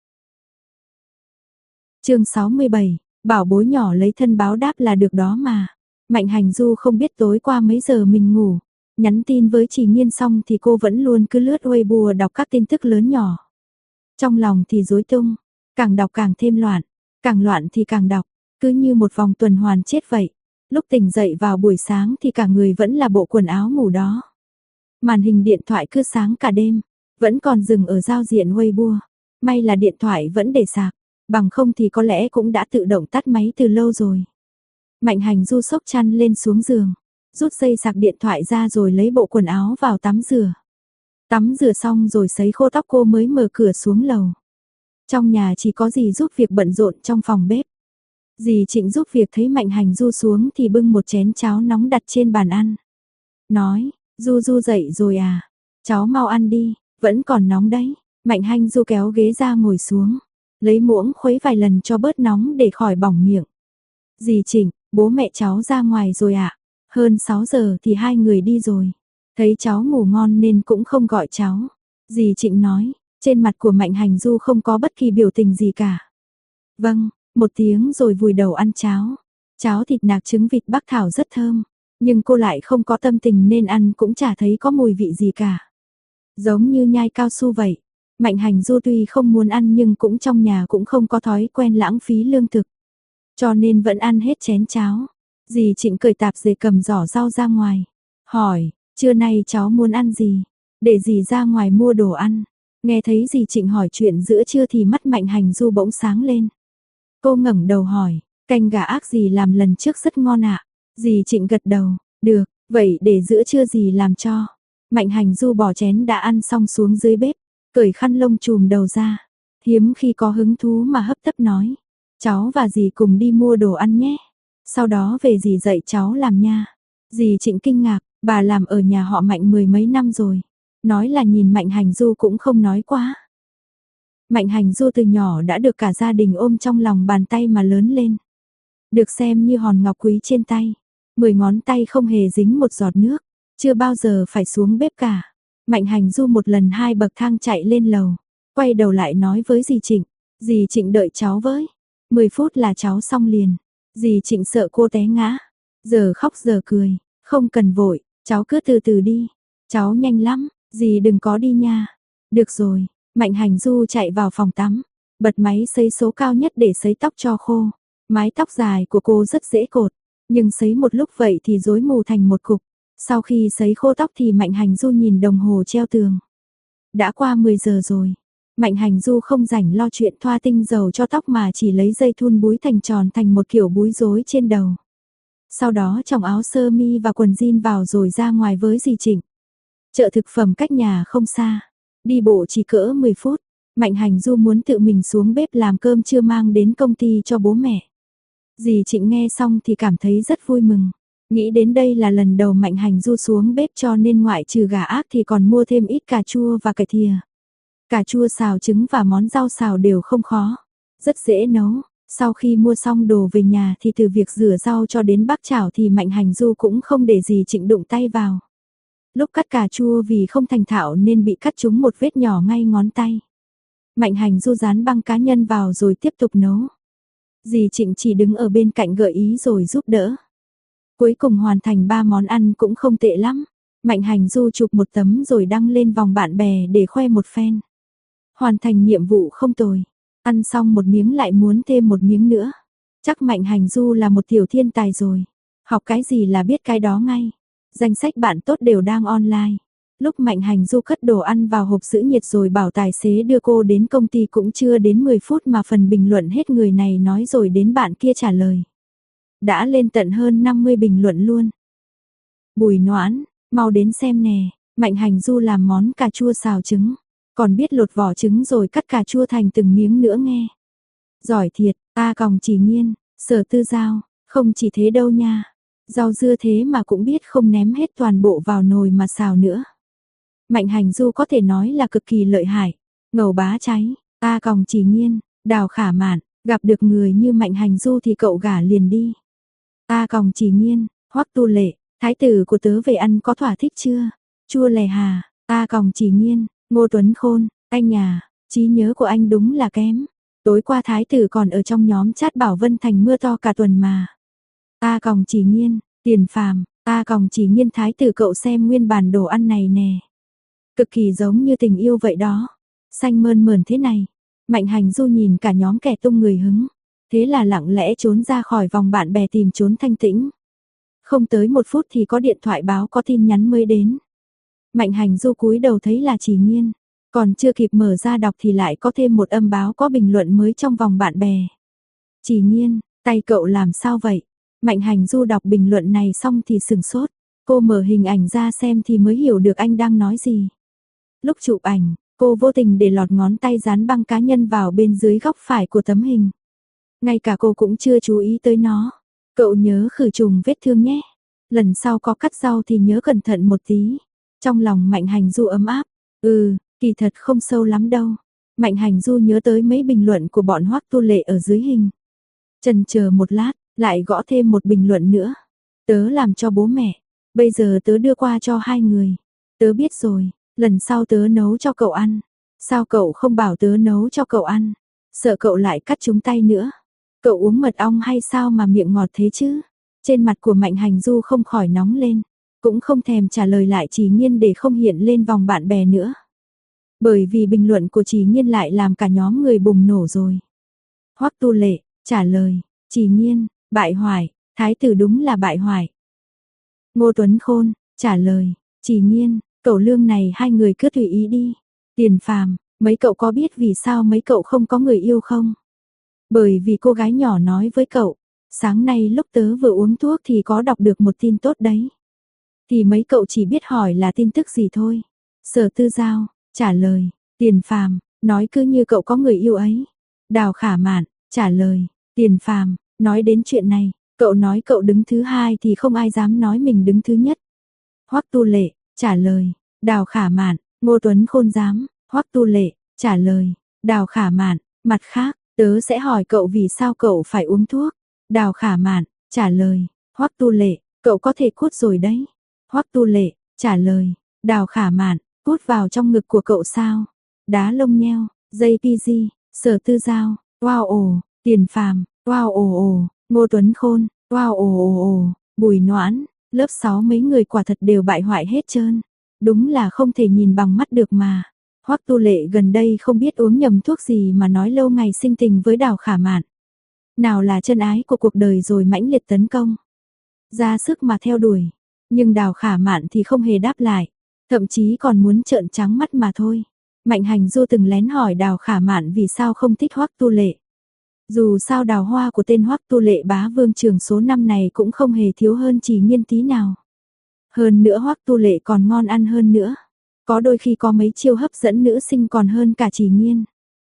Chương 67, bảo bối nhỏ lấy thân báo đáp là được đó mà. Mạnh Hành Du không biết tối qua mấy giờ mình ngủ. Nhắn tin với Chỉ Nghiên xong thì cô vẫn luôn cứ lướt Weibo đọc các tin tức lớn nhỏ. Trong lòng thì rối tung, càng đọc càng thêm loạn, càng loạn thì càng đọc, cứ như một vòng tuần hoàn chết vậy. Lúc tỉnh dậy vào buổi sáng thì cả người vẫn là bộ quần áo ngủ đó. Màn hình điện thoại cứ sáng cả đêm, vẫn còn dừng ở giao diện Weibo. May là điện thoại vẫn để sạc, bằng không thì có lẽ cũng đã tự động tắt máy từ lâu rồi. Mạnh Hành Du xốc chăn lên xuống giường, rút dây sạc điện thoại ra rồi lấy bộ quần áo vào tắm rửa. Tắm rửa xong rồi sấy khô tóc cô mới mở cửa xuống lầu. Trong nhà chỉ có dì giúp việc bận rộn trong phòng bếp. Dì Trịnh giúp việc thấy Mạnh Hành Du xuống thì bưng một chén cháo nóng đặt trên bàn ăn. Nói, Du Du dậy rồi à? Cháu mau ăn đi, vẫn còn nóng đấy. Mạnh Hành Du kéo ghế ra ngồi xuống, lấy muỗng khuấy vài lần cho bớt nóng để khỏi bỏng miệng. Dì Trịnh, bố mẹ cháu ra ngoài rồi ạ. Hơn 6 giờ thì hai người đi rồi. Thấy cháu ngủ ngon nên cũng không gọi cháu. Dì Trịnh nói, trên mặt của Mạnh Hành Du không có bất kỳ biểu tình gì cả. Vâng, một tiếng rồi vùi đầu ăn cháo. Cháo thịt nạc trứng vịt Bắc Thảo rất thơm, nhưng cô lại không có tâm tình nên ăn cũng chả thấy có mùi vị gì cả. Giống như nhai cao su vậy. Mạnh Hành Du tuy không muốn ăn nhưng cũng trong nhà cũng không có thói quen lãng phí lương thực. Cho nên vẫn ăn hết chén cháo. Dì Trịnh cởi tạp dề cầm giỏ rau ra ngoài. Hỏi, trưa nay cháu muốn ăn gì? Để dì ra ngoài mua đồ ăn. Nghe thấy dì Trịnh hỏi chuyện giữa trưa thì mắt Mạnh Hành Du bỗng sáng lên. Cô ngẩng đầu hỏi, canh gà ác dì làm lần trước rất ngon ạ. Dì Trịnh gật đầu, được, vậy để giữa trưa dì làm cho. Mạnh Hành Du bỏ chén đã ăn xong xuống dưới bếp, cởi khăn lông chùm đầu ra. Hiếm khi có hứng thú mà hấp tấp nói, cháu và dì cùng đi mua đồ ăn nhé. Sau đó về dì dạy cháu làm nha. Dì Trịnh kinh ngạc, bà làm ở nhà họ Mạnh 10 mấy năm rồi. Nói là nhìn Mạnh Hành Du cũng không nói quá. Mạnh Hành Du từ nhỏ đã được cả gia đình ôm trong lòng bàn tay mà lớn lên. Được xem như hòn ngọc quý trên tay. 10 ngón tay không hề dính một giọt nước. Chưa bao giờ phải xuống bếp cả. Mạnh Hành Du một lần 2 bậc thang chạy lên lầu. Quay đầu lại nói với dì Trịnh. Dì Trịnh đợi cháu với. 10 phút là cháu xong liền. Dì Trịnh sợ cô té ngã. Giờ khóc giờ cười. Không cần vội, cháu cứ từ từ đi. Cháu nhanh lắm, dì đừng có đi nha. Được rồi, Mạnh Hành Du chạy vào phòng tắm. Bật máy sấy số cao nhất để sấy tóc cho khô. Mái tóc dài của cô rất dễ cột. Nhưng sấy một lúc vậy thì rối mù thành một cục. Sau khi sấy khô tóc thì Mạnh Hành Du nhìn đồng hồ treo tường. Đã qua 10 giờ rồi. Mạnh Hành Du không rảnh lo chuyện thoa tinh dầu cho tóc mà chỉ lấy dây thun búi thành tròn thành một kiểu búi rối trên đầu. Sau đó chồng áo sơ mi và quần jean vào rồi ra ngoài với dì Trịnh. Chợ thực phẩm cách nhà không xa. Đi bộ chỉ cỡ 10 phút. Mạnh Hành Du muốn tự mình xuống bếp làm cơm trưa mang đến công ty cho bố mẹ. Dì Trịnh nghe xong thì cảm thấy rất vui mừng. Nghĩ đến đây là lần đầu Mạnh Hành Du xuống bếp cho nên ngoại trừ gà ác thì còn mua thêm ít cà chua và cải thìa. Cà chua xào trứng và món rau xào đều không khó, rất dễ nấu. Sau khi mua xong đồ về nhà thì từ việc rửa rau cho đến bắc chảo thì Mạnh Hành Du cũng không để gì Trịnh đụng tay vào. Lúc cắt cà chua vì không thành thạo nên bị cắt trúng một vết nhỏ ngay ngón tay. Mạnh Hành Du dán băng cá nhân vào rồi tiếp tục nấu. Dì Trịnh chỉ đứng ở bên cạnh gợi ý rồi giúp đỡ. Cuối cùng hoàn thành 3 món ăn cũng không tệ lắm. Mạnh Hành Du chụp một tấm rồi đăng lên vòng bạn bè để khoe một phen. Hoàn thành nhiệm vụ không tồi. Ăn xong một miếng lại muốn thêm một miếng nữa. Chắc Mạnh Hành Du là một tiểu thiên tài rồi. Học cái gì là biết cái đó ngay. Danh sách bạn tốt đều đang online. Lúc Mạnh Hành Du cất đồ ăn vào hộp giữ nhiệt rồi bảo tài xế đưa cô đến công ty cũng chưa đến 10 phút mà phần bình luận hết người này nói rồi đến bạn kia trả lời. Đã lên tận hơn 50 bình luận luôn. Bùi Noãn, mau đến xem nè, Mạnh Hành Du làm món cà chua xào trứng. Còn biết lột vỏ trứng rồi cắt cà chua thành từng miếng nữa nghe. Giỏi thiệt, ta còng chỉ nghiên, Sở Tư Giao, không chỉ thế đâu nha. Rau dưa thế mà cũng biết không ném hết toàn bộ vào nồi mà xào nữa. Mạnh Hành Du có thể nói là cực kỳ lợi hại. Ngầu bá cháy, ta còng chỉ nghiên, Đào Khả Mạn, gặp được người như Mạnh Hành Du thì cậu gả liền đi. Ta còng chỉ nghiên, Hoắc Tu Lệ, thái tử của tớ về ăn có thỏa thích chưa? Chua lè hà, ta còng chỉ nghiên, Ngô Tuấn Khôn, anh à, trí nhớ của anh đúng là kém. Tối qua thái tử còn ở trong nhóm chat bảo Vân Thành mưa to cả tuần mà. Ta còng chỉ nghiên, Tiền Phàm, ta còng chỉ nghiên thái tử cậu xem nguyên bản đồ ăn này nè. Cực kỳ giống như tình yêu vậy đó. Xanh mơn mởn thế này. Mạnh Hành Du nhìn cả nhóm kẻ tung người hứng. Thế là lặng lẽ trốn ra khỏi vòng bạn bè tìm trốn thanh tĩnh. Không tới 1 phút thì có điện thoại báo có tin nhắn mới đến. Mạnh Hành Du cúi đầu thấy là Chỉ Nghiên. Còn chưa kịp mở ra đọc thì lại có thêm một âm báo có bình luận mới trong vòng bạn bè. Chỉ Nghiên, tay cậu làm sao vậy? Mạnh Hành Du đọc bình luận này xong thì sửng sốt. Cô mở hình ảnh ra xem thì mới hiểu được anh đang nói gì. Lúc chụp ảnh, cô vô tình để lọt ngón tay dán băng cá nhân vào bên dưới góc phải của tấm hình. Ngay cả cô cũng chưa chú ý tới nó. Cậu nhớ khử trùng vết thương nhé. Lần sau có cắt rau thì nhớ cẩn thận một tí. Trong lòng Mạnh Hành Du ấm áp. Kỳ thật không sâu lắm đâu. Mạnh Hành Du nhớ tới mấy bình luận của bọn Hoắc Tu Lệ ở dưới hình. Chần chờ một lát, lại gõ thêm một bình luận nữa. Tớ làm cho bố mẹ. Bây giờ tớ đưa qua cho 2 người. Tớ biết rồi, lần sau tớ nấu cho cậu ăn. Sao cậu không bảo tớ nấu cho cậu ăn? Sợ cậu lại cắt trúng tay nữa. Cậu uống mật ong hay sao mà miệng ngọt thế chứ? Trên mặt của Mạnh Hành Du không khỏi nóng lên. Cũng không thèm trả lời lại Chỉ Nghiên để không hiện lên vòng bạn bè nữa. Bởi vì bình luận của Chỉ Nghiên lại làm cả nhóm người bùng nổ rồi. Hoắc Tu Lệ, trả lời, Chỉ Nghiên, bại hoại, thái tử đúng là bại hoại. Ngô Tuấn Khôn, trả lời, Chỉ Nghiên, cậu lương này 2 người cứ tùy ý đi. Tiền Phàm, mấy cậu có biết vì sao mấy cậu không có người yêu không? Bởi vì cô gái nhỏ nói với cậu, sáng nay lúc tớ vừa uống thuốc thì có đọc được một tin tốt đấy. Thì mấy cậu chỉ biết hỏi là tin tức gì thôi. Sở Tư Giao, trả lời, Tiền Phàm, nói cứ như cậu có người yêu ấy. Đào Khả Mạn, trả lời, Tiền Phàm, nói đến chuyện này, cậu nói cậu đứng thứ 2 thì không ai dám nói mình đứng thứ nhất. Hoắc Tu Lệ, trả lời, Đào Khả Mạn, Ngô Tuấn Khôn dám. Hoắc Tu Lệ, trả lời, Đào Khả Mạn, mặt khác, tớ sẽ hỏi cậu vì sao cậu phải uống thuốc. Đào Khả Mạn, trả lời, Hoắc Tu Lệ, cậu có thể cút rồi đấy. Hoắc Tu Lệ, trả lời, Đào Khả Mạn, cút vào trong ngực của cậu sao? Đá lông nheo, JPG, Sở Tư Giao, wow ồ, Tiền Phàm, wow ồ ồ, Ngô Tuấn Khôn, wow ồ ồ ồ, Bùi Noãn, lớp 6 mấy người quả thật đều bại hoại hết trơn. Đúng là không thể nhìn bằng mắt được mà. Hoắc Tu Lệ gần đây không biết uống nhầm thuốc gì mà nói lâu ngày sinh tình với Đào Khả Mạn. Nào là chân ái của cuộc đời rồi mãnh liệt tấn công. Ra sức mà theo đuổi. Nhưng Đào Khả Mạn thì không hề đáp lại. Thậm chí còn muốn trợn trắng mắt mà thôi. Mạnh Hành Du từng lén hỏi Đào Khả Mạn vì sao không thích Hoắc Tu Lệ. Dù sao đào hoa của tên Hoắc Tu Lệ bá vương trường số 5 này cũng không hề thiếu hơn Chỉ Nghiên tí nào. Hơn nữa Hoắc Tu Lệ còn ngon ăn hơn nữa. Có đôi khi có mấy chiêu hấp dẫn nữ sinh còn hơn cả Chỉ Nghiên.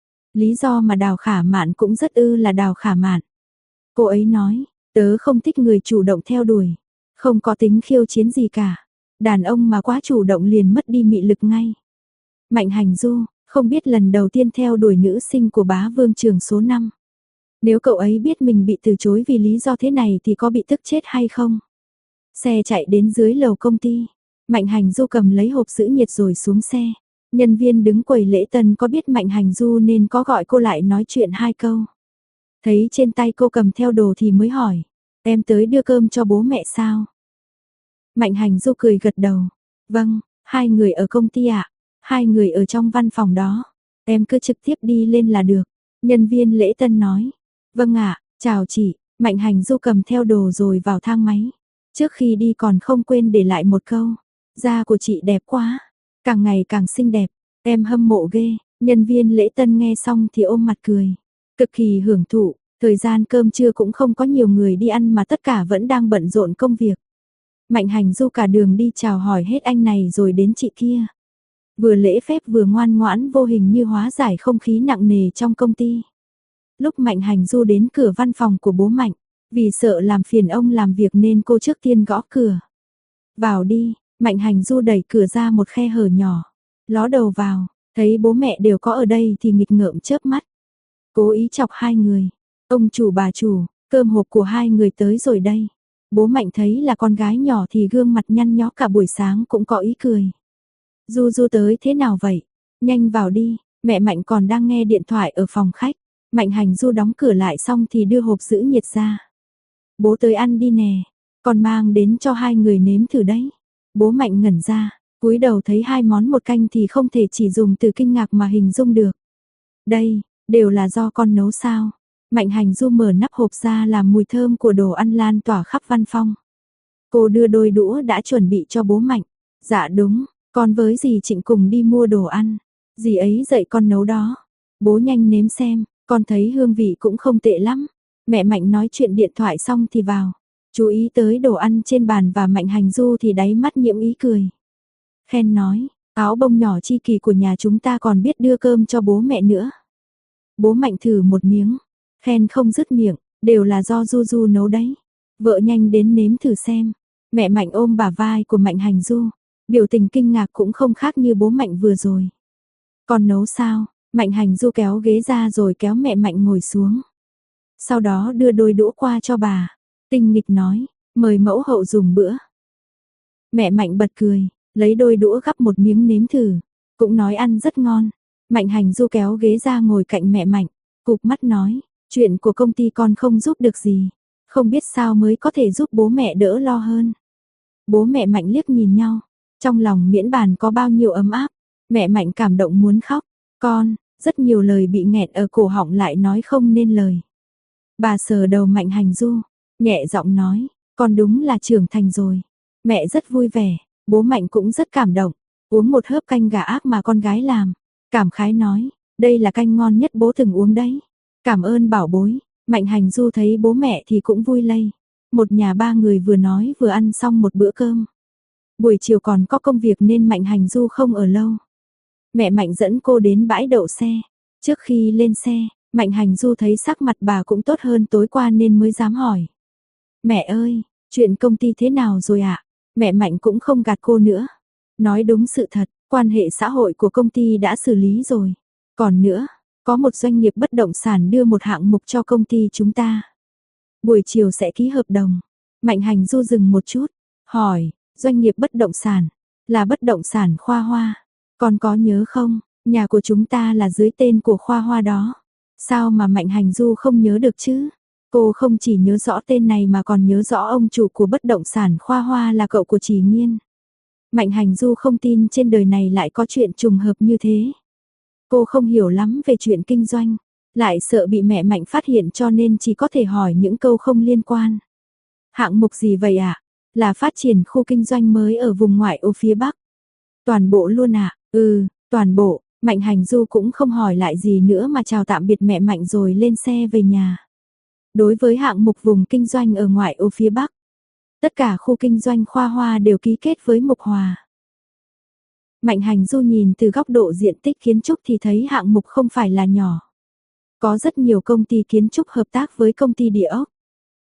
Lý do mà Đào Khả Mạn cũng rất là Đào Khả Mạn. Cô ấy nói, tớ không thích người chủ động theo đuổi. không có tính khiêu chiến gì cả. Đàn ông mà quá chủ động liền mất đi mị lực ngay. Mạnh Hành Du, không biết lần đầu tiên theo đuổi nữ sinh của bá vương trường số 5. Nếu cậu ấy biết mình bị từ chối vì lý do thế này thì có bị tức chết hay không? Xe chạy đến dưới lầu công ty. Mạnh Hành Du cầm lấy hộp giữ nhiệt rồi xuống xe. Nhân viên đứng quầy lễ tân có biết Mạnh Hành Du nên có gọi cô lại nói chuyện 2 câu. Thấy trên tay cô cầm theo đồ thì mới hỏi. Em tới đưa cơm cho bố mẹ sao? Mạnh Hành Du cười gật đầu. Vâng, 2 người ở công ty ạ. 2 người ở trong văn phòng đó. Em cứ trực tiếp đi lên là được. Nhân viên lễ tân nói. Vâng ạ, chào chị. Mạnh Hành Du cầm theo đồ rồi vào thang máy. Trước khi đi còn không quên để lại một câu. Da của chị đẹp quá. Càng ngày càng xinh đẹp. Em hâm mộ ghê. Nhân viên lễ tân nghe xong thì ôm mặt cười. Cực kỳ hưởng thụ. Thời gian cơm trưa cũng không có nhiều người đi ăn mà tất cả vẫn đang bận rộn công việc. Mạnh Hành Du cả đường đi chào hỏi hết anh này rồi đến chị kia. Vừa lễ phép vừa ngoan ngoãn vô hình như hóa giải không khí nặng nề trong công ty. Lúc Mạnh Hành Du đến cửa văn phòng của bố Mạnh, vì sợ làm phiền ông làm việc nên cô trước tiên gõ cửa. Vào đi, Mạnh Hành Du đẩy cửa ra một khe hở nhỏ. Ló đầu vào, thấy bố mẹ đều có ở đây thì nghịch ngợm chớp mắt. Cố ý chọc 2 người. Ông chủ bà chủ, cơm hộp của 2 người tới rồi đây. Bố Mạnh thấy là con gái nhỏ thì gương mặt nhăn nhó cả buổi sáng cũng có ý cười. Du Du tới thế nào vậy? Nhanh vào đi, mẹ Mạnh còn đang nghe điện thoại ở phòng khách. Mạnh Hành Du đóng cửa lại xong thì đưa hộp giữ nhiệt ra. Bố tới ăn đi nè, còn mang đến cho 2 người nếm thử đấy. Bố Mạnh ngẩn ra, cúi đầu thấy 2 món một canh thì không thể chỉ dùng từ kinh ngạc mà hình dung được. Đây, đều là do con nấu sao? Mạnh Hành Du mở nắp hộp ra làm mùi thơm của đồ ăn lan tỏa khắp văn phòng. Cô đưa đôi đũa đã chuẩn bị cho bố Mạnh. Dạ đúng, con với dì Trịnh cùng đi mua đồ ăn. Dì ấy dạy con nấu đó. Bố nhanh nếm xem, con thấy hương vị cũng không tệ lắm. Mẹ Mạnh nói chuyện điện thoại xong thì vào. Chú ý tới đồ ăn trên bàn và Mạnh Hành Du thì đáy mắt nhiễm ý cười. Khen nói, áo bông nhỏ chi kỳ của nhà chúng ta còn biết đưa cơm cho bố mẹ nữa. Bố Mạnh thử một miếng, khen không dứt miệng, đều là do Du Du nấu đấy. Vợ nhanh đến nếm thử xem. Mẹ Mạnh ôm bả vai của Mạnh Hành Du, biểu tình kinh ngạc cũng không khác như bố Mạnh vừa rồi. Con nấu sao? Mạnh Hành Du kéo ghế ra rồi kéo mẹ Mạnh ngồi xuống. Sau đó đưa đôi đũa qua cho bà. Tinh nghịch nói, mời mẫu hậu dùng bữa. Mẹ Mạnh bật cười, lấy đôi đũa gắp một miếng nếm thử. Cũng nói ăn rất ngon. Mạnh Hành Du kéo ghế ra ngồi cạnh mẹ Mạnh. Cụp mắt nói, chuyện của công ty con không giúp được gì. Không biết sao mới có thể giúp bố mẹ đỡ lo hơn. Bố mẹ Mạnh liếc nhìn nhau. Trong lòng miễn bàn có bao nhiêu ấm áp. Mẹ Mạnh cảm động muốn khóc. Con, rất nhiều lời bị nghẹn ở cổ họng lại nói không nên lời. Bà sờ đầu Mạnh Hành Du, nhẹ giọng nói, con đúng là trưởng thành rồi. Mẹ rất vui vẻ, bố Mạnh cũng rất cảm động. Uống một hớp canh gà ác mà con gái làm. Cảm khái nói, đây là canh ngon nhất bố từng uống đấy. Cảm ơn bảo bối. Mạnh Hành Du thấy bố mẹ thì cũng vui lây. Một nhà 3 người vừa nói vừa ăn xong một bữa cơm. Buổi chiều còn có công việc nên Mạnh Hành Du không ở lâu. Mẹ Mạnh dẫn cô đến bãi đậu xe. Trước khi lên xe, Mạnh Hành Du thấy sắc mặt bà cũng tốt hơn tối qua nên mới dám hỏi. Mẹ ơi, chuyện công ty thế nào rồi ạ? Mẹ Mạnh cũng không gạt cô nữa. Nói đúng sự thật, quan hệ xã hội của công ty đã xử lý rồi. Còn nữa, có một doanh nghiệp bất động sản đưa một hạng mục cho công ty chúng ta. Buổi chiều sẽ ký hợp đồng. Mạnh Hành Du dừng một chút, hỏi, doanh nghiệp bất động sản, là bất động sản Khoa Hoa. Con có nhớ không, nhà của chúng ta là dưới tên của Khoa Hoa đó. Sao mà Mạnh Hành Du không nhớ được chứ? Cô không chỉ nhớ rõ tên này mà còn nhớ rõ ông chủ của bất động sản Khoa Hoa là cậu của Trì Nghiên. Mạnh Hành Du không tin trên đời này lại có chuyện trùng hợp như thế. Cô không hiểu lắm về chuyện kinh doanh, lại sợ bị mẹ Mạnh phát hiện cho nên chỉ có thể hỏi những câu không liên quan. Hạng mục gì vậy ạ? Là phát triển khu kinh doanh mới ở vùng ngoại ô phía Bắc. Toàn bộ luôn ạ? Toàn bộ. Mạnh Hành Du cũng không hỏi lại gì nữa mà chào tạm biệt mẹ Mạnh rồi lên xe về nhà. Đối với hạng mục vùng kinh doanh ở ngoại ô phía Bắc, tất cả khu kinh doanh Khoa Hoa đều ký kết với Mục Hòa. Mạnh Hành Du nhìn từ góc độ diện tích kiến trúc thì thấy hạng mục không phải là nhỏ. Có rất nhiều công ty kiến trúc hợp tác với công ty địa ốc.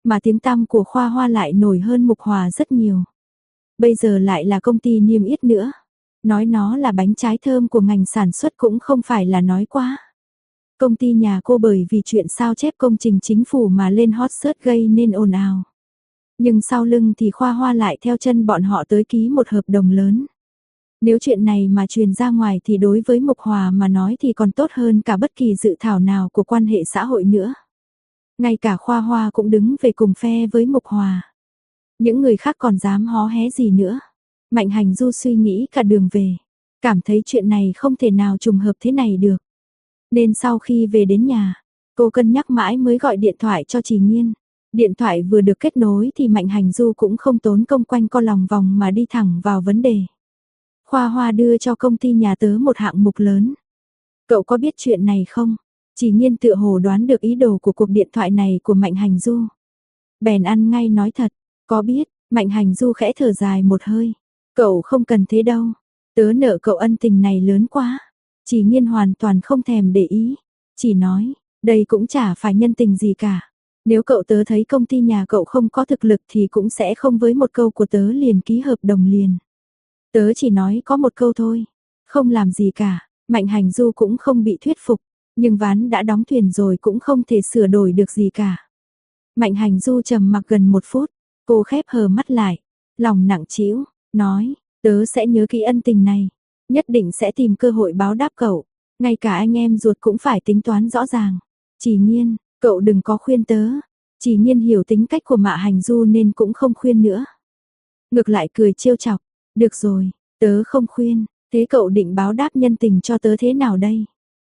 Mà tiếng tăm của Khoa Hoa lại nổi hơn Mục Hòa rất nhiều. Bây giờ lại là công ty niêm yết nữa. Nói nó là bánh trái thơm của ngành sản xuất cũng không phải là nói quá. Công ty nhà cô bởi vì chuyện sao chép công trình chính phủ mà lên hot search gây nên ồn ào. Nhưng sau lưng thì Khoa Hoa lại theo chân bọn họ tới ký một hợp đồng lớn. Nếu chuyện này mà truyền ra ngoài thì đối với Mục Hòa mà nói thì còn tốt hơn cả bất kỳ dự thảo nào của quan hệ xã hội nữa. Ngay cả Khoa Hoa cũng đứng về cùng phe với Mục Hòa. Những người khác còn dám hó hé gì nữa. Mạnh Hành Du suy nghĩ cả đường về. Cảm thấy chuyện này không thể nào trùng hợp thế này được. Nên sau khi về đến nhà, cô cân nhắc mãi mới gọi điện thoại cho Trì Nghiên. Điện thoại vừa được kết nối thì Mạnh Hành Du cũng không tốn công quanh co lòng vòng mà đi thẳng vào vấn đề. Khoa Hoa đưa cho công ty nhà tớ một hạng mục lớn. Cậu có biết chuyện này không? Trì Nghiên tựa hồ đoán được ý đồ của cuộc điện thoại này của Mạnh Hành Du. Bèn ăn ngay nói thật, có biết. Mạnh Hành Du khẽ thở dài một hơi. Cậu không cần thế đâu, tớ nợ cậu ân tình này lớn quá. Trì Nghiên hoàn toàn không thèm để ý, chỉ nói, đây cũng chả phải nhân tình gì cả. Nếu cậu tớ thấy công ty nhà cậu không có thực lực thì cũng sẽ không với một câu của tớ liền ký hợp đồng liền. Tớ chỉ nói có một câu thôi, không làm gì cả. Mạnh Hành Du cũng không bị thuyết phục, nhưng ván đã đóng thuyền rồi cũng không thể sửa đổi được gì cả. Mạnh Hành Du trầm mặc gần 1 phút, cô khép hờ mắt lại, lòng nặng trĩu, nói, tớ sẽ nhớ kỹ ân tình này, nhất định sẽ tìm cơ hội báo đáp cậu, ngay cả anh em ruột cũng phải tính toán rõ ràng. Trì Nghiên, cậu đừng có khuyên tớ. Trì Nghiên hiểu tính cách của Mạ Hành Du nên cũng không khuyên nữa. Ngược lại cười trêu chọc, được rồi, tớ không khuyên, thế cậu định báo đáp nhân tình cho tớ thế nào đây?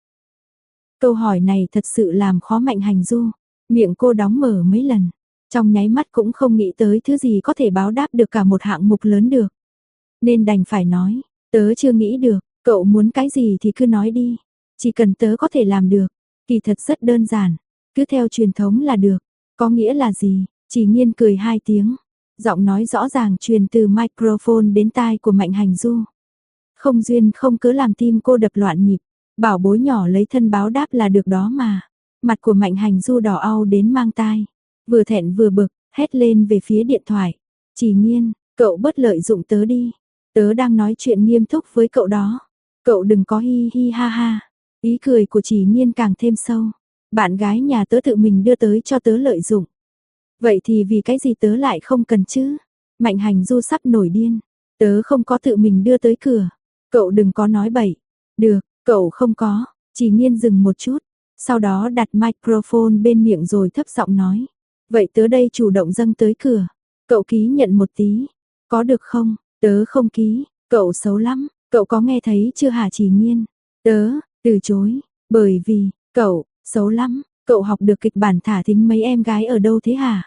Câu hỏi này thật sự làm khó Mạnh Hành Du, miệng cô đóng mở mấy lần. Trong nháy mắt cũng không nghĩ tới thứ gì có thể báo đáp được cả một hạng mục lớn được. Nên đành phải nói, tớ chưa nghĩ được, cậu muốn cái gì thì cứ nói đi. Chỉ cần tớ có thể làm được, kỳ thật rất đơn giản, cứ theo truyền thống là được. Có nghĩa là gì? Trì Nghiên cười 2 tiếng, giọng nói rõ ràng truyền từ microphone đến tai của Mạnh Hành Du. Không duyên không cớ làm tim cô đập loạn nhịp, bảo bối nhỏ lấy thân báo đáp là được đó mà. Mặt của Mạnh Hành Du đỏ au đến mang tai. Vừa thẹn vừa bực, hét lên về phía điện thoại. Trì Nghiên, cậu bớt lợi dụng tớ đi. Tớ đang nói chuyện nghiêm túc với cậu đó. Cậu đừng có hi hi ha ha. Ý cười của Trì Nghiên càng thêm sâu. Bạn gái nhà tớ tự mình đưa tới cho tớ lợi dụng. Vậy thì vì cái gì tớ lại không cần chứ? Mạnh Hành Du sắp nổi điên. Tớ không có tự mình đưa tới cửa. Cậu đừng có nói bậy. Được, cậu không có. Trì Nghiên dừng một chút. Sau đó đặt microphone bên miệng rồi thấp giọng nói. Vậy tớ đây chủ động dâng tới cửa. Cậu ký nhận một tí. Có được không? Tớ không ký. Cậu xấu lắm. Cậu có nghe thấy chưa hả Trì Nghiên? Tớ, từ chối. Bởi vì, cậu, xấu lắm. Cậu học được kịch bản thả thính mấy em gái ở đâu thế hả?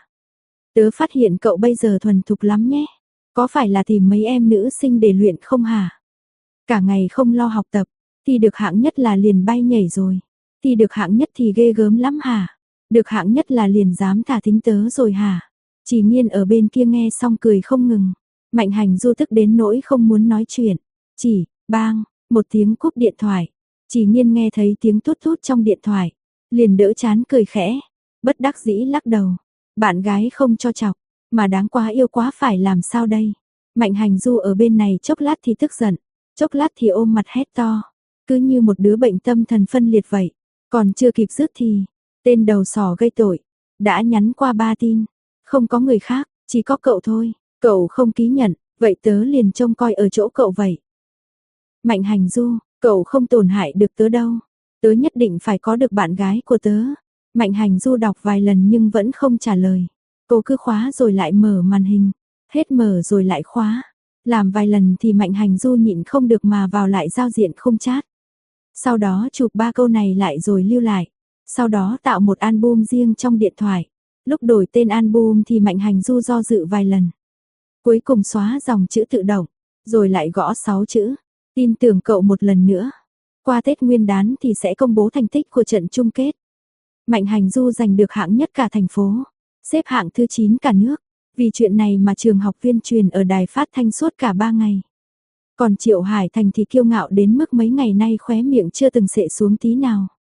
Tớ phát hiện cậu bây giờ thuần thục lắm nhé. Có phải là tìm mấy em nữ sinh để luyện không hả? Cả ngày không lo học tập. Thì được hạng nhất là liền bay nhảy rồi. Thì được hạng nhất thì ghê gớm lắm hả? Được hạng nhất là liền dám thả thính tớ rồi hả? Trì Nghiên ở bên kia nghe xong cười không ngừng. Mạnh Hành Du tức đến nỗi không muốn nói chuyện. Chỉ, bang, một tiếng cúp điện thoại. Trì Nghiên nghe thấy tiếng tút tút trong điện thoại. Liền đỡ chán cười khẽ. Bất đắc dĩ lắc đầu. Bạn gái không cho chọc. Mà đáng quá yêu quá phải làm sao đây? Mạnh Hành Du ở bên này chốc lát thì tức giận. Chốc lát thì ôm mặt hét to. Cứ như một đứa bệnh tâm thần phân liệt vậy. Còn chưa kịp dứt thì tên đầu sỏ gây tội đã nhắn qua 3 tin, không có người khác, chỉ có cậu thôi, cậu không ký nhận, vậy tớ liền trông coi ở chỗ cậu vậy. Mạnh Hành Du, cậu không tổn hại được tớ đâu, tớ nhất định phải có được bạn gái của tớ. Mạnh Hành Du đọc vài lần nhưng vẫn không trả lời, cô cứ khóa rồi lại mở màn hình, hết mở rồi lại khóa, làm vài lần thì Mạnh Hành Du nhịn không được mà vào lại giao diện không chat. Sau đó chụp 3 câu này lại rồi lưu lại. Sau đó tạo một album riêng trong điện thoại. Lúc đổi tên album thì Mạnh Hành Du do dự vài lần. Cuối cùng xóa dòng chữ tự động. Rồi lại gõ 6 chữ. Tin tưởng cậu một lần nữa. Qua Tết Nguyên đán thì sẽ công bố thành tích của trận chung kết. Mạnh Hành Du giành được hạng nhất cả thành phố. Xếp hạng thứ 9 cả nước. Vì chuyện này mà trường học tuyên truyền ở đài phát thanh suốt cả 3 ngày. Còn Triệu Hải Thành thì kiêu ngạo đến mức mấy ngày nay khóe miệng chưa từng xệ xuống tí nào.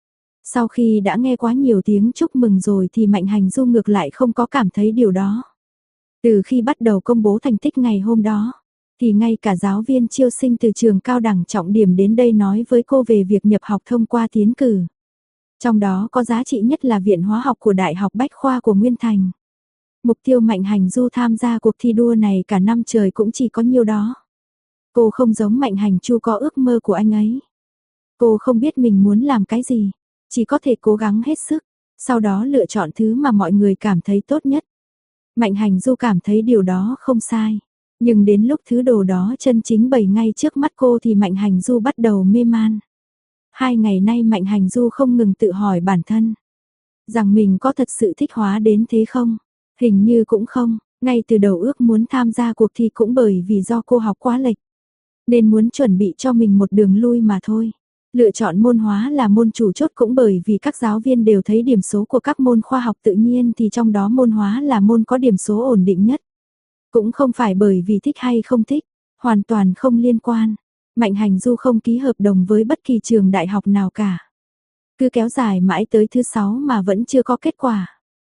Sau khi đã nghe quá nhiều tiếng chúc mừng rồi thì Mạnh Hành Du ngược lại không có cảm thấy điều đó. Từ khi bắt đầu công bố thành tích ngày hôm đó, thì ngay cả giáo viên chiêu sinh từ trường cao đẳng trọng điểm đến đây nói với cô về việc nhập học thông qua tiến cử. Trong đó có giá trị nhất là Viện Hóa học của Đại học Bách khoa của Nguyên Thành. Mục tiêu Mạnh Hành Du tham gia cuộc thi đua này cả năm trời cũng chỉ có nhiêu đó. Cô không giống Mạnh Hành Chu có ước mơ của anh ấy. Cô không biết mình muốn làm cái gì, chỉ có thể cố gắng hết sức, sau đó lựa chọn thứ mà mọi người cảm thấy tốt nhất. Mạnh Hành Du cảm thấy điều đó không sai, nhưng đến lúc thứ đồ đó chân chính bày ngay trước mắt cô thì Mạnh Hành Du bắt đầu mê man. 2 ngày nay Mạnh Hành Du không ngừng tự hỏi bản thân, rằng mình có thật sự thích hóa đến thế không? Hình như cũng không, ngay từ đầu ước muốn tham gia cuộc thi cũng bởi vì do cô học quá lệch, nên muốn chuẩn bị cho mình một đường lui mà thôi. Lựa chọn môn hóa là môn chủ chốt cũng bởi vì các giáo viên đều thấy điểm số của các môn khoa học tự nhiên thì trong đó môn hóa là môn có điểm số ổn định nhất. Cũng không phải bởi vì thích hay không thích, hoàn toàn không liên quan. Mạnh Hành Du không ký hợp đồng với bất kỳ trường đại học nào cả. Cứ kéo dài mãi tới thứ 6 mà vẫn chưa có kết quả.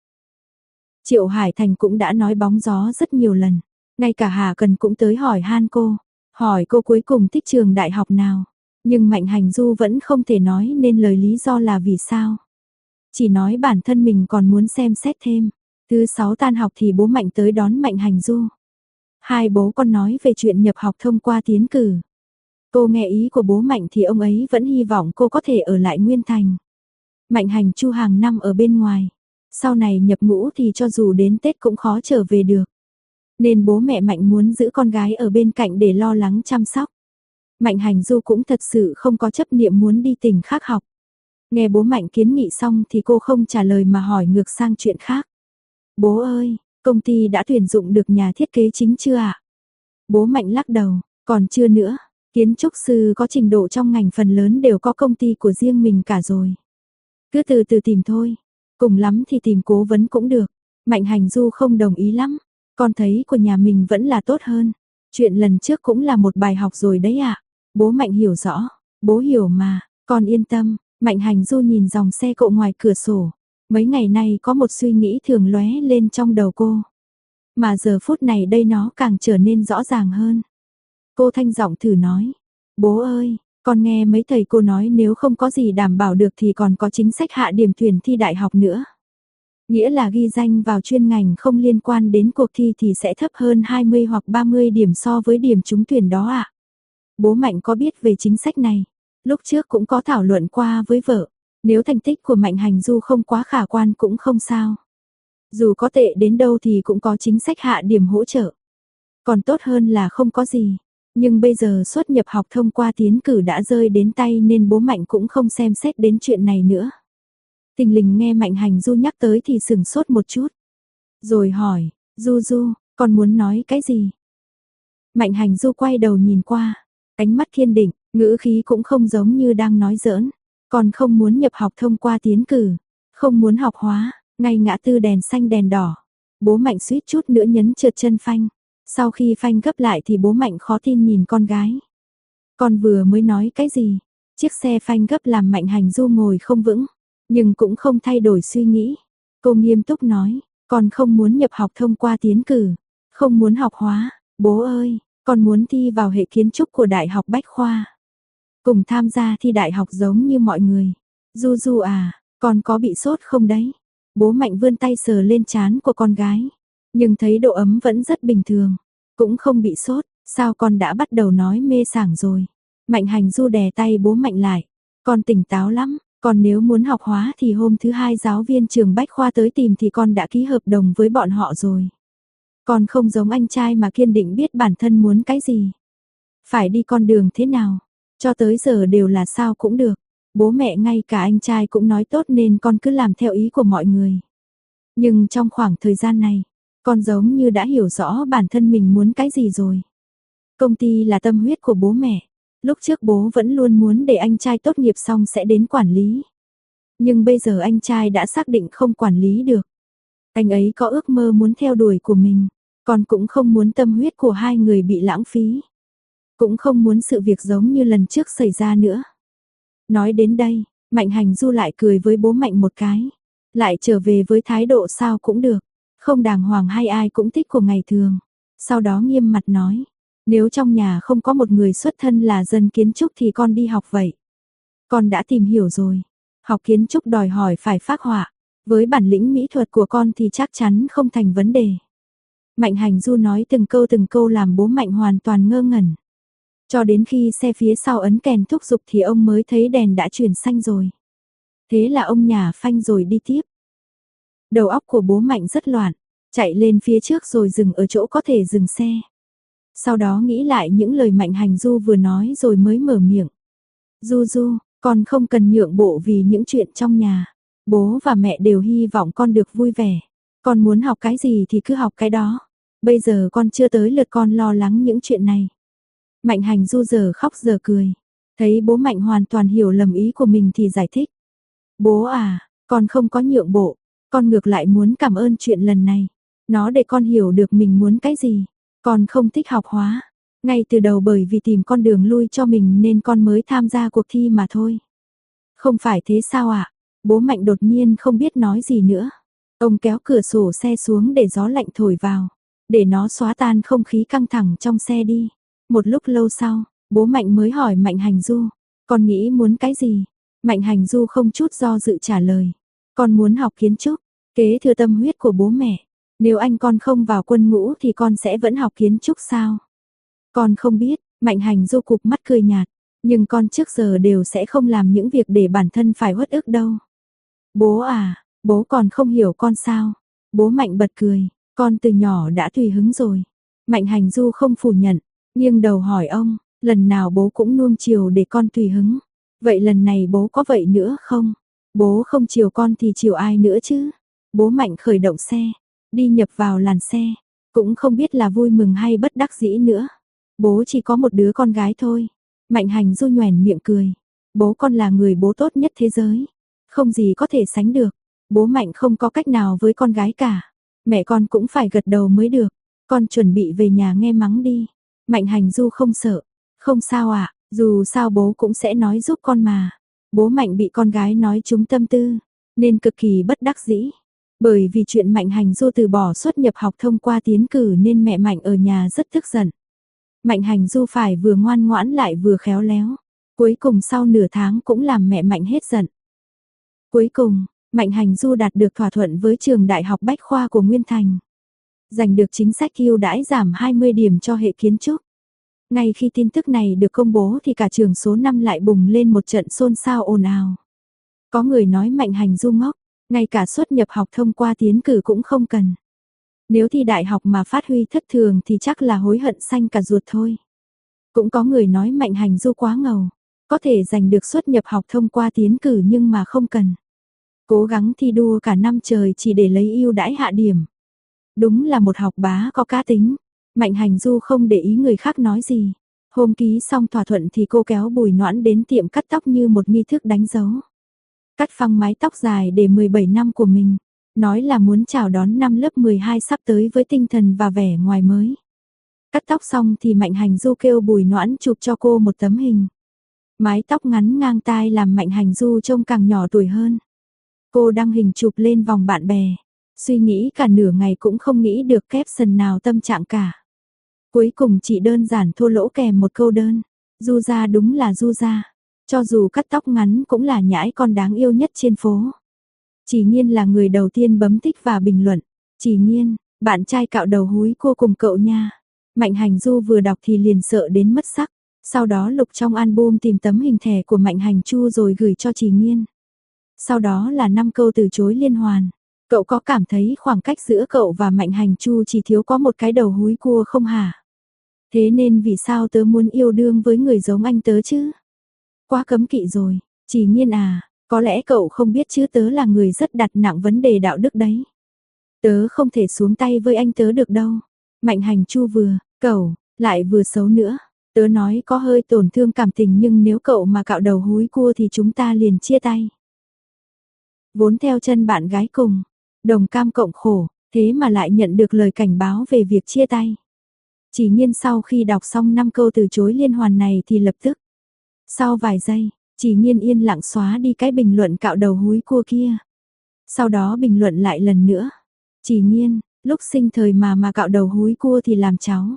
Triệu Hải Thành cũng đã nói bóng gió rất nhiều lần. Ngay cả Hà Cần cũng tới hỏi han cô. Hỏi cô cuối cùng thích trường đại học nào. Nhưng Mạnh Hành Du vẫn không thể nói nên lời lý do là vì sao. Chỉ nói bản thân mình còn muốn xem xét thêm. Thứ 6 tan học thì bố Mạnh tới đón Mạnh Hành Du. Hai bố con nói về chuyện nhập học thông qua tiến cử. Cô nghe ý của bố Mạnh thì ông ấy vẫn hy vọng cô có thể ở lại Nguyên Thành. Mạnh Hành Chu hàng năm ở bên ngoài. Sau này nhập ngũ thì cho dù đến Tết cũng khó trở về được. Nên bố mẹ Mạnh muốn giữ con gái ở bên cạnh để lo lắng chăm sóc. Mạnh Hành Du cũng thật sự không có chấp niệm muốn đi tỉnh khác học. Nghe bố Mạnh kiến nghị xong thì cô không trả lời mà hỏi ngược sang chuyện khác. Bố ơi, công ty đã tuyển dụng được nhà thiết kế chính chưa ạ? Bố Mạnh lắc đầu, còn chưa nữa. Kiến trúc sư có trình độ trong ngành phần lớn đều có công ty của riêng mình cả rồi. Cứ từ từ tìm thôi. Cùng lắm thì tìm cố vấn cũng được. Mạnh Hành Du không đồng ý lắm. Con thấy của nhà mình vẫn là tốt hơn. Chuyện lần trước cũng là một bài học rồi đấy ạ. Bố Mạnh hiểu rõ. Bố hiểu mà, con yên tâm. Mạnh Hành Du nhìn dòng xe cộ ngoài cửa sổ. Mấy ngày nay có một suy nghĩ thường lóe lên trong đầu cô. Mà giờ phút này đây nó càng trở nên rõ ràng hơn. Cô thanh giọng thử nói. Bố ơi, con nghe mấy thầy cô nói nếu không có gì đảm bảo được thì còn có chính sách hạ điểm tuyển thi đại học nữa. Nghĩa là ghi danh vào chuyên ngành không liên quan đến cuộc thi thì sẽ thấp hơn 20 hoặc 30 điểm so với điểm trúng tuyển đó ạ. Bố Mạnh có biết về chính sách này. Lúc trước cũng có thảo luận qua với vợ. Nếu thành tích của Mạnh Hành Du không quá khả quan cũng không sao. Dù có tệ đến đâu thì cũng có chính sách hạ điểm hỗ trợ. Còn tốt hơn là không có gì. Nhưng bây giờ xuất nhập học thông qua tiến cử đã rơi đến tay nên bố Mạnh cũng không xem xét đến chuyện này nữa. Tình lình nghe Mạnh Hành Du nhắc tới thì sừng sốt một chút. Rồi hỏi, Du, con muốn nói cái gì? Mạnh Hành Du quay đầu nhìn qua, ánh mắt kiên định, ngữ khí cũng không giống như đang nói giỡn. Con không muốn nhập học thông qua tiến cử, không muốn học hóa, ngay ngã tư đèn xanh đèn đỏ. Bố Mạnh suýt chút nữa nhấn trượt chân phanh. Sau khi phanh gấp lại thì bố Mạnh khó tin nhìn con gái. Con vừa mới nói cái gì? Chiếc xe phanh gấp làm Mạnh Hành Du ngồi không vững, nhưng cũng không thay đổi suy nghĩ. Cô nghiêm túc nói, con không muốn nhập học thông qua tiến cử, không muốn học hóa. Bố ơi, con muốn thi vào hệ kiến trúc của Đại học Bách khoa. Cùng tham gia thi đại học giống như mọi người. Du à, con có bị sốt không đấy? Bố Mạnh vươn tay sờ lên trán của con gái. Nhưng thấy độ ấm vẫn rất bình thường. Cũng không bị sốt, sao con đã bắt đầu nói mê sảng rồi. Mạnh Hành Du đè tay bố Mạnh lại. Con tỉnh táo lắm, còn nếu muốn học hóa thì hôm thứ 2 giáo viên trường Bách khoa tới tìm thì con đã ký hợp đồng với bọn họ rồi. Con không giống anh trai mà kiên định biết bản thân muốn cái gì. Phải đi con đường thế nào, cho tới giờ đều là sao cũng được. Bố mẹ ngay cả anh trai cũng nói tốt nên con cứ làm theo ý của mọi người. Nhưng trong khoảng thời gian này, con giống như đã hiểu rõ bản thân mình muốn cái gì rồi. Công ty là tâm huyết của bố mẹ. Lúc trước bố vẫn luôn muốn để anh trai tốt nghiệp xong sẽ đến quản lý. Nhưng bây giờ anh trai đã xác định không quản lý được. Anh ấy có ước mơ muốn theo đuổi của mình. Con cũng không muốn tâm huyết của hai người bị lãng phí. Cũng không muốn sự việc giống như lần trước xảy ra nữa. Nói đến đây, Mạnh Hành Du lại cười với bố Mạnh một cái. Lại trở về với thái độ sao cũng được. Không đàng hoàng hay ai cũng thích của ngày thường. Sau đó nghiêm mặt nói. Nếu trong nhà không có một người xuất thân là dân kiến trúc thì con đi học vậy. Con đã tìm hiểu rồi. Học kiến trúc đòi hỏi phải phác họa. Với bản lĩnh mỹ thuật của con thì chắc chắn không thành vấn đề. Mạnh Hành Du nói từng câu làm bố Mạnh hoàn toàn ngơ ngẩn. Cho đến khi xe phía sau ấn kèn thúc giục thì ông mới thấy đèn đã chuyển xanh rồi. Thế là ông nhả phanh rồi đi tiếp. Đầu óc của bố Mạnh rất loạn, chạy lên phía trước rồi dừng ở chỗ có thể dừng xe. Sau đó nghĩ lại những lời Mạnh Hành Du vừa nói rồi mới mở miệng. Du Du, con không cần nhượng bộ vì những chuyện trong nhà. Bố và mẹ đều hy vọng con được vui vẻ. Con muốn học cái gì thì cứ học cái đó. Bây giờ con chưa tới lượt con lo lắng những chuyện này. Mạnh Hành Du giờ khóc giờ cười. Thấy bố Mạnh hoàn toàn hiểu lầm ý của mình thì giải thích. Bố à, con không có nhượng bộ. Con ngược lại muốn cảm ơn chuyện lần này. Nó để con hiểu được mình muốn cái gì. Con không thích học hóa. Ngay từ đầu bởi vì tìm con đường lui cho mình nên con mới tham gia cuộc thi mà thôi. Không phải thế sao ạ? Bố Mạnh đột nhiên không biết nói gì nữa. Ông kéo cửa sổ xe xuống để gió lạnh thổi vào. Để nó xóa tan không khí căng thẳng trong xe đi. Một lúc lâu sau, bố Mạnh mới hỏi Mạnh Hành Du. Con nghĩ muốn cái gì? Mạnh Hành Du không chút do dự trả lời. Con muốn học kiến trúc, kế thừa tâm huyết của bố mẹ. Nếu anh con không vào quân ngũ thì con sẽ vẫn học kiến trúc sao? Con không biết, Mạnh Hành Du cụp mắt cười nhạt. Nhưng con trước giờ đều sẽ không làm những việc để bản thân phải uất ức đâu. Bố à, bố còn không hiểu con sao? Bố Mạnh bật cười, con từ nhỏ đã tùy hứng rồi. Mạnh Hành Du không phủ nhận, nghiêng đầu hỏi ông, lần nào bố cũng nuông chiều để con tùy hứng. Vậy lần này bố có vậy nữa không? Bố không chiều con thì chiều ai nữa chứ? Bố Mạnh khởi động xe, đi nhập vào làn xe, cũng không biết là vui mừng hay bất đắc dĩ nữa. Bố chỉ có một đứa con gái thôi. Mạnh Hành Du nhoẻn miệng cười. Bố con là người bố tốt nhất thế giới. Không gì có thể sánh được. Bố Mạnh không có cách nào với con gái cả. Mẹ con cũng phải gật đầu mới được. Con chuẩn bị về nhà nghe mắng đi. Mạnh Hành Du không sợ. Không sao ạ, dù sao bố cũng sẽ nói giúp con mà. Bố Mạnh bị con gái nói trúng tâm tư, nên cực kỳ bất đắc dĩ. Bởi vì chuyện Mạnh Hành Du từ bỏ xuất nhập học thông qua tiến cử nên mẹ Mạnh ở nhà rất tức giận. Mạnh Hành Du phải vừa ngoan ngoãn lại vừa khéo léo. Cuối cùng sau nửa tháng cũng làm mẹ Mạnh hết giận. Cuối cùng, Mạnh Hành Du đạt được thỏa thuận với trường Đại học Bách khoa của Nguyên Thành. Giành được chính sách ưu đãi giảm 20 điểm cho hệ kiến trúc. Ngay khi tin tức này được công bố thì cả trường số 5 lại bùng lên một trận xôn xao ồn ào. Có người nói Mạnh Hành Du ngốc, ngay cả xuất nhập học thông qua tiến cử cũng không cần. Nếu thi đại học mà phát huy thất thường thì chắc là hối hận xanh cả ruột thôi. Cũng có người nói Mạnh Hành Du quá ngầu, có thể giành được xuất nhập học thông qua tiến cử nhưng mà không cần. Cố gắng thi đua cả năm trời chỉ để lấy ưu đãi hạ điểm. Đúng là một học bá có cá tính. Mạnh Hành Du không để ý người khác nói gì. Hôm ký xong thỏa thuận thì cô kéo Bùi Noãn đến tiệm cắt tóc như một nghi thức đánh dấu. Cắt phăng mái tóc dài để 17 năm của mình. Nói là muốn chào đón năm lớp 12 sắp tới với tinh thần và vẻ ngoài mới. Cắt tóc xong thì Mạnh Hành Du kêu Bùi Noãn chụp cho cô một tấm hình. Mái tóc ngắn ngang tai làm Mạnh Hành Du trông càng nhỏ tuổi hơn. Cô đăng hình chụp lên vòng bạn bè. Suy nghĩ cả nửa ngày cũng không nghĩ được caption nào tâm trạng cả. Cuối cùng chỉ đơn giản thô lỗ kèm một câu đơn. Du gia đúng là du gia. Cho dù cắt tóc ngắn cũng là nhãi con đáng yêu nhất trên phố. Chỉ Nhiên là người đầu tiên bấm thích và bình luận. Chỉ Nhiên, bạn trai cạo đầu húi cô cùng cậu nha. Mạnh Hành Du vừa đọc thì liền sợ đến mất sắc. Sau đó lục trong album tìm tấm hình thẻ của Mạnh Hành Chu rồi gửi cho Chỉ Nhiên. Sau đó là 5 câu từ chối liên hoàn. Cậu có cảm thấy khoảng cách giữa cậu và Mạnh Hành Chu chỉ thiếu có một cái đầu húi cua không hả? Thế nên vì sao tớ muốn yêu đương với người giống anh tớ chứ? Quá cấm kỵ rồi, Chỉ Nhiên à, có lẽ cậu không biết chứ tớ là người rất đặt nặng vấn đề đạo đức đấy. Tớ không thể xuống tay với anh tớ được đâu. Mạnh Hành Chu vừa, cậu, lại vừa xấu nữa. Tớ nói có hơi tổn thương cảm tình nhưng nếu cậu mà cạo đầu húi cua thì chúng ta liền chia tay. Vốn theo chân bạn gái cùng, đồng cam cộng khổ, thế mà lại nhận được lời cảnh báo về việc chia tay. Chỉ Nhiên sau khi đọc xong 5 câu từ chối liên hoàn này thì lập tức. Sau vài giây, Chỉ Nhiên yên lặng xóa đi cái bình luận cạo đầu húi cua kia. Sau đó bình luận lại lần nữa. Chỉ Nhiên, lúc sinh thời mà cạo đầu húi cua thì làm cháu.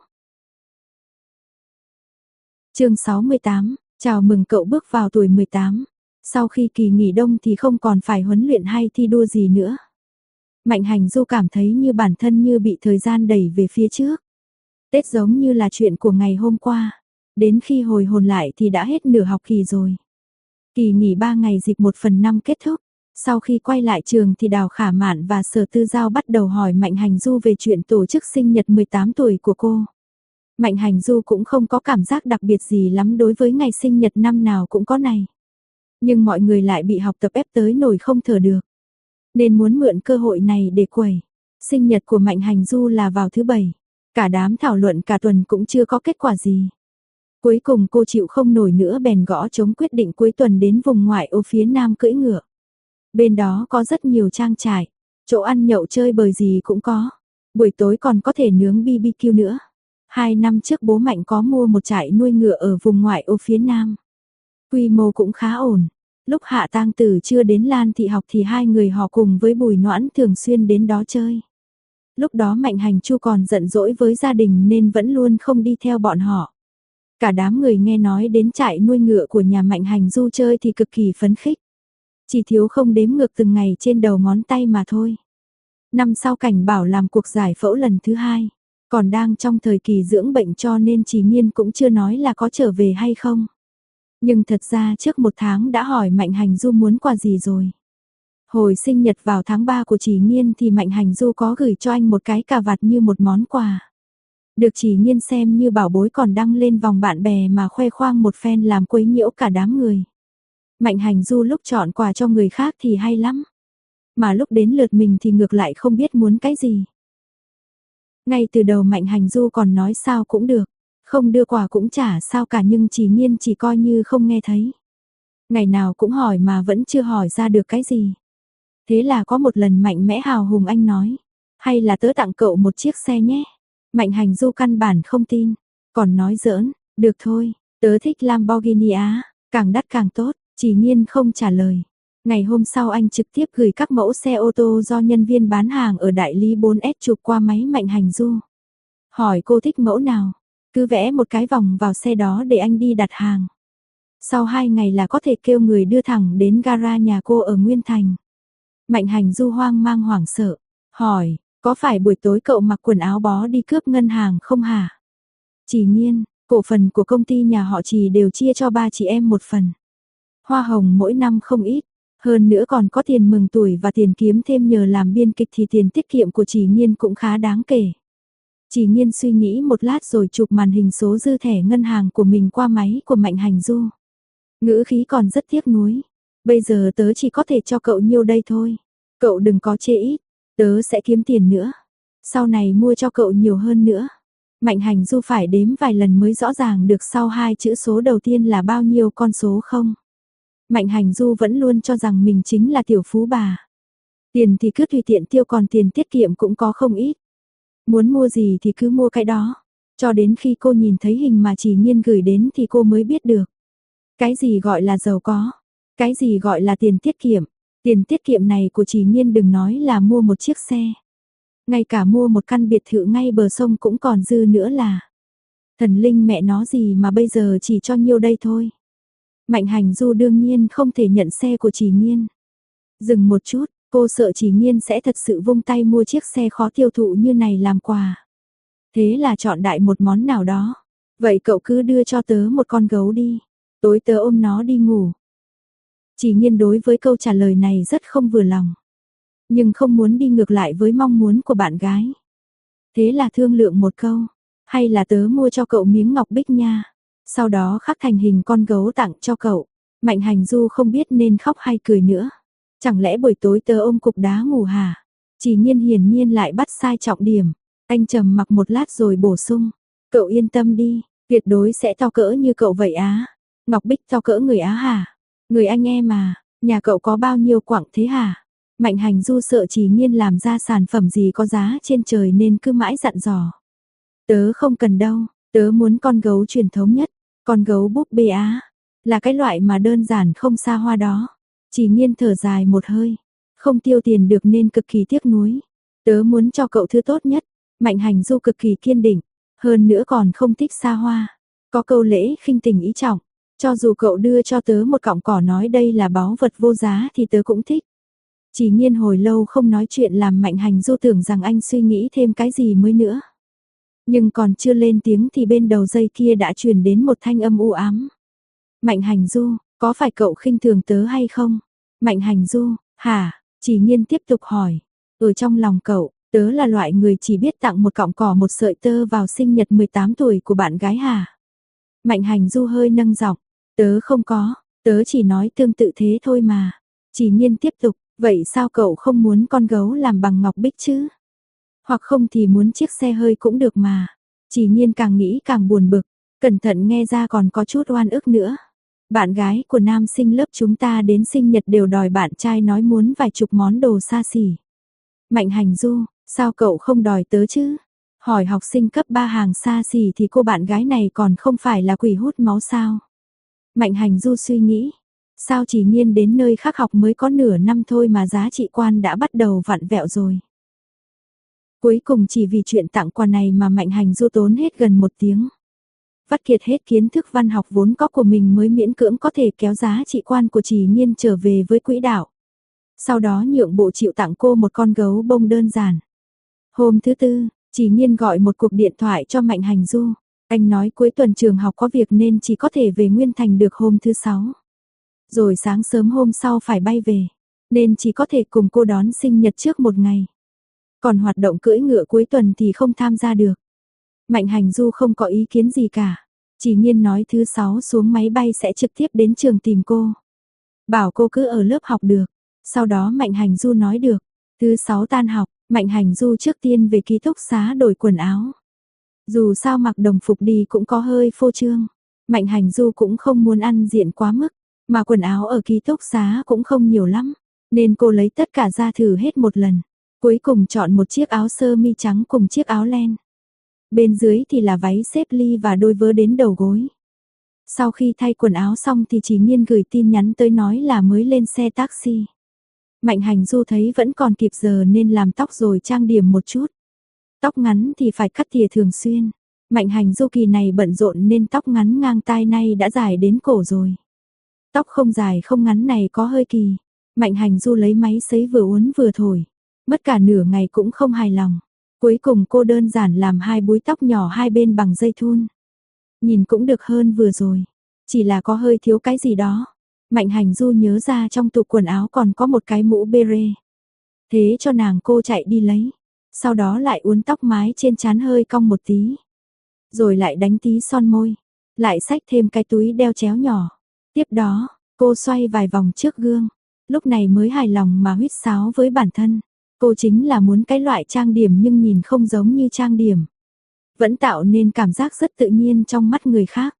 Chương 68, chào mừng cậu bước vào tuổi 18. Sau khi kỳ nghỉ đông thì không còn phải huấn luyện hay thi đua gì nữa. Mạnh Hành Du cảm thấy như bản thân như bị thời gian đẩy về phía trước. Tết giống như là chuyện của ngày hôm qua. Đến khi hồi hồn lại thì đã hết nửa học kỳ rồi. Kỳ nghỉ 3 ngày dịp 1/5 kết thúc. Sau khi quay lại trường thì Đào Khả Mạn và Sở Tư Giao bắt đầu hỏi Mạnh Hành Du về chuyện tổ chức sinh nhật 18 tuổi của cô. Mạnh Hành Du cũng không có cảm giác đặc biệt gì lắm đối với ngày sinh nhật năm nào cũng có này. Nhưng mọi người lại bị học tập ép tới nổi không thở được. Nên muốn mượn cơ hội này để quẩy. Sinh nhật của Mạnh Hành Du là vào thứ Bảy. Cả đám thảo luận cả tuần cũng chưa có kết quả gì. Cuối cùng cô chịu không nổi nữa bèn gõ trống quyết định cuối tuần đến vùng ngoại ô phía nam cưỡi ngựa. Bên đó có rất nhiều trang trại, chỗ ăn nhậu chơi bời gì cũng có. Buổi tối còn có thể nướng BBQ nữa. 2 năm trước bố Mạnh có mua một trại nuôi ngựa ở vùng ngoại ô phía nam. Quy mô cũng khá ổn. Lúc Hạ Tang Tử chưa đến Lan Thị học thì hai người họ cùng với Bùi Noãn thường xuyên đến đó chơi. Lúc đó Mạnh Hành Chu còn giận dỗi với gia đình nên vẫn luôn không đi theo bọn họ. Cả đám người nghe nói đến trại nuôi ngựa của nhà Mạnh Hành Du chơi thì cực kỳ phấn khích. Chỉ thiếu không đếm ngược từng ngày trên đầu ngón tay mà thôi. Năm sau Cảnh bảo làm cuộc giải phẫu lần thứ 2. Còn đang trong thời kỳ dưỡng bệnh cho nên Chỉ Nhiên cũng chưa nói là có trở về hay không. Nhưng thật ra trước 1 tháng đã hỏi Mạnh Hành Du muốn quà gì rồi. Hồi sinh nhật vào tháng 3 của Chỉ Nhiên thì Mạnh Hành Du có gửi cho anh một cái cà vạt như một món quà. Được Chỉ Nhiên xem như bảo bối còn đăng lên vòng bạn bè mà khoe khoang một phen làm quấy nhiễu cả đám người. Mạnh Hành Du lúc chọn quà cho người khác thì hay lắm. Mà lúc đến lượt mình thì ngược lại không biết muốn cái gì. Ngay từ đầu Mạnh Hành Du còn nói sao cũng được. Không đưa quà cũng chả sao cả nhưng Chỉ Nhiên chỉ coi như không nghe thấy. Ngày nào cũng hỏi mà vẫn chưa hỏi ra được cái gì. Thế là có một lần mạnh mẽ hào hùng anh nói. Hay là tớ tặng cậu một chiếc xe nhé. Mạnh Hành Du căn bản không tin. Còn nói giỡn, được thôi, tớ thích Lamborghini Á, càng đắt càng tốt. Chỉ Nhiên không trả lời. Ngày hôm sau anh trực tiếp gửi các mẫu xe ô tô do nhân viên bán hàng ở đại lý 4S chụp qua máy Mạnh Hành Du. Hỏi cô thích mẫu nào, cứ vẽ một cái vòng vào xe đó để anh đi đặt hàng. Sau 2 ngày là có thể kêu người đưa thẳng đến gara nhà cô ở Nguyên Thành. Mạnh Hành Du hoang mang hoảng sợ, hỏi, có phải buổi tối cậu mặc quần áo bó đi cướp ngân hàng không hả? Chỉ Nhiên, cổ phần của công ty nhà họ Chỉ đều chia cho 3 chị em một phần. Hoa hồng mỗi năm không ít, hơn nữa còn có tiền mừng tuổi và tiền kiếm thêm nhờ làm biên kịch thì tiền tiết kiệm của Chỉ Nhiên cũng khá đáng kể. Chỉ Nhiên suy nghĩ một lát rồi chụp màn hình số dư thẻ ngân hàng của mình qua máy của Mạnh Hành Du. Ngữ khí còn rất tiếc nuối. Bây giờ tớ chỉ có thể cho cậu nhiêu đây thôi. Cậu đừng có chê ít, tớ sẽ kiếm tiền nữa. Sau này mua cho cậu nhiều hơn nữa. Mạnh Hành Du phải đếm vài lần mới rõ ràng được sau 2 chữ số đầu tiên là bao nhiêu con số không. Mạnh Hành Du vẫn luôn cho rằng mình chính là tiểu phú bà. Tiền thì cứ tùy tiện tiêu còn tiền tiết kiệm cũng có không ít. Muốn mua gì thì cứ mua cái đó. Cho đến khi cô nhìn thấy hình mà Chỉ Nhiên gửi đến thì cô mới biết được. Cái gì gọi là giàu có? Cái gì gọi là tiền tiết kiệm? Tiền tiết kiệm này của Chỉ Nhiên đừng nói là mua một chiếc xe. Ngay cả mua một căn biệt thự ngay bờ sông cũng còn dư nữa là. Thần linh mẹ nó gì mà bây giờ chỉ cho nhiêu đây thôi. Mạnh Hành Du đương nhiên không thể nhận xe của Chỉ Nhiên. Dừng một chút, cô sợ Chỉ Nhiên sẽ thật sự vung tay mua chiếc xe khó tiêu thụ như này làm quà. Thế là chọn đại một món nào đó. Vậy cậu cứ đưa cho tớ một con gấu đi. Tối tớ ôm nó đi ngủ. Chỉ Nhiên đối với câu trả lời này rất không vừa lòng. Nhưng không muốn đi ngược lại với mong muốn của bạn gái. Thế là thương lượng một câu. Hay là tớ mua cho cậu miếng ngọc bích nha. Sau đó khắc thành hình con gấu tặng cho cậu. Mạnh Hành Du không biết nên khóc hay cười nữa. Chẳng lẽ buổi tối tớ ôm cục đá ngủ hả? Chỉ Nhiên hiển nhiên lại bắt sai trọng điểm. Anh trầm mặc một lát rồi bổ sung. Cậu yên tâm đi, tuyệt đối sẽ to cỡ như cậu vậy á. Ngọc bích to cỡ người Á hả? Người anh em mà, nhà cậu có bao nhiêu quặng thế hả? Mạnh Hành Du sợ Chỉ Nhiên làm ra sản phẩm gì có giá trên trời nên cứ mãi dặn dò. Tớ không cần đâu, tớ muốn con gấu truyền thống nhất, con gấu búp bê Á. Là cái loại mà đơn giản không xa hoa đó. Chỉ Nhiên thở dài một hơi. Không tiêu tiền được nên cực kỳ tiếc nuối. Tớ muốn cho cậu thứ tốt nhất. Mạnh Hành Du cực kỳ kiên định. Hơn nữa còn không thích xa hoa. Có câu lễ khinh tình ý trọng. Cho dù cậu đưa cho tớ một cọng cỏ nói đây là báu vật vô giá thì tớ cũng thích. Chỉ Nhiên hồi lâu không nói chuyện làm Mạnh Hành Du tưởng rằng anh suy nghĩ thêm cái gì mới nữa. Nhưng còn chưa lên tiếng thì bên đầu dây kia đã truyền đến một thanh âm u ám. Mạnh Hành Du, có phải cậu khinh thường tớ hay không? Mạnh Hành Du, hả? Chỉ Nhiên tiếp tục hỏi. Ở trong lòng cậu, tớ là loại người chỉ biết tặng một cọng cỏ một sợi tơ vào sinh nhật 18 tuổi của bạn gái hả? Mạnh Hành Du hơi nâng giọng. Tớ không có, tớ chỉ nói tương tự thế thôi mà. Chỉ Nhiên tiếp tục, vậy sao cậu không muốn con gấu làm bằng ngọc bích chứ? Hoặc không thì muốn chiếc xe hơi cũng được mà. Chỉ Nhiên càng nghĩ càng buồn bực, cẩn thận nghe ra còn có chút oan ức nữa. Bạn gái của nam sinh lớp chúng ta đến sinh nhật đều đòi bạn trai nói muốn vài chục món đồ xa xỉ. Mạnh Hành Du, sao cậu không đòi tớ chứ? Hỏi học sinh cấp 3 hàng xa xỉ thì cô bạn gái này còn không phải là quỷ hút máu sao? Mạnh Hành Du suy nghĩ, sao Chỉ Nhiên đến nơi khác học mới có nửa năm thôi mà giá trị quan đã bắt đầu vặn vẹo rồi. Cuối cùng chỉ vì chuyện tặng quà này mà Mạnh Hành Du tốn hết gần 1 tiếng. Vắt kiệt hết kiến thức văn học vốn có của mình mới miễn cưỡng có thể kéo giá trị quan của Chỉ Nhiên trở về với quỹ đạo. Sau đó nhượng bộ chịu tặng cô một con gấu bông đơn giản. Hôm thứ Tư, Chỉ Nhiên gọi một cuộc điện thoại cho Mạnh Hành Du. Anh nói cuối tuần trường học có việc nên chỉ có thể về Nguyên Thành được hôm thứ 6. Rồi sáng sớm hôm sau phải bay về, nên chỉ có thể cùng cô đón sinh nhật trước một ngày. Còn hoạt động cưỡi ngựa cuối tuần thì không tham gia được. Mạnh Hành Du không có ý kiến gì cả. Chỉ Nhiên nói thứ 6 xuống máy bay sẽ trực tiếp đến trường tìm cô. Bảo cô cứ ở lớp học được. Sau đó Mạnh Hành Du nói được. Thứ 6 tan học, Mạnh Hành Du trước tiên về ký túc xá đổi quần áo. Dù sao mặc đồng phục đi cũng có hơi phô trương. Mạnh Hành Du cũng không muốn ăn diện quá mức. Mà quần áo ở ký túc xá cũng không nhiều lắm. Nên cô lấy tất cả ra thử hết một lần. Cuối cùng chọn một chiếc áo sơ mi trắng cùng chiếc áo len. Bên dưới thì là váy xếp ly và đôi vớ đến đầu gối. Sau khi thay quần áo xong thì Chỉ Nhiên gửi tin nhắn tới nói là mới lên xe taxi. Mạnh Hành Du thấy vẫn còn kịp giờ nên làm tóc rồi trang điểm một chút. Tóc ngắn thì phải cắt tỉa thường xuyên. Mạnh Hành Du kỳ này bận rộn nên tóc ngắn ngang tai nay đã dài đến cổ rồi. Tóc không dài không ngắn này có hơi kỳ. Mạnh Hành Du lấy máy sấy vừa uốn vừa thổi. Mất cả nửa ngày cũng không hài lòng. Cuối cùng cô đơn giản làm 2 búi tóc nhỏ hai bên bằng dây thun. Nhìn cũng được hơn vừa rồi. Chỉ là có hơi thiếu cái gì đó. Mạnh Hành Du nhớ ra trong tủ quần áo còn có một cái mũ beret. Thế cho nàng cô chạy đi lấy. Sau đó lại uốn tóc mái trên trán hơi cong một tí. Rồi lại đánh tí son môi. Lại xách thêm cái túi đeo chéo nhỏ. Tiếp đó, cô xoay vài vòng trước gương. Lúc này mới hài lòng mà huýt sáo với bản thân. Cô chính là muốn cái loại trang điểm nhưng nhìn không giống như trang điểm. Vẫn tạo nên cảm giác rất tự nhiên trong mắt người khác.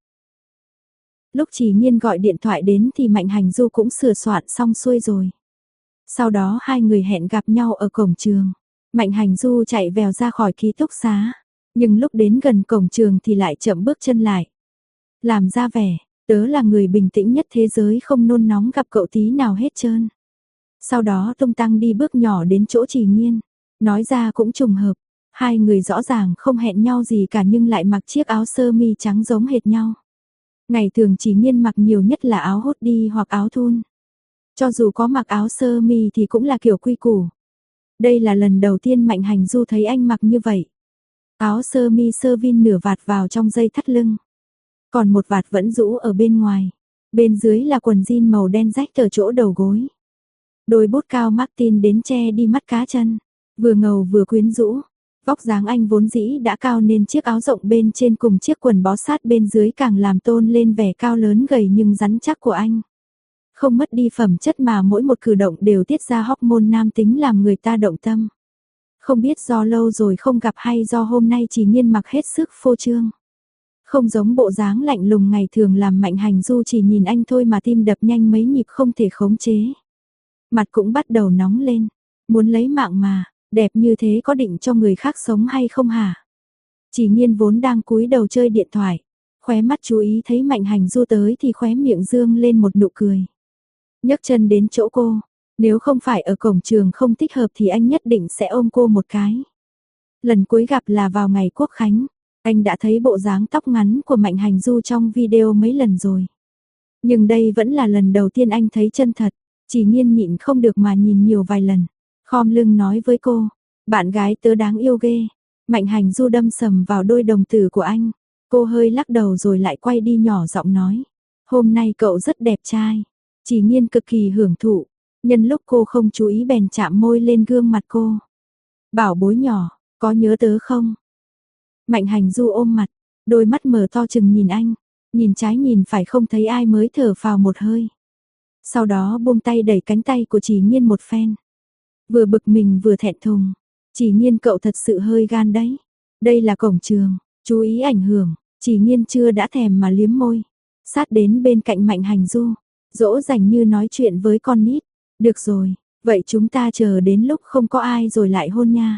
Lúc Chỉ Nhiên gọi điện thoại đến thì Mạnh Hành Du cũng sửa soạn xong xuôi rồi. Sau đó hai người hẹn gặp nhau ở cổng trường. Mạnh Hành Du chạy vèo ra khỏi ký túc xá. Nhưng lúc đến gần cổng trường thì lại chậm bước chân lại. Làm ra vẻ, tớ là người bình tĩnh nhất thế giới không nôn nóng gặp cậu tí nào hết trơn. Sau đó tung tăng đi bước nhỏ đến chỗ Chỉ Nhiên. Nói ra cũng trùng hợp. Hai người rõ ràng không hẹn nhau gì cả nhưng lại mặc chiếc áo sơ mi trắng giống hệt nhau. Ngày thường Chỉ Nhiên mặc nhiều nhất là áo hoodie hoặc áo thun. Cho dù có mặc áo sơ mi thì cũng là kiểu quy củ. Đây là lần đầu tiên Mạnh Hành Du thấy anh mặc như vậy. Áo sơ mi sơ vin nửa vạt vào trong dây thắt lưng. Còn một vạt vẫn rũ ở bên ngoài. Bên dưới là quần jean màu đen rách ở chỗ đầu gối. Đôi bốt cao Martin đến che đi mắt cá chân. Vừa ngầu vừa quyến rũ. Vóc dáng anh vốn dĩ đã cao nên chiếc áo rộng bên trên cùng chiếc quần bó sát bên dưới càng làm tôn lên vẻ cao lớn gầy nhưng rắn chắc của anh. Không mất đi phẩm chất mà mỗi một cử động đều tiết ra hormone nam tính làm người ta động tâm. Không biết do lâu rồi không gặp hay do hôm nay Chỉ Nhiên mặc hết sức phô trương. Không giống bộ dáng lạnh lùng ngày thường làm Mạnh Hành Du chỉ nhìn anh thôi mà tim đập nhanh mấy nhịp không thể khống chế. Mặt cũng bắt đầu nóng lên. Muốn lấy mạng mà, đẹp như thế có định cho người khác sống hay không hả? Chỉ Nhiên vốn đang cúi đầu chơi điện thoại. Khóe mắt chú ý thấy Mạnh Hành Du tới thì khóe miệng dương lên một nụ cười. Nhấc chân đến chỗ cô, nếu không phải ở cổng trường không thích hợp thì anh nhất định sẽ ôm cô một cái. Lần cuối gặp là vào ngày Quốc Khánh, anh đã thấy bộ dáng tóc ngắn của Mạnh Hành Du trong video mấy lần rồi. Nhưng đây vẫn là lần đầu tiên anh thấy chân thật, Chỉ Nhiên nhịn không được mà nhìn nhiều vài lần. Khom lưng nói với cô, bạn gái tớ đáng yêu ghê. Mạnh Hành Du đâm sầm vào đôi đồng tử của anh. Cô hơi lắc đầu rồi lại quay đi nhỏ giọng nói, hôm nay cậu rất đẹp trai. Chỉ Nhiên cực kỳ hưởng thụ, nhân lúc cô không chú ý bèn chạm môi lên gương mặt cô. Bảo bối nhỏ, có nhớ tớ không? Mạnh Hành Du ôm mặt, đôi mắt mở to chừng nhìn anh, nhìn trái nhìn phải không thấy ai mới thở phào một hơi. Sau đó buông tay đẩy cánh tay của Chỉ Nhiên một phen. Vừa bực mình vừa thẹn thùng, Chỉ Nhiên cậu thật sự hơi gan đấy. Đây là cổng trường, chú ý ảnh hưởng. Chỉ Nhiên chưa đã thèm mà liếm môi, sát đến bên cạnh Mạnh Hành Du, dỗ dành như nói chuyện với con nít. Được rồi, vậy chúng ta chờ đến lúc không có ai rồi lại hôn nha.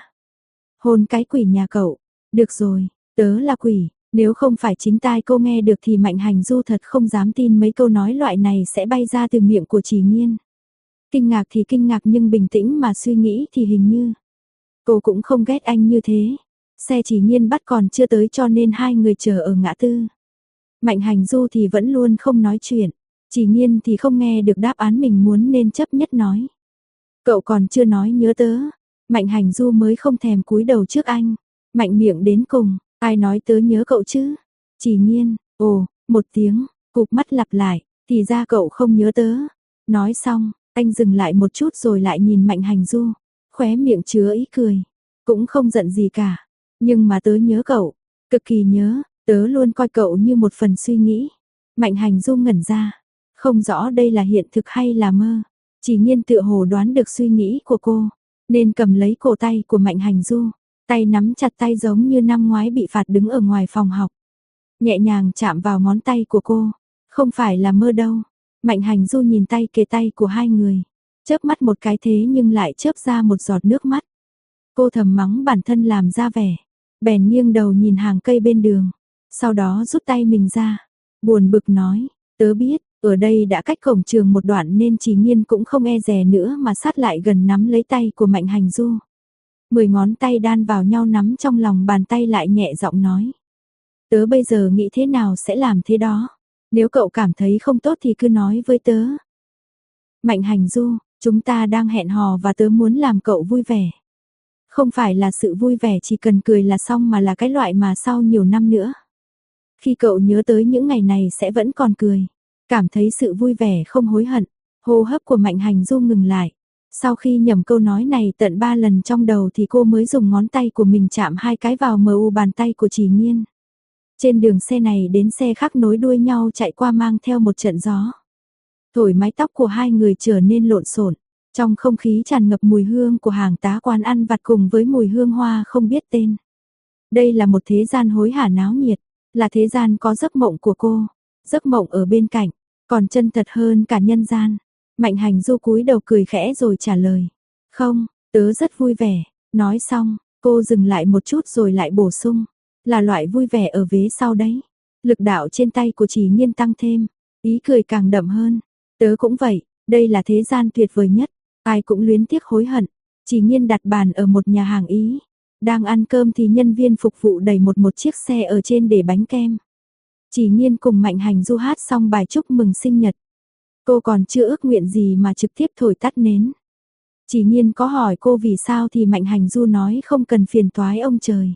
Hôn cái quỷ nhà cậu. Được rồi, tớ là quỷ. Nếu không phải chính tai cô nghe được thì Mạnh Hành Du thật không dám tin mấy câu nói loại này sẽ bay ra từ miệng của Chỉ Nhiên. Kinh ngạc thì kinh ngạc nhưng bình tĩnh mà suy nghĩ thì hình như cô cũng không ghét anh như thế. Xe Chỉ Nhiên bắt còn chưa tới cho nên hai người chờ ở ngã tư. Mạnh Hành Du thì vẫn luôn không nói chuyện. Chỉ Nhiên thì không nghe được đáp án mình muốn nên chấp nhất nói. Cậu còn chưa nói nhớ tớ. Mạnh Hành Du mới không thèm cúi đầu trước anh. Mạnh miệng đến cùng, ai nói tớ nhớ cậu chứ? Chỉ Nhiên, ồ, một tiếng, cụp mắt lặp lại, thì ra cậu không nhớ tớ. Nói xong, anh dừng lại một chút rồi lại nhìn Mạnh Hành Du. Khóe miệng chứa ý cười. Cũng không giận gì cả. Nhưng mà tớ nhớ cậu, cực kỳ nhớ, tớ luôn coi cậu như một phần suy nghĩ. Mạnh Hành Du ngẩn ra, không rõ đây là hiện thực hay là mơ. Chỉ Nhiên tựa hồ đoán được suy nghĩ của cô, nên cầm lấy cổ tay của Mạnh Hành Du, tay nắm chặt tay giống như năm ngoái bị phạt đứng ở ngoài phòng học. Nhẹ nhàng chạm vào ngón tay của cô, không phải là mơ đâu. Mạnh Hành Du nhìn tay kề tay của hai người, chớp mắt một cái thế nhưng lại chớp ra một giọt nước mắt. Cô thầm mắng bản thân làm ra vẻ, bèn nghiêng đầu nhìn hàng cây bên đường, sau đó rút tay mình ra, buồn bực nói, tớ biết, ở đây đã cách cổng trường một đoạn nên Chỉ Nhiên cũng không e dè nữa mà sát lại gần nắm lấy tay của Mạnh Hành Du. 10 ngón tay đan vào nhau nắm trong lòng bàn tay lại nhẹ giọng nói. Tớ bây giờ nghĩ thế nào sẽ làm thế đó, nếu cậu cảm thấy không tốt thì cứ nói với tớ. Mạnh Hành Du, chúng ta đang hẹn hò và tớ muốn làm cậu vui vẻ. Không phải là sự vui vẻ chỉ cần cười là xong mà là cái loại mà sau nhiều năm nữa. Khi cậu nhớ tới những ngày này sẽ vẫn còn cười, cảm thấy sự vui vẻ không hối hận. Hô hấp của Mạnh Hành Du ngừng lại. Sau khi nhẩm câu nói này tận 3 lần trong đầu thì cô mới dùng ngón tay của mình chạm hai cái vào mu bàn tay của Chỉ Nhiên. Trên đường xe này đến xe khác nối đuôi nhau chạy qua mang theo một trận gió. Thổi mái tóc của hai người trở nên lộn xộn. Trong không khí tràn ngập mùi hương của hàng tá quán ăn vặt cùng với mùi hương hoa không biết tên. Đây là một thế gian hối hả náo nhiệt, là thế gian có giấc mộng của cô, giấc mộng ở bên cạnh, còn chân thật hơn cả nhân gian. Mạnh Hành Du cúi đầu cười khẽ rồi trả lời, không, tớ rất vui vẻ. Nói xong, cô dừng lại một chút rồi lại bổ sung, là loại vui vẻ ở vế sau đấy. Lực đạo trên tay của Chỉ Nhiên tăng thêm, ý cười càng đậm hơn. Tớ cũng vậy, đây là thế gian tuyệt vời nhất. Ai cũng luyến tiếc hối hận. Chỉ Nhiên đặt bàn ở một nhà hàng Ý. Đang ăn cơm thì nhân viên phục vụ đẩy một chiếc xe ở trên để bánh kem. Chỉ Nhiên cùng Mạnh Hành Du hát xong bài chúc mừng sinh nhật. Cô còn chưa ước nguyện gì mà trực tiếp thổi tắt nến. Chỉ Nhiên có hỏi cô vì sao thì Mạnh Hành Du nói không cần phiền toái ông trời.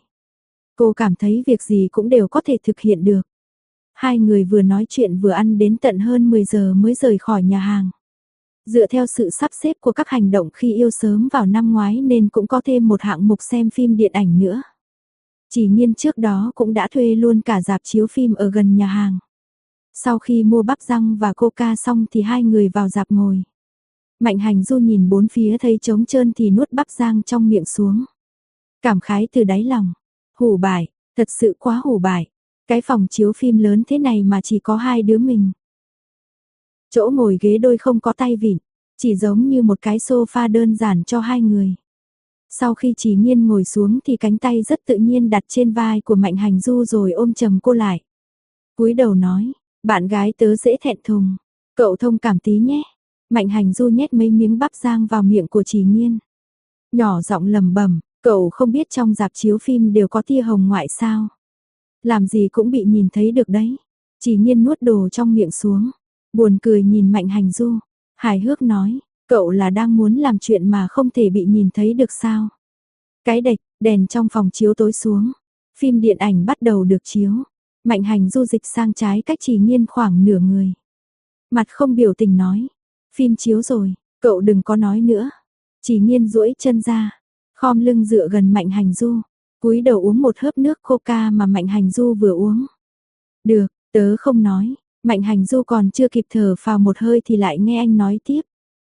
Cô cảm thấy việc gì cũng đều có thể thực hiện được. Hai người vừa nói chuyện vừa ăn đến tận hơn 10 giờ mới rời khỏi nhà hàng. Dựa theo sự sắp xếp của các hành động khi yêu sớm vào năm ngoái nên cũng có thêm một hạng mục xem phim điện ảnh nữa. Chỉ Nhiên trước đó cũng đã thuê luôn cả rạp chiếu phim ở gần nhà hàng. Sau khi mua bắp rang và coca xong thì hai người vào rạp ngồi. Mạnh Hành Du nhìn bốn phía thấy trống trơn thì nuốt bắp rang trong miệng xuống. Cảm khái từ đáy lòng. Hủ bại, thật sự quá hủ bại. Cái phòng chiếu phim lớn thế này mà chỉ có hai đứa mình. Chỗ ngồi ghế đôi không có tay vịn, chỉ giống như một cái sofa đơn giản cho hai người. Sau khi Chỉ Nhiên ngồi xuống thì cánh tay rất tự nhiên đặt trên vai của Mạnh Hành Du rồi ôm chầm cô lại. cúi đầu nói, bạn gái tớ dễ thẹn thùng, cậu thông cảm tí nhé. Mạnh Hành Du nhét mấy miếng bắp rang vào miệng của Trì Nghiên. Nhỏ giọng lẩm bẩm, cậu không biết trong rạp chiếu phim đều có tia hồng ngoại sao? Làm gì cũng bị nhìn thấy được đấy. Trì Nghiên nuốt đồ trong miệng xuống, buồn cười nhìn Mạnh Hành Du, hài hước nói, cậu là đang muốn làm chuyện mà không thể bị nhìn thấy được sao? Cái đệch, đèn trong phòng chiếu tối xuống, phim điện ảnh bắt đầu được chiếu. Mạnh Hành Du dịch sang trái cách Trì Nghiên khoảng nửa người. Mặt không biểu tình nói, phim chiếu rồi, cậu đừng có nói nữa. Trì Nghiên duỗi chân ra, khom lưng dựa gần Mạnh Hành Du, cúi đầu uống một hớp nước coca mà Mạnh Hành Du vừa uống. Được, tớ không nói. Mạnh Hành Du còn chưa kịp thở phào một hơi thì lại nghe anh nói tiếp.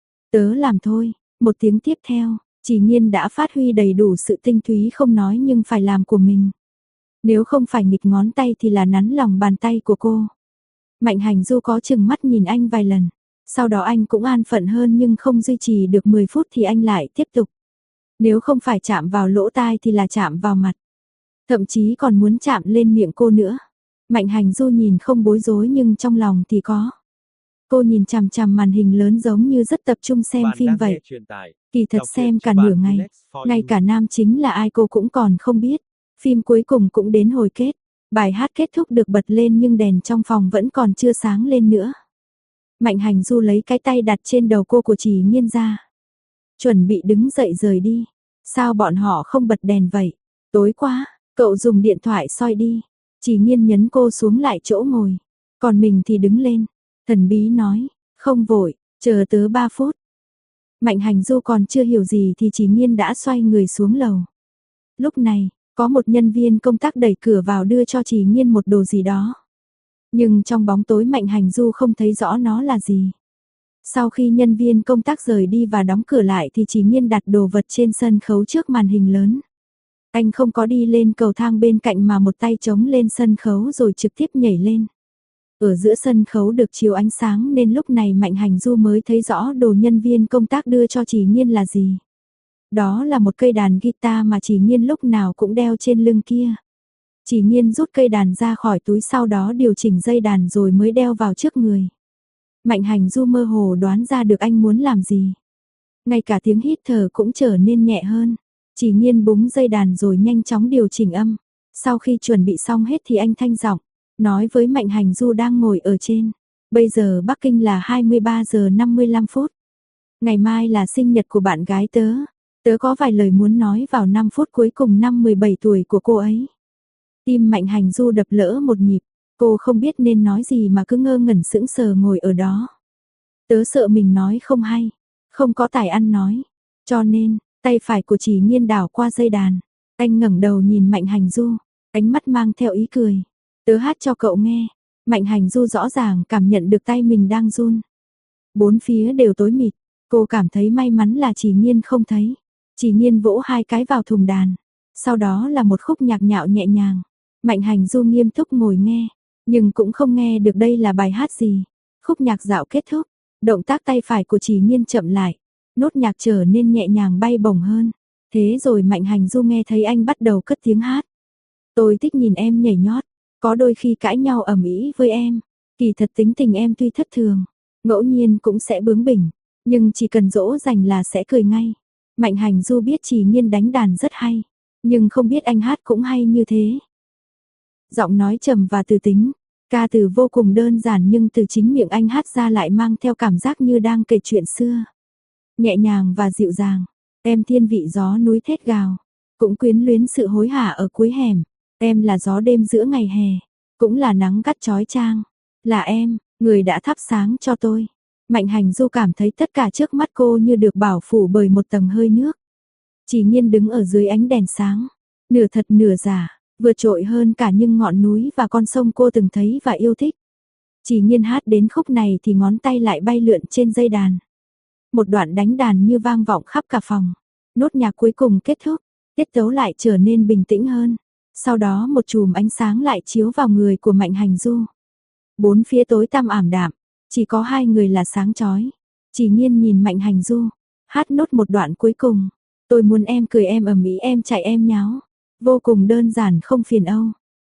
Tớ làm thôi. Một tiếng tiếp theo, Trì Nghiên đã phát huy đầy đủ sự tinh túy không nói nhưng phải làm của mình. Nếu không phải nghịch ngón tay thì là nắn lòng bàn tay của cô. Mạnh Hành Du có chừng mắt nhìn anh vài lần. Sau đó anh cũng an phận hơn nhưng không duy trì được 10 phút thì anh lại tiếp tục. Nếu không phải chạm vào lỗ tai thì là chạm vào mặt. Thậm chí còn muốn chạm lên miệng cô nữa. Mạnh Hành Du nhìn không bối rối nhưng trong lòng thì có. Cô nhìn chằm chằm màn hình lớn giống như rất tập trung xem phim vậy. Kỳ thật xem cả nửa ngày. Ngay cả nam chính là ai cô cũng còn không biết. Phim cuối cùng cũng đến hồi kết. Bài hát kết thúc được bật lên nhưng đèn trong phòng vẫn còn chưa sáng lên nữa. Mạnh Hành Du lấy cái tay đặt trên đầu cô của Trì Nghiên ra. Chuẩn bị đứng dậy rời đi. Sao bọn họ không bật đèn vậy? Tối quá, cậu dùng điện thoại soi đi. Trì Nghiên nhấn cô xuống lại chỗ ngồi. Còn mình thì đứng lên. Thần bí nói, không vội, chờ tớ 3 phút. Mạnh Hành Du còn chưa hiểu gì thì Trì Nghiên đã xoay người xuống lầu. Lúc này, có một nhân viên công tác đẩy cửa vào đưa cho Trì Nghiên một đồ gì đó. Nhưng trong bóng tối Mạnh Hành Du không thấy rõ nó là gì. Sau khi nhân viên công tác rời đi và đóng cửa lại thì Trì Nghiên đặt đồ vật trên sân khấu trước màn hình lớn. Anh không có đi lên cầu thang bên cạnh mà một tay chống lên sân khấu rồi trực tiếp nhảy lên. Ở giữa sân khấu được chiếu ánh sáng nên lúc này Mạnh Hành Du mới thấy rõ đồ nhân viên công tác đưa cho Trì Nghiên là gì. Đó là một cây đàn guitar mà Trì Nghiên lúc nào cũng đeo trên lưng kia. Trì Nghiên rút cây đàn ra khỏi túi sau đó điều chỉnh dây đàn rồi mới đeo vào trước người. Mạnh Hành Du mơ hồ đoán ra được anh muốn làm gì. Ngay cả tiếng hít thở cũng trở nên nhẹ hơn. Trì Nghiên búng dây đàn rồi nhanh chóng điều chỉnh âm. Sau khi chuẩn bị xong hết thì anh thanh giọng nói với Mạnh Hành Du đang ngồi ở trên. Bây giờ Bắc Kinh là 23 giờ 55 phút. Ngày mai là sinh nhật của bạn gái tớ. Tớ có vài lời muốn nói vào 5 phút cuối cùng năm 17 tuổi của cô ấy. Tim Mạnh Hành Du đập lỡ một nhịp. Cô không biết nên nói gì mà cứ ngơ ngẩn sững sờ ngồi ở đó. Tớ sợ mình nói không hay. Không có tài ăn nói. Cho nên, tay phải của Trì Nghiên đảo qua dây đàn. Anh ngẩng đầu nhìn Mạnh Hành Du. Ánh mắt mang theo ý cười. Tớ hát cho cậu nghe. Mạnh Hành Du rõ ràng cảm nhận được tay mình đang run. Bốn phía đều tối mịt. Cô cảm thấy may mắn là Trì Nghiên không thấy. Trì Nghiên vỗ 2 cái vào thùng đàn. Sau đó là một khúc nhạc nhạo nhẹ nhàng. Mạnh Hành Du nghiêm túc ngồi nghe. Nhưng cũng không nghe được đây là bài hát gì. Khúc nhạc dạo kết thúc. Động tác tay phải của Trì Nghiên chậm lại. Nốt nhạc trở nên nhẹ nhàng bay bổng hơn. Thế rồi Mạnh Hành Du nghe thấy anh bắt đầu cất tiếng hát. Tôi thích nhìn em nhảy nhót. Có đôi khi cãi nhau ầm ĩ với em. Kỳ thật tính tình em tuy thất thường. Ngẫu nhiên cũng sẽ bướng bỉnh. Nhưng chỉ cần dỗ dành là sẽ cười ngay. Mạnh Hành Du biết Trì Nghiên đánh đàn rất hay. Nhưng không biết anh hát cũng hay như thế. Giọng nói trầm và từ tính. Ca từ vô cùng đơn giản nhưng từ chính miệng anh hát ra lại mang theo cảm giác như đang kể chuyện xưa. Nhẹ nhàng và dịu dàng. Em thiên vị gió núi thét gào. Cũng quyến luyến sự hối hả ở cuối hẻm. Em là gió đêm giữa ngày hè. Cũng là nắng gắt chói chang. Là em, người đã thắp sáng cho tôi. Mạnh Hành Du cảm thấy tất cả trước mắt cô như được bảo phủ bởi một tầng hơi nước. Trì Nghiên đứng ở dưới ánh đèn sáng. Nửa thật nửa giả. Vượt trội hơn cả những ngọn núi và con sông cô từng thấy và yêu thích. Trì Nghiên hát đến khúc này thì ngón tay lại bay lượn trên dây đàn. Một đoạn đánh đàn như vang vọng khắp cả phòng. Nốt nhạc cuối cùng kết thúc, tiết tấu lại trở nên bình tĩnh hơn. Sau đó một chùm ánh sáng lại chiếu vào người của Mạnh Hành Du. Bốn phía tối tăm ảm đạm, chỉ có 2 người là sáng chói. Trì Nghiên nhìn Mạnh Hành Du, hát nốt một đoạn cuối cùng. Tôi muốn em cười em ầm ĩ em chạy em nháo. Vô cùng đơn giản không phiền âu.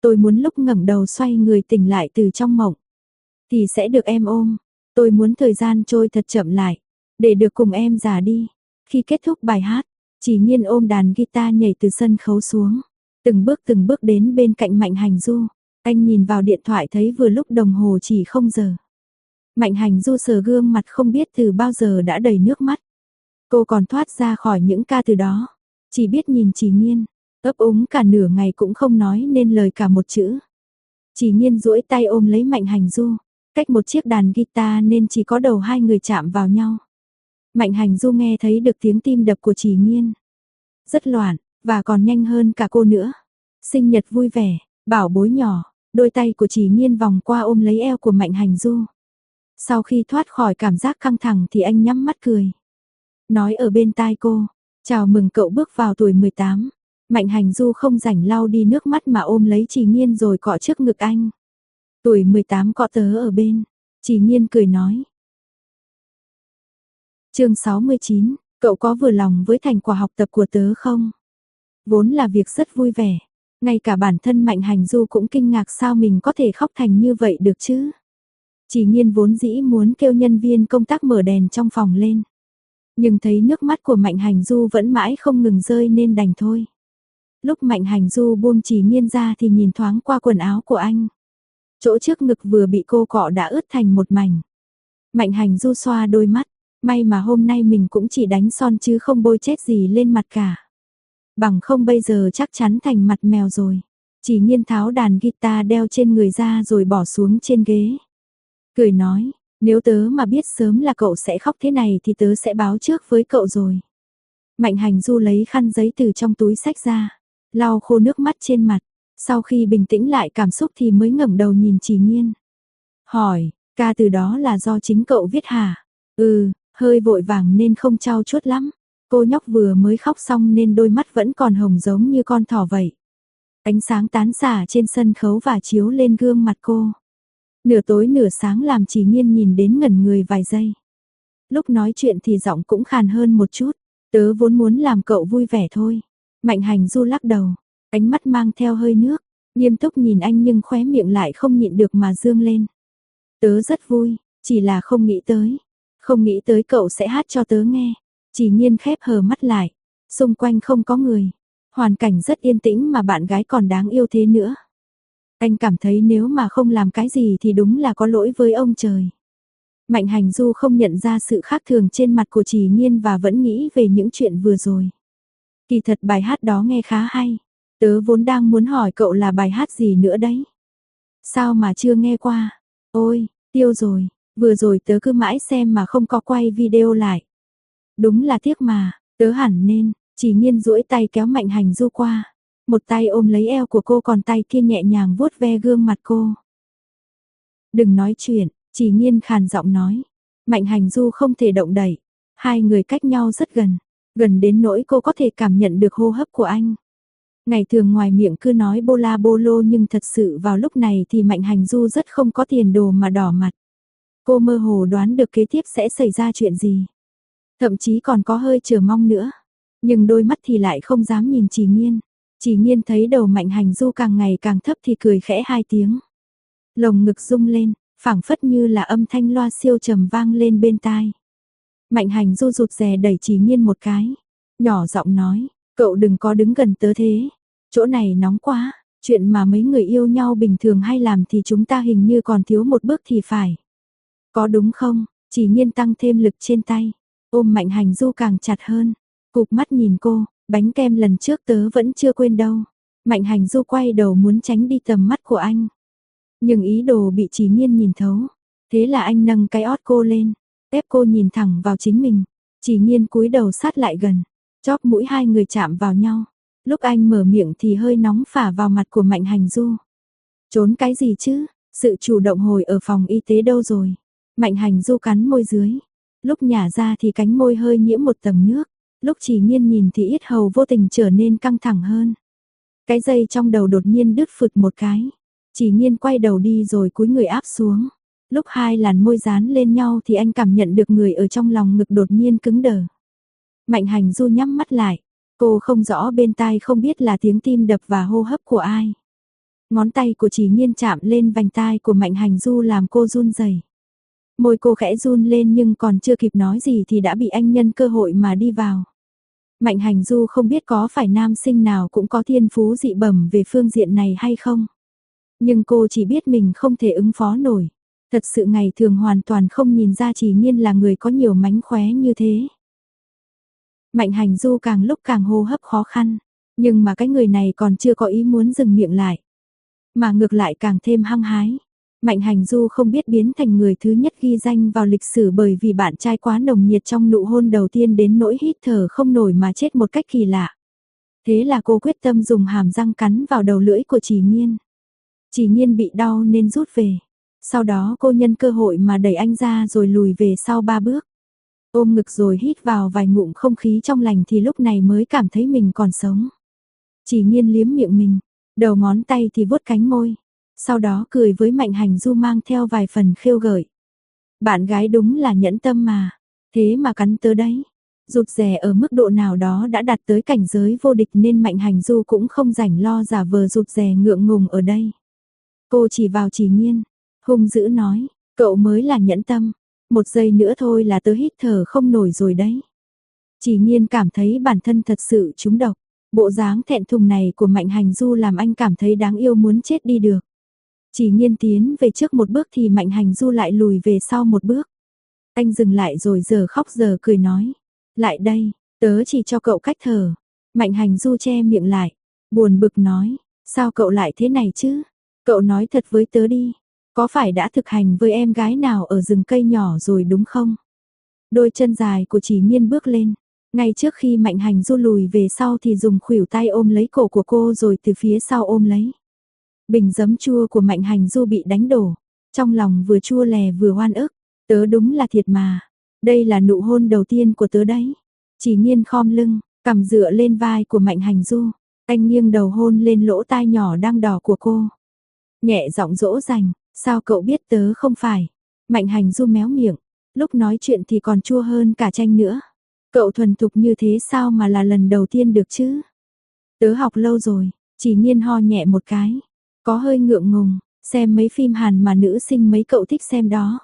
Tôi muốn lúc ngẩng đầu xoay người tỉnh lại từ trong mộng, thì sẽ được em ôm. Tôi muốn thời gian trôi thật chậm lại, để được cùng em già đi. Khi kết thúc bài hát, Chỉ Nhiên ôm đàn guitar nhảy từ sân khấu xuống, từng bước đến bên cạnh Mạnh Hành Du. Anh nhìn vào điện thoại thấy vừa lúc đồng hồ chỉ 0 giờ. Mạnh Hành Du sờ gương mặt không biết từ bao giờ đã đầy nước mắt. Cô còn thoát ra khỏi những ca từ đó, chỉ biết nhìn Chỉ Nhiên, ấp úng cả nửa ngày cũng không nói nên lời cả một chữ. Chỉ Nhiên duỗi tay ôm lấy Mạnh Hành Du, cách một chiếc đàn guitar nên chỉ có đầu hai người chạm vào nhau. Mạnh Hành Du nghe thấy được tiếng tim đập của Chỉ Nhiên. Rất loạn, và còn nhanh hơn cả cô nữa. Sinh nhật vui vẻ, bảo bối nhỏ, đôi tay của Chỉ Nhiên vòng qua ôm lấy eo của Mạnh Hành Du. Sau khi thoát khỏi cảm giác căng thẳng thì anh nhắm mắt cười. Nói ở bên tai cô, chào mừng cậu bước vào tuổi 18. Mạnh Hành Du không rảnh lau đi nước mắt mà ôm lấy Chỉ Nhiên rồi cọ trước ngực anh. Tuổi 18 có tớ ở bên. Chỉ Nhiên cười nói. Chương 69, cậu có vừa lòng với thành quả học tập của tớ không? Vốn là việc rất vui vẻ. Ngay cả bản thân Mạnh Hành Du cũng kinh ngạc sao mình có thể khóc thành như vậy được chứ. Chỉ Nhiên vốn dĩ muốn kêu nhân viên công tác mở đèn trong phòng lên. Nhưng thấy nước mắt của Mạnh Hành Du vẫn mãi không ngừng rơi nên đành thôi. Lúc Mạnh Hành Du buông Chỉ Nhiên ra thì nhìn thoáng qua quần áo của anh. Chỗ trước ngực vừa bị cô cọ đã ướt thành một mảnh. Mạnh Hành Du xoa đôi mắt. May mà hôm nay mình cũng chỉ đánh son chứ không bôi chết gì lên mặt cả. Bằng không bây giờ chắc chắn thành mặt mèo rồi. Chỉ Nhiên tháo đàn guitar đeo trên người ra rồi bỏ xuống trên ghế. Cười nói, nếu tớ mà biết sớm là cậu sẽ khóc thế này thì tớ sẽ báo trước với cậu rồi. Mạnh Hành Du lấy khăn giấy từ trong túi xách ra, lau khô nước mắt trên mặt. Sau khi bình tĩnh lại cảm xúc thì mới ngẩng đầu nhìn Chỉ Nhiên. Hỏi, ca từ đó là do chính cậu viết hả? Hơi vội vàng nên không trau chuốt lắm. Cô nhóc vừa mới khóc xong nên đôi mắt vẫn còn hồng giống như con thỏ vậy. Ánh sáng tán xả trên sân khấu và chiếu lên gương mặt cô. Nửa tối nửa sáng làm Chỉ Nhiên nhìn đến ngẩn người vài giây. Lúc nói chuyện thì giọng cũng khàn hơn một chút. Tớ vốn muốn làm cậu vui vẻ thôi. Mạnh Hành Du lắc đầu, ánh mắt mang theo hơi nước, nghiêm túc nhìn anh nhưng khóe miệng lại không nhịn được mà dương lên. Tớ rất vui, chỉ là không nghĩ tới cậu sẽ hát cho tớ nghe. Chỉ Nhiên khép hờ mắt lại, xung quanh không có người, hoàn cảnh rất yên tĩnh mà bạn gái còn đáng yêu thế nữa. Anh cảm thấy nếu mà không làm cái gì thì đúng là có lỗi với ông trời. Mạnh Hành Du không nhận ra sự khác thường trên mặt của Chỉ Nhiên và vẫn nghĩ về những chuyện vừa rồi. Kỳ thật bài hát đó nghe khá hay. Tớ vốn đang muốn hỏi cậu là bài hát gì nữa đấy. Sao mà chưa nghe qua? Ôi, tiêu rồi, vừa rồi tớ cứ mãi xem mà không có quay video lại. Đúng là tiếc mà, tớ hẳn nên. Chỉ Nhiên duỗi tay kéo Mạnh Hành Du qua. Một tay ôm lấy eo của cô còn tay kia nhẹ nhàng vuốt ve gương mặt cô. Đừng nói chuyện, Chỉ Nhiên khàn giọng nói. Mạnh Hành Du không thể động đậy. Hai người cách nhau rất gần. Gần đến nỗi cô có thể cảm nhận được hô hấp của anh. Ngày thường ngoài miệng cứ nói bô la bô lô nhưng thật sự vào lúc này thì Mạnh Hành Du rất không có tiền đồ mà đỏ mặt. Cô mơ hồ đoán được kế tiếp sẽ xảy ra chuyện gì. Thậm chí còn có hơi chờ mong nữa. Nhưng đôi mắt thì lại không dám nhìn Chỉ Nhiên. Chỉ Nhiên thấy đầu Mạnh Hành Du càng ngày càng thấp thì cười khẽ 2 tiếng. Lồng ngực rung lên, phảng phất như là âm thanh loa siêu trầm vang lên bên tai. Mạnh Hành Du rụt rè đẩy Chỉ Nhiên một cái. Nhỏ giọng nói, cậu đừng có đứng gần tớ thế. Chỗ này nóng quá, chuyện mà mấy người yêu nhau bình thường hay làm thì chúng ta hình như còn thiếu một bước thì phải. Có đúng không? Chỉ Nhiên tăng thêm lực trên tay. Ôm Mạnh Hành Du càng chặt hơn. Cụp mắt nhìn cô, bánh kem lần trước tớ vẫn chưa quên đâu. Mạnh Hành Du quay đầu muốn tránh đi tầm mắt của anh. Nhưng ý đồ bị Chỉ Nhiên nhìn thấu. Thế là anh nâng cái ót cô lên, ép cô nhìn thẳng vào chính mình. Chỉ Nhiên cúi đầu sát lại gần, chóp mũi hai người chạm vào nhau. Lúc anh mở miệng thì hơi nóng phả vào mặt của Mạnh Hành Du. Trốn cái gì chứ, sự chủ động hồi ở phòng y tế đâu rồi. Mạnh Hành Du cắn môi dưới. Lúc nhả ra thì cánh môi hơi nhiễm một tầng nước. Lúc Chỉ Nhiên nhìn thì yết hầu vô tình trở nên căng thẳng hơn. Cái dây trong đầu đột nhiên đứt phụt một cái. Chỉ Nhiên quay đầu đi rồi cúi người áp xuống. Lúc hai làn môi dán lên nhau thì anh cảm nhận được người ở trong lòng ngực đột nhiên cứng đờ. Mạnh Hành Du nhắm mắt lại. Cô không rõ bên tai không biết là tiếng tim đập và hô hấp của ai. Ngón tay của Chỉ Nhiên chạm lên vành tai của Mạnh Hành Du làm cô run rẩy. Môi cô khẽ run lên nhưng còn chưa kịp nói gì thì đã bị anh nhân cơ hội mà đi vào. Mạnh Hành Du không biết có phải nam sinh nào cũng có thiên phú dị bẩm về phương diện này hay không. Nhưng cô chỉ biết mình không thể ứng phó nổi. Thật sự ngày thường hoàn toàn không nhìn ra Chỉ Nhiên là người có nhiều mánh khóe như thế. Mạnh Hành Du càng lúc càng hô hấp khó khăn. Nhưng mà cái người này còn chưa có ý muốn dừng miệng lại. Mà ngược lại càng thêm hăng hái. Mạnh Hành Du không biết biến thành người thứ nhất ghi danh vào lịch sử bởi vì bạn trai quá nồng nhiệt trong nụ hôn đầu tiên đến nỗi hít thở không nổi mà chết một cách kỳ lạ. Thế là cô quyết tâm dùng hàm răng cắn vào đầu lưỡi của Chỉ Nhiên. Chỉ Nhiên bị đau nên rút về. Sau đó cô nhân cơ hội mà đẩy anh ra rồi lùi về sau 3 bước. Ôm ngực rồi hít vào vài ngụm không khí trong lành thì lúc này mới cảm thấy mình còn sống. Chỉ Nhiên liếm miệng mình, đầu ngón tay thì vuốt cánh môi. Sau đó cười với Mạnh Hành Du mang theo vài phần khêu gợi. Bạn gái đúng là nhẫn tâm mà, thế mà cắn tớ đấy. Rụt rè ở mức độ nào đó đã đạt tới cảnh giới vô địch nên Mạnh Hành Du cũng không rảnh lo giả vờ rụt rè ngượng ngùng ở đây. Cô chỉ vào Chỉ Nhiên, hung dữ nói, cậu mới là nhẫn tâm, 1 giây nữa thôi là tớ hít thở không nổi rồi đấy. Chỉ Nhiên cảm thấy bản thân thật sự trúng độc, bộ dáng thẹn thùng này của Mạnh Hành Du làm anh cảm thấy đáng yêu muốn chết đi được. Chỉ Nhiên tiến về trước một bước thì Mạnh Hành Du lại lùi về sau một bước. Anh dừng lại rồi giờ khóc giờ cười nói, lại đây, tớ chỉ cho cậu cách thở. Mạnh Hành Du che miệng lại, buồn bực nói, sao cậu lại thế này chứ? Cậu nói thật với tớ đi, có phải đã thực hành với em gái nào ở rừng cây nhỏ rồi đúng không? Đôi chân dài của Chỉ Nhiên bước lên, ngay trước khi Mạnh Hành Du lùi về sau thì dùng khuỷu tay ôm lấy cổ của cô rồi từ phía sau ôm lấy. Bình giấm chua của Mạnh Hành Du bị đánh đổ, trong lòng vừa chua lè vừa oan ức, tớ đúng là thiệt mà, đây là nụ hôn đầu tiên của tớ đấy. Chỉ Nhiên khom lưng, cằm dựa lên vai của Mạnh Hành Du, anh nghiêng đầu hôn lên lỗ tai nhỏ đang đỏ của cô. Nhẹ giọng dỗ dành, sao cậu biết tớ không phải? Mạnh Hành Du méo miệng, lúc nói chuyện thì còn chua hơn cả chanh nữa. Cậu thuần thục như thế sao mà là lần đầu tiên được chứ? Tớ học lâu rồi, Chỉ Nhiên ho nhẹ một cái. Có hơi ngượng ngùng, xem mấy phim Hàn mà nữ sinh mấy cậu thích xem đó.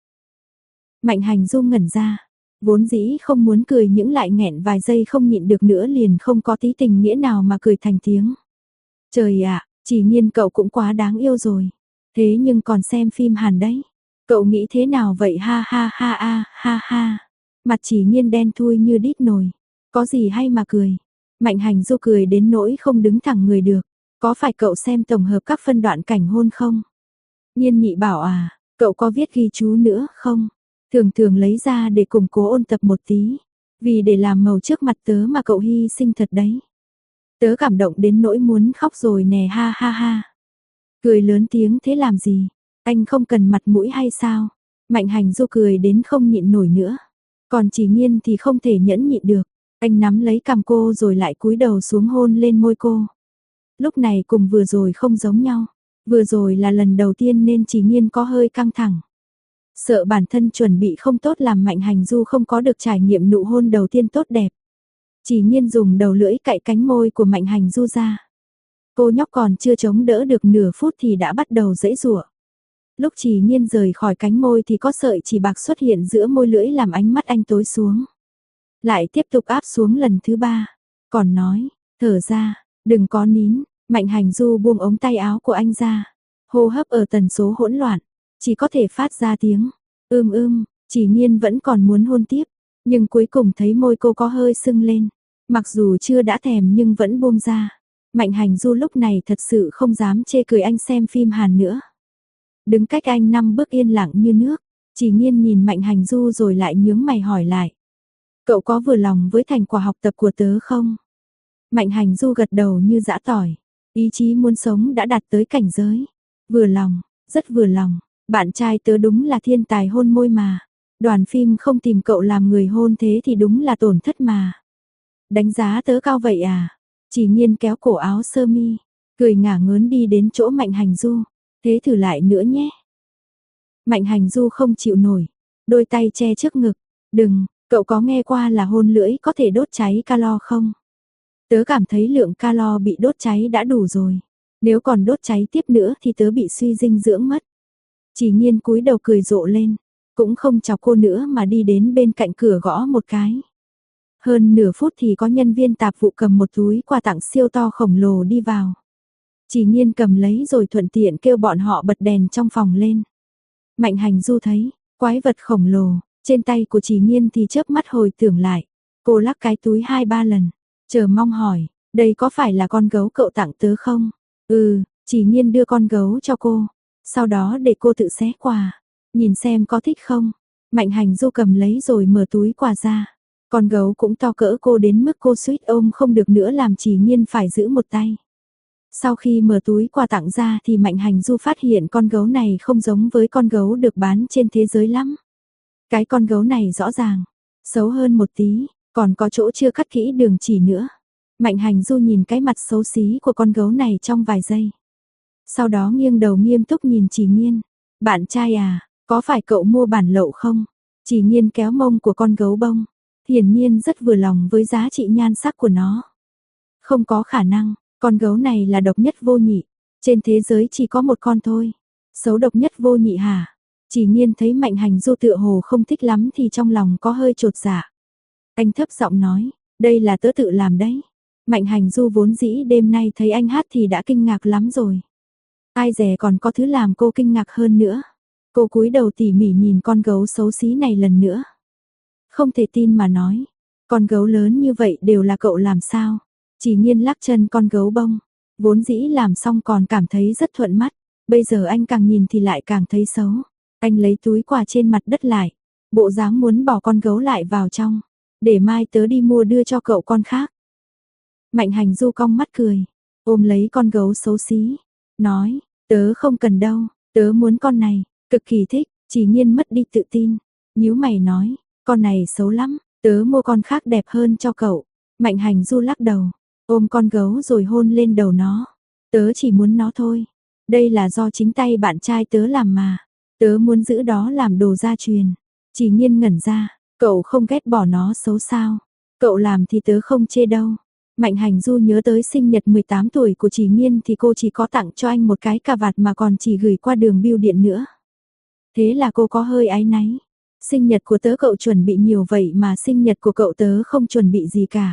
Mạnh Hành Du ngẩn ra, vốn dĩ không muốn cười những lại nghẹn vài giây không nhịn được nữa liền không có tí tình nghĩa nào mà cười thành tiếng. Trời ạ, Chỉ Nhiên cậu cũng quá đáng yêu rồi. Thế nhưng còn xem phim Hàn đấy. Cậu nghĩ thế nào vậy ha ha ha ha ha ha. Mặt Chỉ Nhiên đen thui như đít nồi. Có gì hay mà cười. Mạnh Hành Du cười đến nỗi không đứng thẳng người được. Có phải cậu xem tổng hợp các phân đoạn cảnh hôn không? Nhiên Nhị bảo à, cậu có viết ghi chú nữa không? Thường thường lấy ra để củng cố ôn tập một tí. Vì để làm màu trước mặt tớ mà cậu hy sinh thật đấy. Tớ cảm động đến nỗi muốn khóc rồi nè ha ha ha. Cười lớn tiếng thế làm gì? Anh không cần mặt mũi hay sao? Mạnh Hành Du cười đến không nhịn nổi nữa. Còn Chỉ Nhiên thì không thể nhẫn nhịn được. Anh nắm lấy cằm cô rồi lại cúi đầu xuống hôn lên môi cô. Lúc này cùng vừa rồi không giống nhau. Vừa rồi là lần đầu tiên nên Chỉ Nhiên có hơi căng thẳng. Sợ bản thân chuẩn bị không tốt làm Mạnh Hành Du không có được trải nghiệm nụ hôn đầu tiên tốt đẹp. Chỉ Nhiên dùng đầu lưỡi cạy cánh môi của Mạnh Hành Du ra. Cô nhóc còn chưa chống đỡ được nửa phút thì đã bắt đầu giãy giụa. Lúc Chỉ Nhiên rời khỏi cánh môi thì có sợi chỉ bạc xuất hiện giữa môi lưỡi làm ánh mắt anh tối xuống. Lại tiếp tục áp xuống lần thứ 3. Còn nói, thở ra, đừng có nín. Mạnh Hành Du buông ống tay áo của anh ra. Hô hấp ở tần số hỗn loạn, chỉ có thể phát ra tiếng Chỉ Nhiên vẫn còn muốn hôn tiếp, nhưng cuối cùng thấy môi cô có hơi sưng lên. Mặc dù chưa đã thèm nhưng vẫn buông ra. Mạnh Hành Du lúc này thật sự không dám chê cười anh xem phim Hàn nữa. Đứng cách anh 5 bước yên lặng như nước. Chỉ Nhiên nhìn Mạnh Hành Du rồi lại nhướng mày hỏi lại. Cậu có vừa lòng với thành quả học tập của tớ không? Mạnh Hành Du gật đầu như giã tỏi. Ý chí muốn sống đã đạt tới cảnh giới. Vừa lòng, rất vừa lòng. Bạn trai tớ đúng là thiên tài hôn môi mà. Đoàn phim không tìm cậu làm người hôn thế thì đúng là tổn thất mà. Đánh giá tớ cao vậy à? Chỉ Nhiên kéo cổ áo sơ mi, cười ngả ngớn đi đến chỗ Mạnh Hành Du. Thế thử lại nữa nhé. Mạnh Hành Du không chịu nổi, đôi tay che trước ngực. Đừng, cậu có nghe qua là hôn lưỡi có thể đốt cháy calo không? Tớ cảm thấy lượng calo bị đốt cháy đã đủ rồi. Nếu còn đốt cháy tiếp nữa thì tớ bị suy dinh dưỡng mất. Chỉ Nhiên cúi đầu cười rộ lên, cũng không chào cô nữa mà đi đến bên cạnh cửa gõ một cái. Hơn nửa phút thì có nhân viên tạp vụ cầm một túi quà tặng siêu to khổng lồ đi vào. Chỉ Nhiên cầm lấy rồi thuận tiện kêu bọn họ bật đèn trong phòng lên. Mạnh Hành Du thấy, quái vật khổng lồ, trên tay của Chỉ Nhiên thì chớp mắt hồi tưởng lại. Cô lắc cái túi 2-3 lần, chờ mong hỏi, đây có phải là con gấu cậu tặng tớ không? Ừ, Chỉ Nhiên đưa con gấu cho cô, sau đó để cô tự xé quà, nhìn xem có thích không. Mạnh Hành Du cầm lấy rồi mở túi quà ra. Con gấu cũng to cỡ cô đến mức cô suýt ôm không được nữa làm Chỉ Nhiên phải giữ một tay. Sau khi mở túi quà tặng ra thì Mạnh Hành Du phát hiện con gấu này không giống với con gấu được bán trên thế giới lắm. Cái con gấu này rõ ràng xấu hơn một tí, còn có chỗ chưa cắt kỹ đường chỉ nữa. Mạnh Hành Du nhìn cái mặt xấu xí của con gấu này trong vài giây. Sau đó nghiêng đầu nghiêm túc nhìn Chỉ Nhiên. Bạn trai à, có phải cậu mua bản lậu không? Chỉ Nhiên kéo mông của con gấu bông. Hiển nhiên rất vừa lòng với giá trị nhan sắc của nó. Không có khả năng, con gấu này là độc nhất vô nhị. Trên thế giới chỉ có một con thôi. Xấu độc nhất vô nhị hả? Chỉ Nhiên thấy Mạnh Hành Du tựa hồ không thích lắm thì trong lòng có hơi chột dạ. Anh thấp giọng nói, đây là tớ tự làm đấy. Mạnh Hành Du vốn dĩ đêm nay thấy anh hát thì đã kinh ngạc lắm rồi. Ai dè còn có thứ làm cô kinh ngạc hơn nữa. Cô cúi đầu tỉ mỉ nhìn con gấu xấu xí này lần nữa. Không thể tin mà nói, con gấu lớn như vậy đều là cậu làm sao? Chỉ Nhiên lắc chân con gấu bông, vốn dĩ làm xong còn cảm thấy rất thuận mắt, bây giờ anh càng nhìn thì lại càng thấy xấu. Anh lấy túi quà trên mặt đất lại, bộ dáng muốn bỏ con gấu lại vào trong, để mai tớ đi mua đưa cho cậu con khác. Mạnh Hành Du cong mắt cười, ôm lấy con gấu xấu xí, nói, tớ không cần đâu, tớ muốn con này, cực kỳ thích. Chỉ Nhiên mất đi tự tin, nhíu mày nói, con này xấu lắm, tớ mua con khác đẹp hơn cho cậu. Mạnh Hành Du lắc đầu, ôm con gấu rồi hôn lên đầu nó. Tớ chỉ muốn nó thôi, đây là do chính tay bạn trai tớ làm mà, tớ muốn giữ đó làm đồ gia truyền. Chỉ Nhiên ngẩn ra, cậu không ghét bỏ nó xấu sao? Cậu làm thì tớ không chê đâu. Mạnh Hành Du nhớ tới sinh nhật 18 tuổi của Chỉ Nhiên thì cô chỉ có tặng cho anh một cái cà vạt mà còn chỉ gửi qua đường bưu điện nữa. Thế là cô có hơi áy náy. Sinh nhật của tớ cậu chuẩn bị nhiều vậy mà sinh nhật của cậu tớ không chuẩn bị gì cả.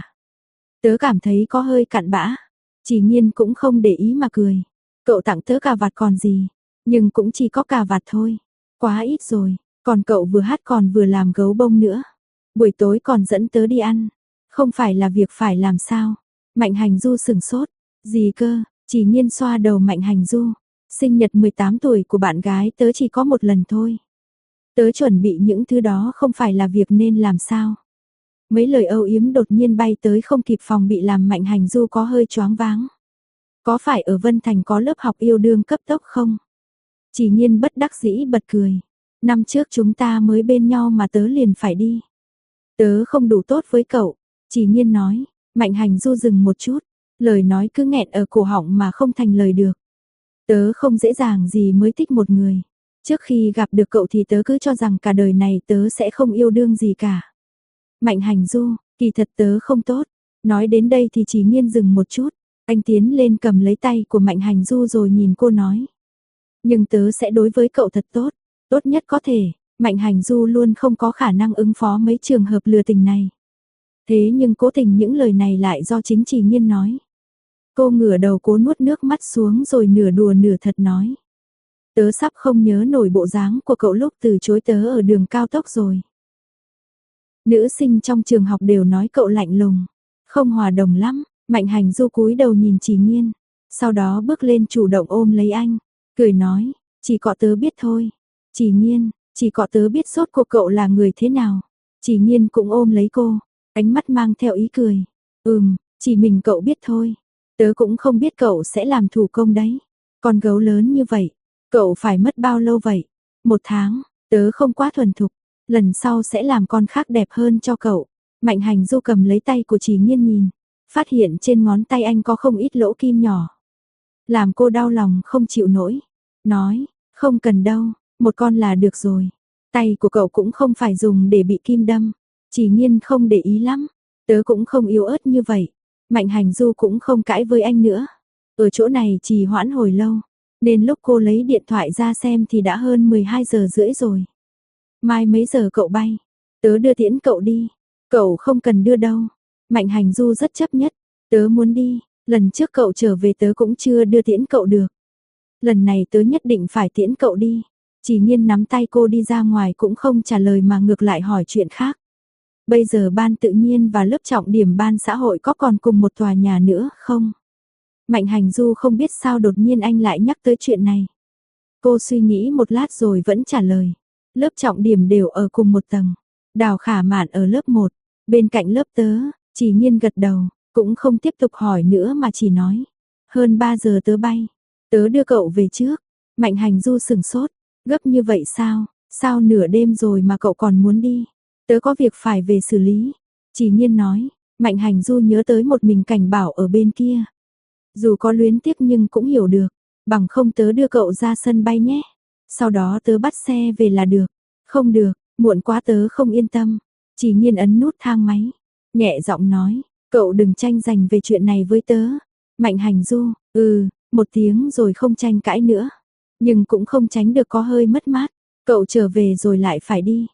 Tớ cảm thấy có hơi cặn bã. Chỉ Nhiên cũng không để ý mà cười. Cậu tặng tớ cà vạt còn gì, nhưng cũng chỉ có cà vạt thôi. Quá ít rồi, còn cậu vừa hát còn vừa làm gấu bông nữa. Buổi tối còn dẫn tớ đi ăn. Không phải là việc phải làm sao? Mạnh Hành Du sừng sốt. Gì cơ? Chỉ Nhiên xoa đầu Mạnh Hành Du. Sinh nhật 18 tuổi của bạn gái tớ chỉ có một lần thôi. Tớ chuẩn bị những thứ đó không phải là việc nên làm sao? Mấy lời âu yếm đột nhiên bay tới không kịp phòng bị làm Mạnh Hành Du có hơi choáng váng. Có phải ở Vân Thành có lớp học yêu đương cấp tốc không? Chỉ Nhiên bất đắc dĩ bật cười. Năm trước chúng ta mới bên nhau mà tớ liền phải đi. Tớ không đủ tốt với cậu. Chỉ Nhiên nói. Mạnh Hành Du dừng một chút. Lời nói cứ nghẹn ở cổ họng mà không thành lời được. Tớ không dễ dàng gì mới thích một người. Trước khi gặp được cậu thì tớ cứ cho rằng cả đời này tớ sẽ không yêu đương gì cả. Mạnh Hành Du, kỳ thật tớ không tốt. Nói đến đây thì Chỉ Nhiên dừng một chút. Anh tiến lên cầm lấy tay của Mạnh Hành Du rồi nhìn cô nói. Nhưng tớ sẽ đối với cậu thật tốt. Tốt nhất có thể. Mạnh Hành Du luôn không có khả năng ứng phó mấy trường hợp lừa tình này. Thế nhưng cố tình những lời này lại do chính Chỉ Nhiên nói. Cô ngửa đầu cố nuốt nước mắt xuống rồi nửa đùa nửa thật nói. Tớ sắp không nhớ nổi bộ dáng của cậu lúc từ chối tớ ở đường cao tốc rồi. Nữ sinh trong trường học đều nói cậu lạnh lùng, không hòa đồng lắm. Mạnh Hành Du cúi đầu nhìn Chỉ Nhiên, sau đó bước lên chủ động ôm lấy anh, cười nói, chỉ có tớ biết thôi. Chỉ Nhiên, chỉ có tớ biết sốt của cậu là người thế nào. Chỉ Nhiên cũng ôm lấy cô, ánh mắt mang theo ý cười. Chỉ mình cậu biết thôi. Tớ cũng không biết cậu sẽ làm thủ công đấy. Con gấu lớn như vậy, cậu phải mất bao lâu vậy? 1 tháng, tớ không quá thuần thục. Lần sau sẽ làm con khác đẹp hơn cho cậu. Mạnh Hành Du cầm lấy tay của Chỉ Nhiên nhìn, phát hiện trên ngón tay anh có không ít lỗ kim nhỏ. Làm cô đau lòng không chịu nổi. Nói, không cần đâu, một con là được rồi. Tay của cậu cũng không phải dùng để bị kim đâm. Chỉ Nhiên không để ý lắm. Tớ cũng không yếu ớt như vậy. Mạnh Hành Du cũng không cãi với anh nữa. Ở chỗ này trì hoãn hồi lâu, nên lúc cô lấy điện thoại ra xem thì đã hơn 12 giờ rưỡi rồi. Mai mấy giờ cậu bay? Tớ đưa tiễn cậu đi. Cậu không cần đưa đâu. Mạnh Hành Du rất chấp nhất. Tớ muốn đi, lần trước cậu trở về tớ cũng chưa đưa tiễn cậu được. Lần này tớ nhất định phải tiễn cậu đi. Chỉ Nhiên nắm tay cô đi ra ngoài cũng không trả lời mà ngược lại hỏi chuyện khác. Bây giờ ban tự nhiên và lớp trọng điểm ban xã hội có còn cùng một tòa nhà nữa không? Mạnh Hành Du không biết sao đột nhiên anh lại nhắc tới chuyện này. Cô suy nghĩ một lát rồi vẫn trả lời. Lớp trọng điểm đều ở cùng một tầng. Đào Khả Mạn ở lớp 1, bên cạnh lớp tớ. Chỉ Nhiên gật đầu, cũng không tiếp tục hỏi nữa mà chỉ nói. Hơn 3 giờ tớ bay. Tớ đưa cậu về trước. Mạnh Hành Du sừng sốt. Gấp như vậy sao? Sao nửa đêm rồi mà cậu còn muốn đi? Tớ có việc phải về xử lý. Chỉ Nhiên nói. Mạnh Hành Du nhớ tới một mình Cảnh Bảo ở bên kia. Dù có luyến tiếc nhưng cũng hiểu được. Bằng không tớ đưa cậu ra sân bay nhé. Sau đó tớ bắt xe về là được. Không được, muộn quá tớ không yên tâm. Chỉ Nhiên ấn nút thang máy. Nhẹ giọng nói. Cậu đừng tranh giành về chuyện này với tớ. Mạnh Hành Du, một tiếng rồi không tranh cãi nữa. Nhưng cũng không tránh được có hơi mất mát. Cậu trở về rồi lại phải đi.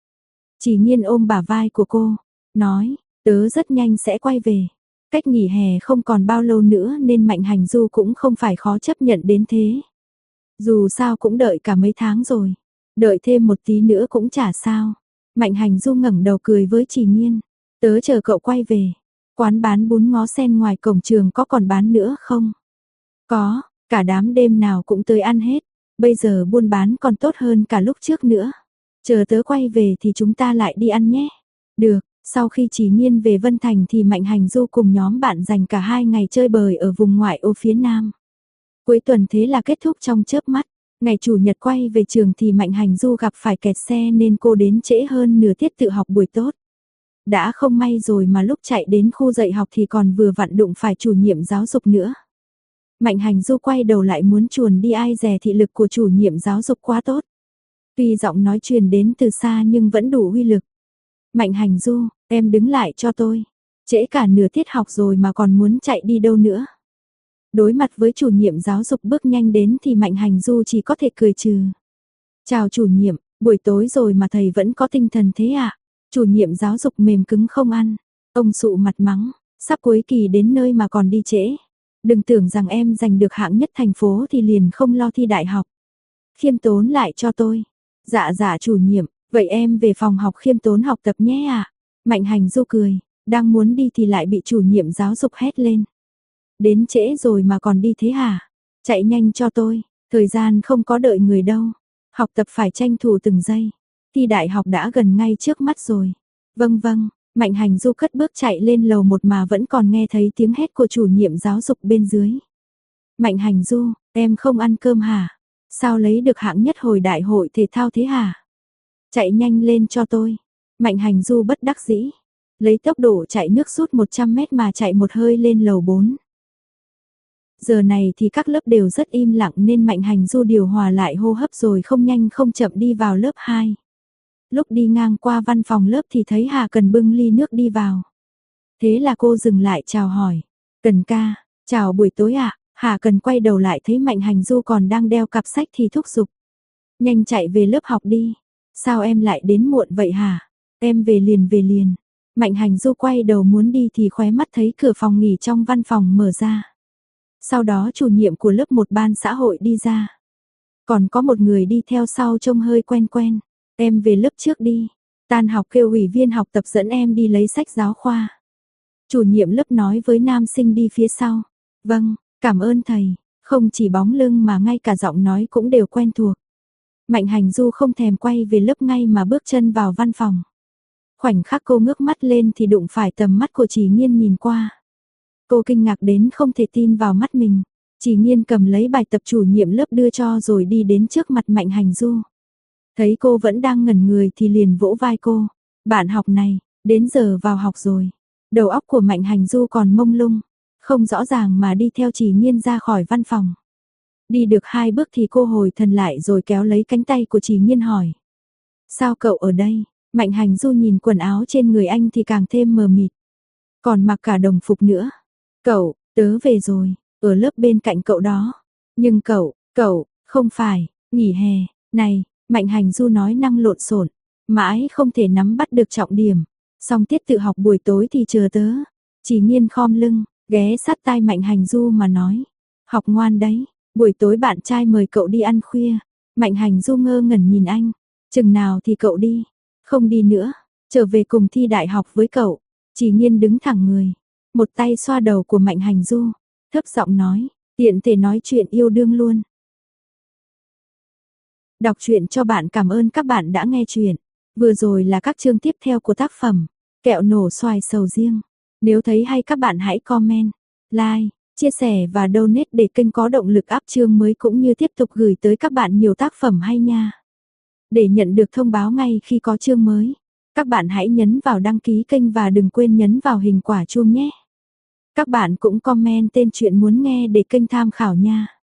Chỉ Nhiên ôm bả vai của cô. Nói, tớ rất nhanh sẽ quay về. Cách nghỉ hè không còn bao lâu nữa nên Mạnh Hành Du cũng không phải khó chấp nhận đến thế. Dù sao cũng đợi cả mấy tháng rồi. Đợi thêm một tí nữa cũng chả sao. Mạnh Hành Du ngẩng đầu cười với Chỉ Nhiên. Tớ chờ cậu quay về. Quán bán bún ngó sen ngoài cổng trường có còn bán nữa không? Có, cả đám đêm nào cũng tới ăn hết. Bây giờ buôn bán còn tốt hơn cả lúc trước nữa. Chờ tớ quay về thì chúng ta lại đi ăn nhé. Được, sau khi Chỉ Nhiên về Vân Thành thì Mạnh Hành Du cùng nhóm bạn dành cả 2 ngày chơi bời ở vùng ngoại ô phía Nam. Cuối tuần thế là kết thúc trong chớp mắt. Ngày chủ nhật quay về trường thì Mạnh Hành Du gặp phải kẹt xe nên cô đến trễ hơn nửa tiết tự học buổi tốt. Đã không may rồi mà lúc chạy đến khu dạy học thì còn vừa vặn đụng phải chủ nhiệm giáo dục nữa. Mạnh Hành Du quay đầu lại muốn chuồn đi, ai dè thị lực của chủ nhiệm giáo dục quá tốt. Tuy giọng nói truyền đến từ xa nhưng vẫn đủ uy lực. Mạnh Hành Du, em đứng lại cho tôi. Trễ cả nửa tiết học rồi mà còn muốn chạy đi đâu nữa. Đối mặt với chủ nhiệm giáo dục bước nhanh đến thì Mạnh Hành Du chỉ có thể cười trừ. Chào chủ nhiệm, buổi tối rồi mà thầy vẫn có tinh thần thế ạ? Chủ nhiệm giáo dục mềm cứng không ăn. Ông sụ mặt mắng, sắp cuối kỳ đến nơi mà còn đi trễ. Đừng tưởng rằng em giành được hạng nhất thành phố thì liền không lo thi đại học. Khiêm tốn lại cho tôi. Dạ dạ chủ nhiệm, vậy em về phòng học khiêm tốn học tập nhé ạ. Mạnh Hành Du cười, đang muốn đi thì lại bị chủ nhiệm giáo dục hét lên. Đến trễ rồi mà còn đi thế hả? Chạy nhanh cho tôi, thời gian không có đợi người đâu. Học tập phải tranh thủ từng giây. Thi đại học đã gần ngay trước mắt rồi. Vâng vâng, Mạnh Hành Du cất bước chạy lên lầu 1 mà vẫn còn nghe thấy tiếng hét của chủ nhiệm giáo dục bên dưới. Mạnh Hành Du, em không ăn cơm hả? Sao lấy được hạng nhất hồi đại hội thể thao thế hả? Chạy nhanh lên cho tôi. Mạnh Hành Du bất đắc dĩ. Lấy tốc độ chạy nước rút 100 mét mà chạy một hơi lên lầu 4. Giờ này thì các lớp đều rất im lặng nên Mạnh Hành Du điều hòa lại hô hấp rồi không nhanh không chậm đi vào lớp 2. Lúc đi ngang qua văn phòng lớp thì thấy Hà Cần bưng ly nước đi vào. Thế là cô dừng lại chào hỏi. Cần ca, chào buổi tối ạ. Hà Cần quay đầu lại thấy Mạnh Hành Du còn đang đeo cặp sách thì thúc giục. Nhanh chạy về lớp học đi. Sao em lại đến muộn vậy hả? Em về liền về liền. Mạnh Hành Du quay đầu muốn đi thì khóe mắt thấy cửa phòng nghỉ trong văn phòng mở ra. Sau đó chủ nhiệm của lớp 1 ban xã hội đi ra. Còn có một người đi theo sau trông hơi quen quen. Em về lớp trước đi. Tan học kêu ủy viên học tập dẫn em đi lấy sách giáo khoa. Chủ nhiệm lớp nói với nam sinh đi phía sau. Vâng, cảm ơn thầy. Không chỉ bóng lưng mà ngay cả giọng nói cũng đều quen thuộc. Mạnh Hành Du không thèm quay về lớp ngay mà bước chân vào văn phòng. Khoảnh khắc cô ngước mắt lên thì đụng phải tầm mắt của Chỉ Nhiên nhìn qua. Cô kinh ngạc đến không thể tin vào mắt mình. Chỉ Nhiên cầm lấy bài tập chủ nhiệm lớp đưa cho rồi đi đến trước mặt Mạnh Hành Du. Thấy cô vẫn đang ngẩn người thì liền vỗ vai cô. Bạn học này, đến giờ vào học rồi. Đầu óc của Mạnh Hành Du còn mông lung. Không rõ ràng mà đi theo Chỉ Nhiên ra khỏi văn phòng. Đi được 2 bước thì cô hồi thần lại rồi kéo lấy cánh tay của Chỉ Nhiên hỏi. Sao cậu ở đây? Mạnh Hành Du nhìn quần áo trên người anh thì càng thêm mờ mịt. Còn mặc cả đồng phục nữa. Cậu, tớ về rồi. ở lớp bên cạnh cậu đó. Nhưng cậu, không phải, nghỉ hè, này, Mạnh Hành Du nói năng lộn xộn, mãi không thể nắm bắt được trọng điểm. Xong tiết tự học buổi tối thì chờ tớ. Chỉ Nhiên khom lưng, ghé sát tai Mạnh Hành Du mà nói. Học ngoan đấy, buổi tối bạn trai mời cậu đi ăn khuya. Mạnh Hành Du ngơ ngẩn nhìn anh. Chừng nào thì cậu đi? Không đi nữa, trở về cùng thi đại học với cậu. Chỉ Nhiên đứng thẳng người, một tay xoa đầu của Mạnh Hành Du, thấp giọng nói, tiện thể nói chuyện yêu đương luôn. Đọc truyện cho bạn, cảm ơn các bạn đã nghe truyện. Vừa rồi là các chương tiếp theo của tác phẩm Kẹo nổ xoài sầu riêng. Nếu thấy hay các bạn hãy comment, like, chia sẻ và donate để kênh có động lực up chương mới cũng như tiếp tục gửi tới các bạn nhiều tác phẩm hay nha. Để nhận được thông báo ngay khi có chương mới, các bạn hãy nhấn vào đăng ký kênh và đừng quên nhấn vào hình quả chuông nhé. Các bạn cũng comment tên truyện muốn nghe để kênh tham khảo nha.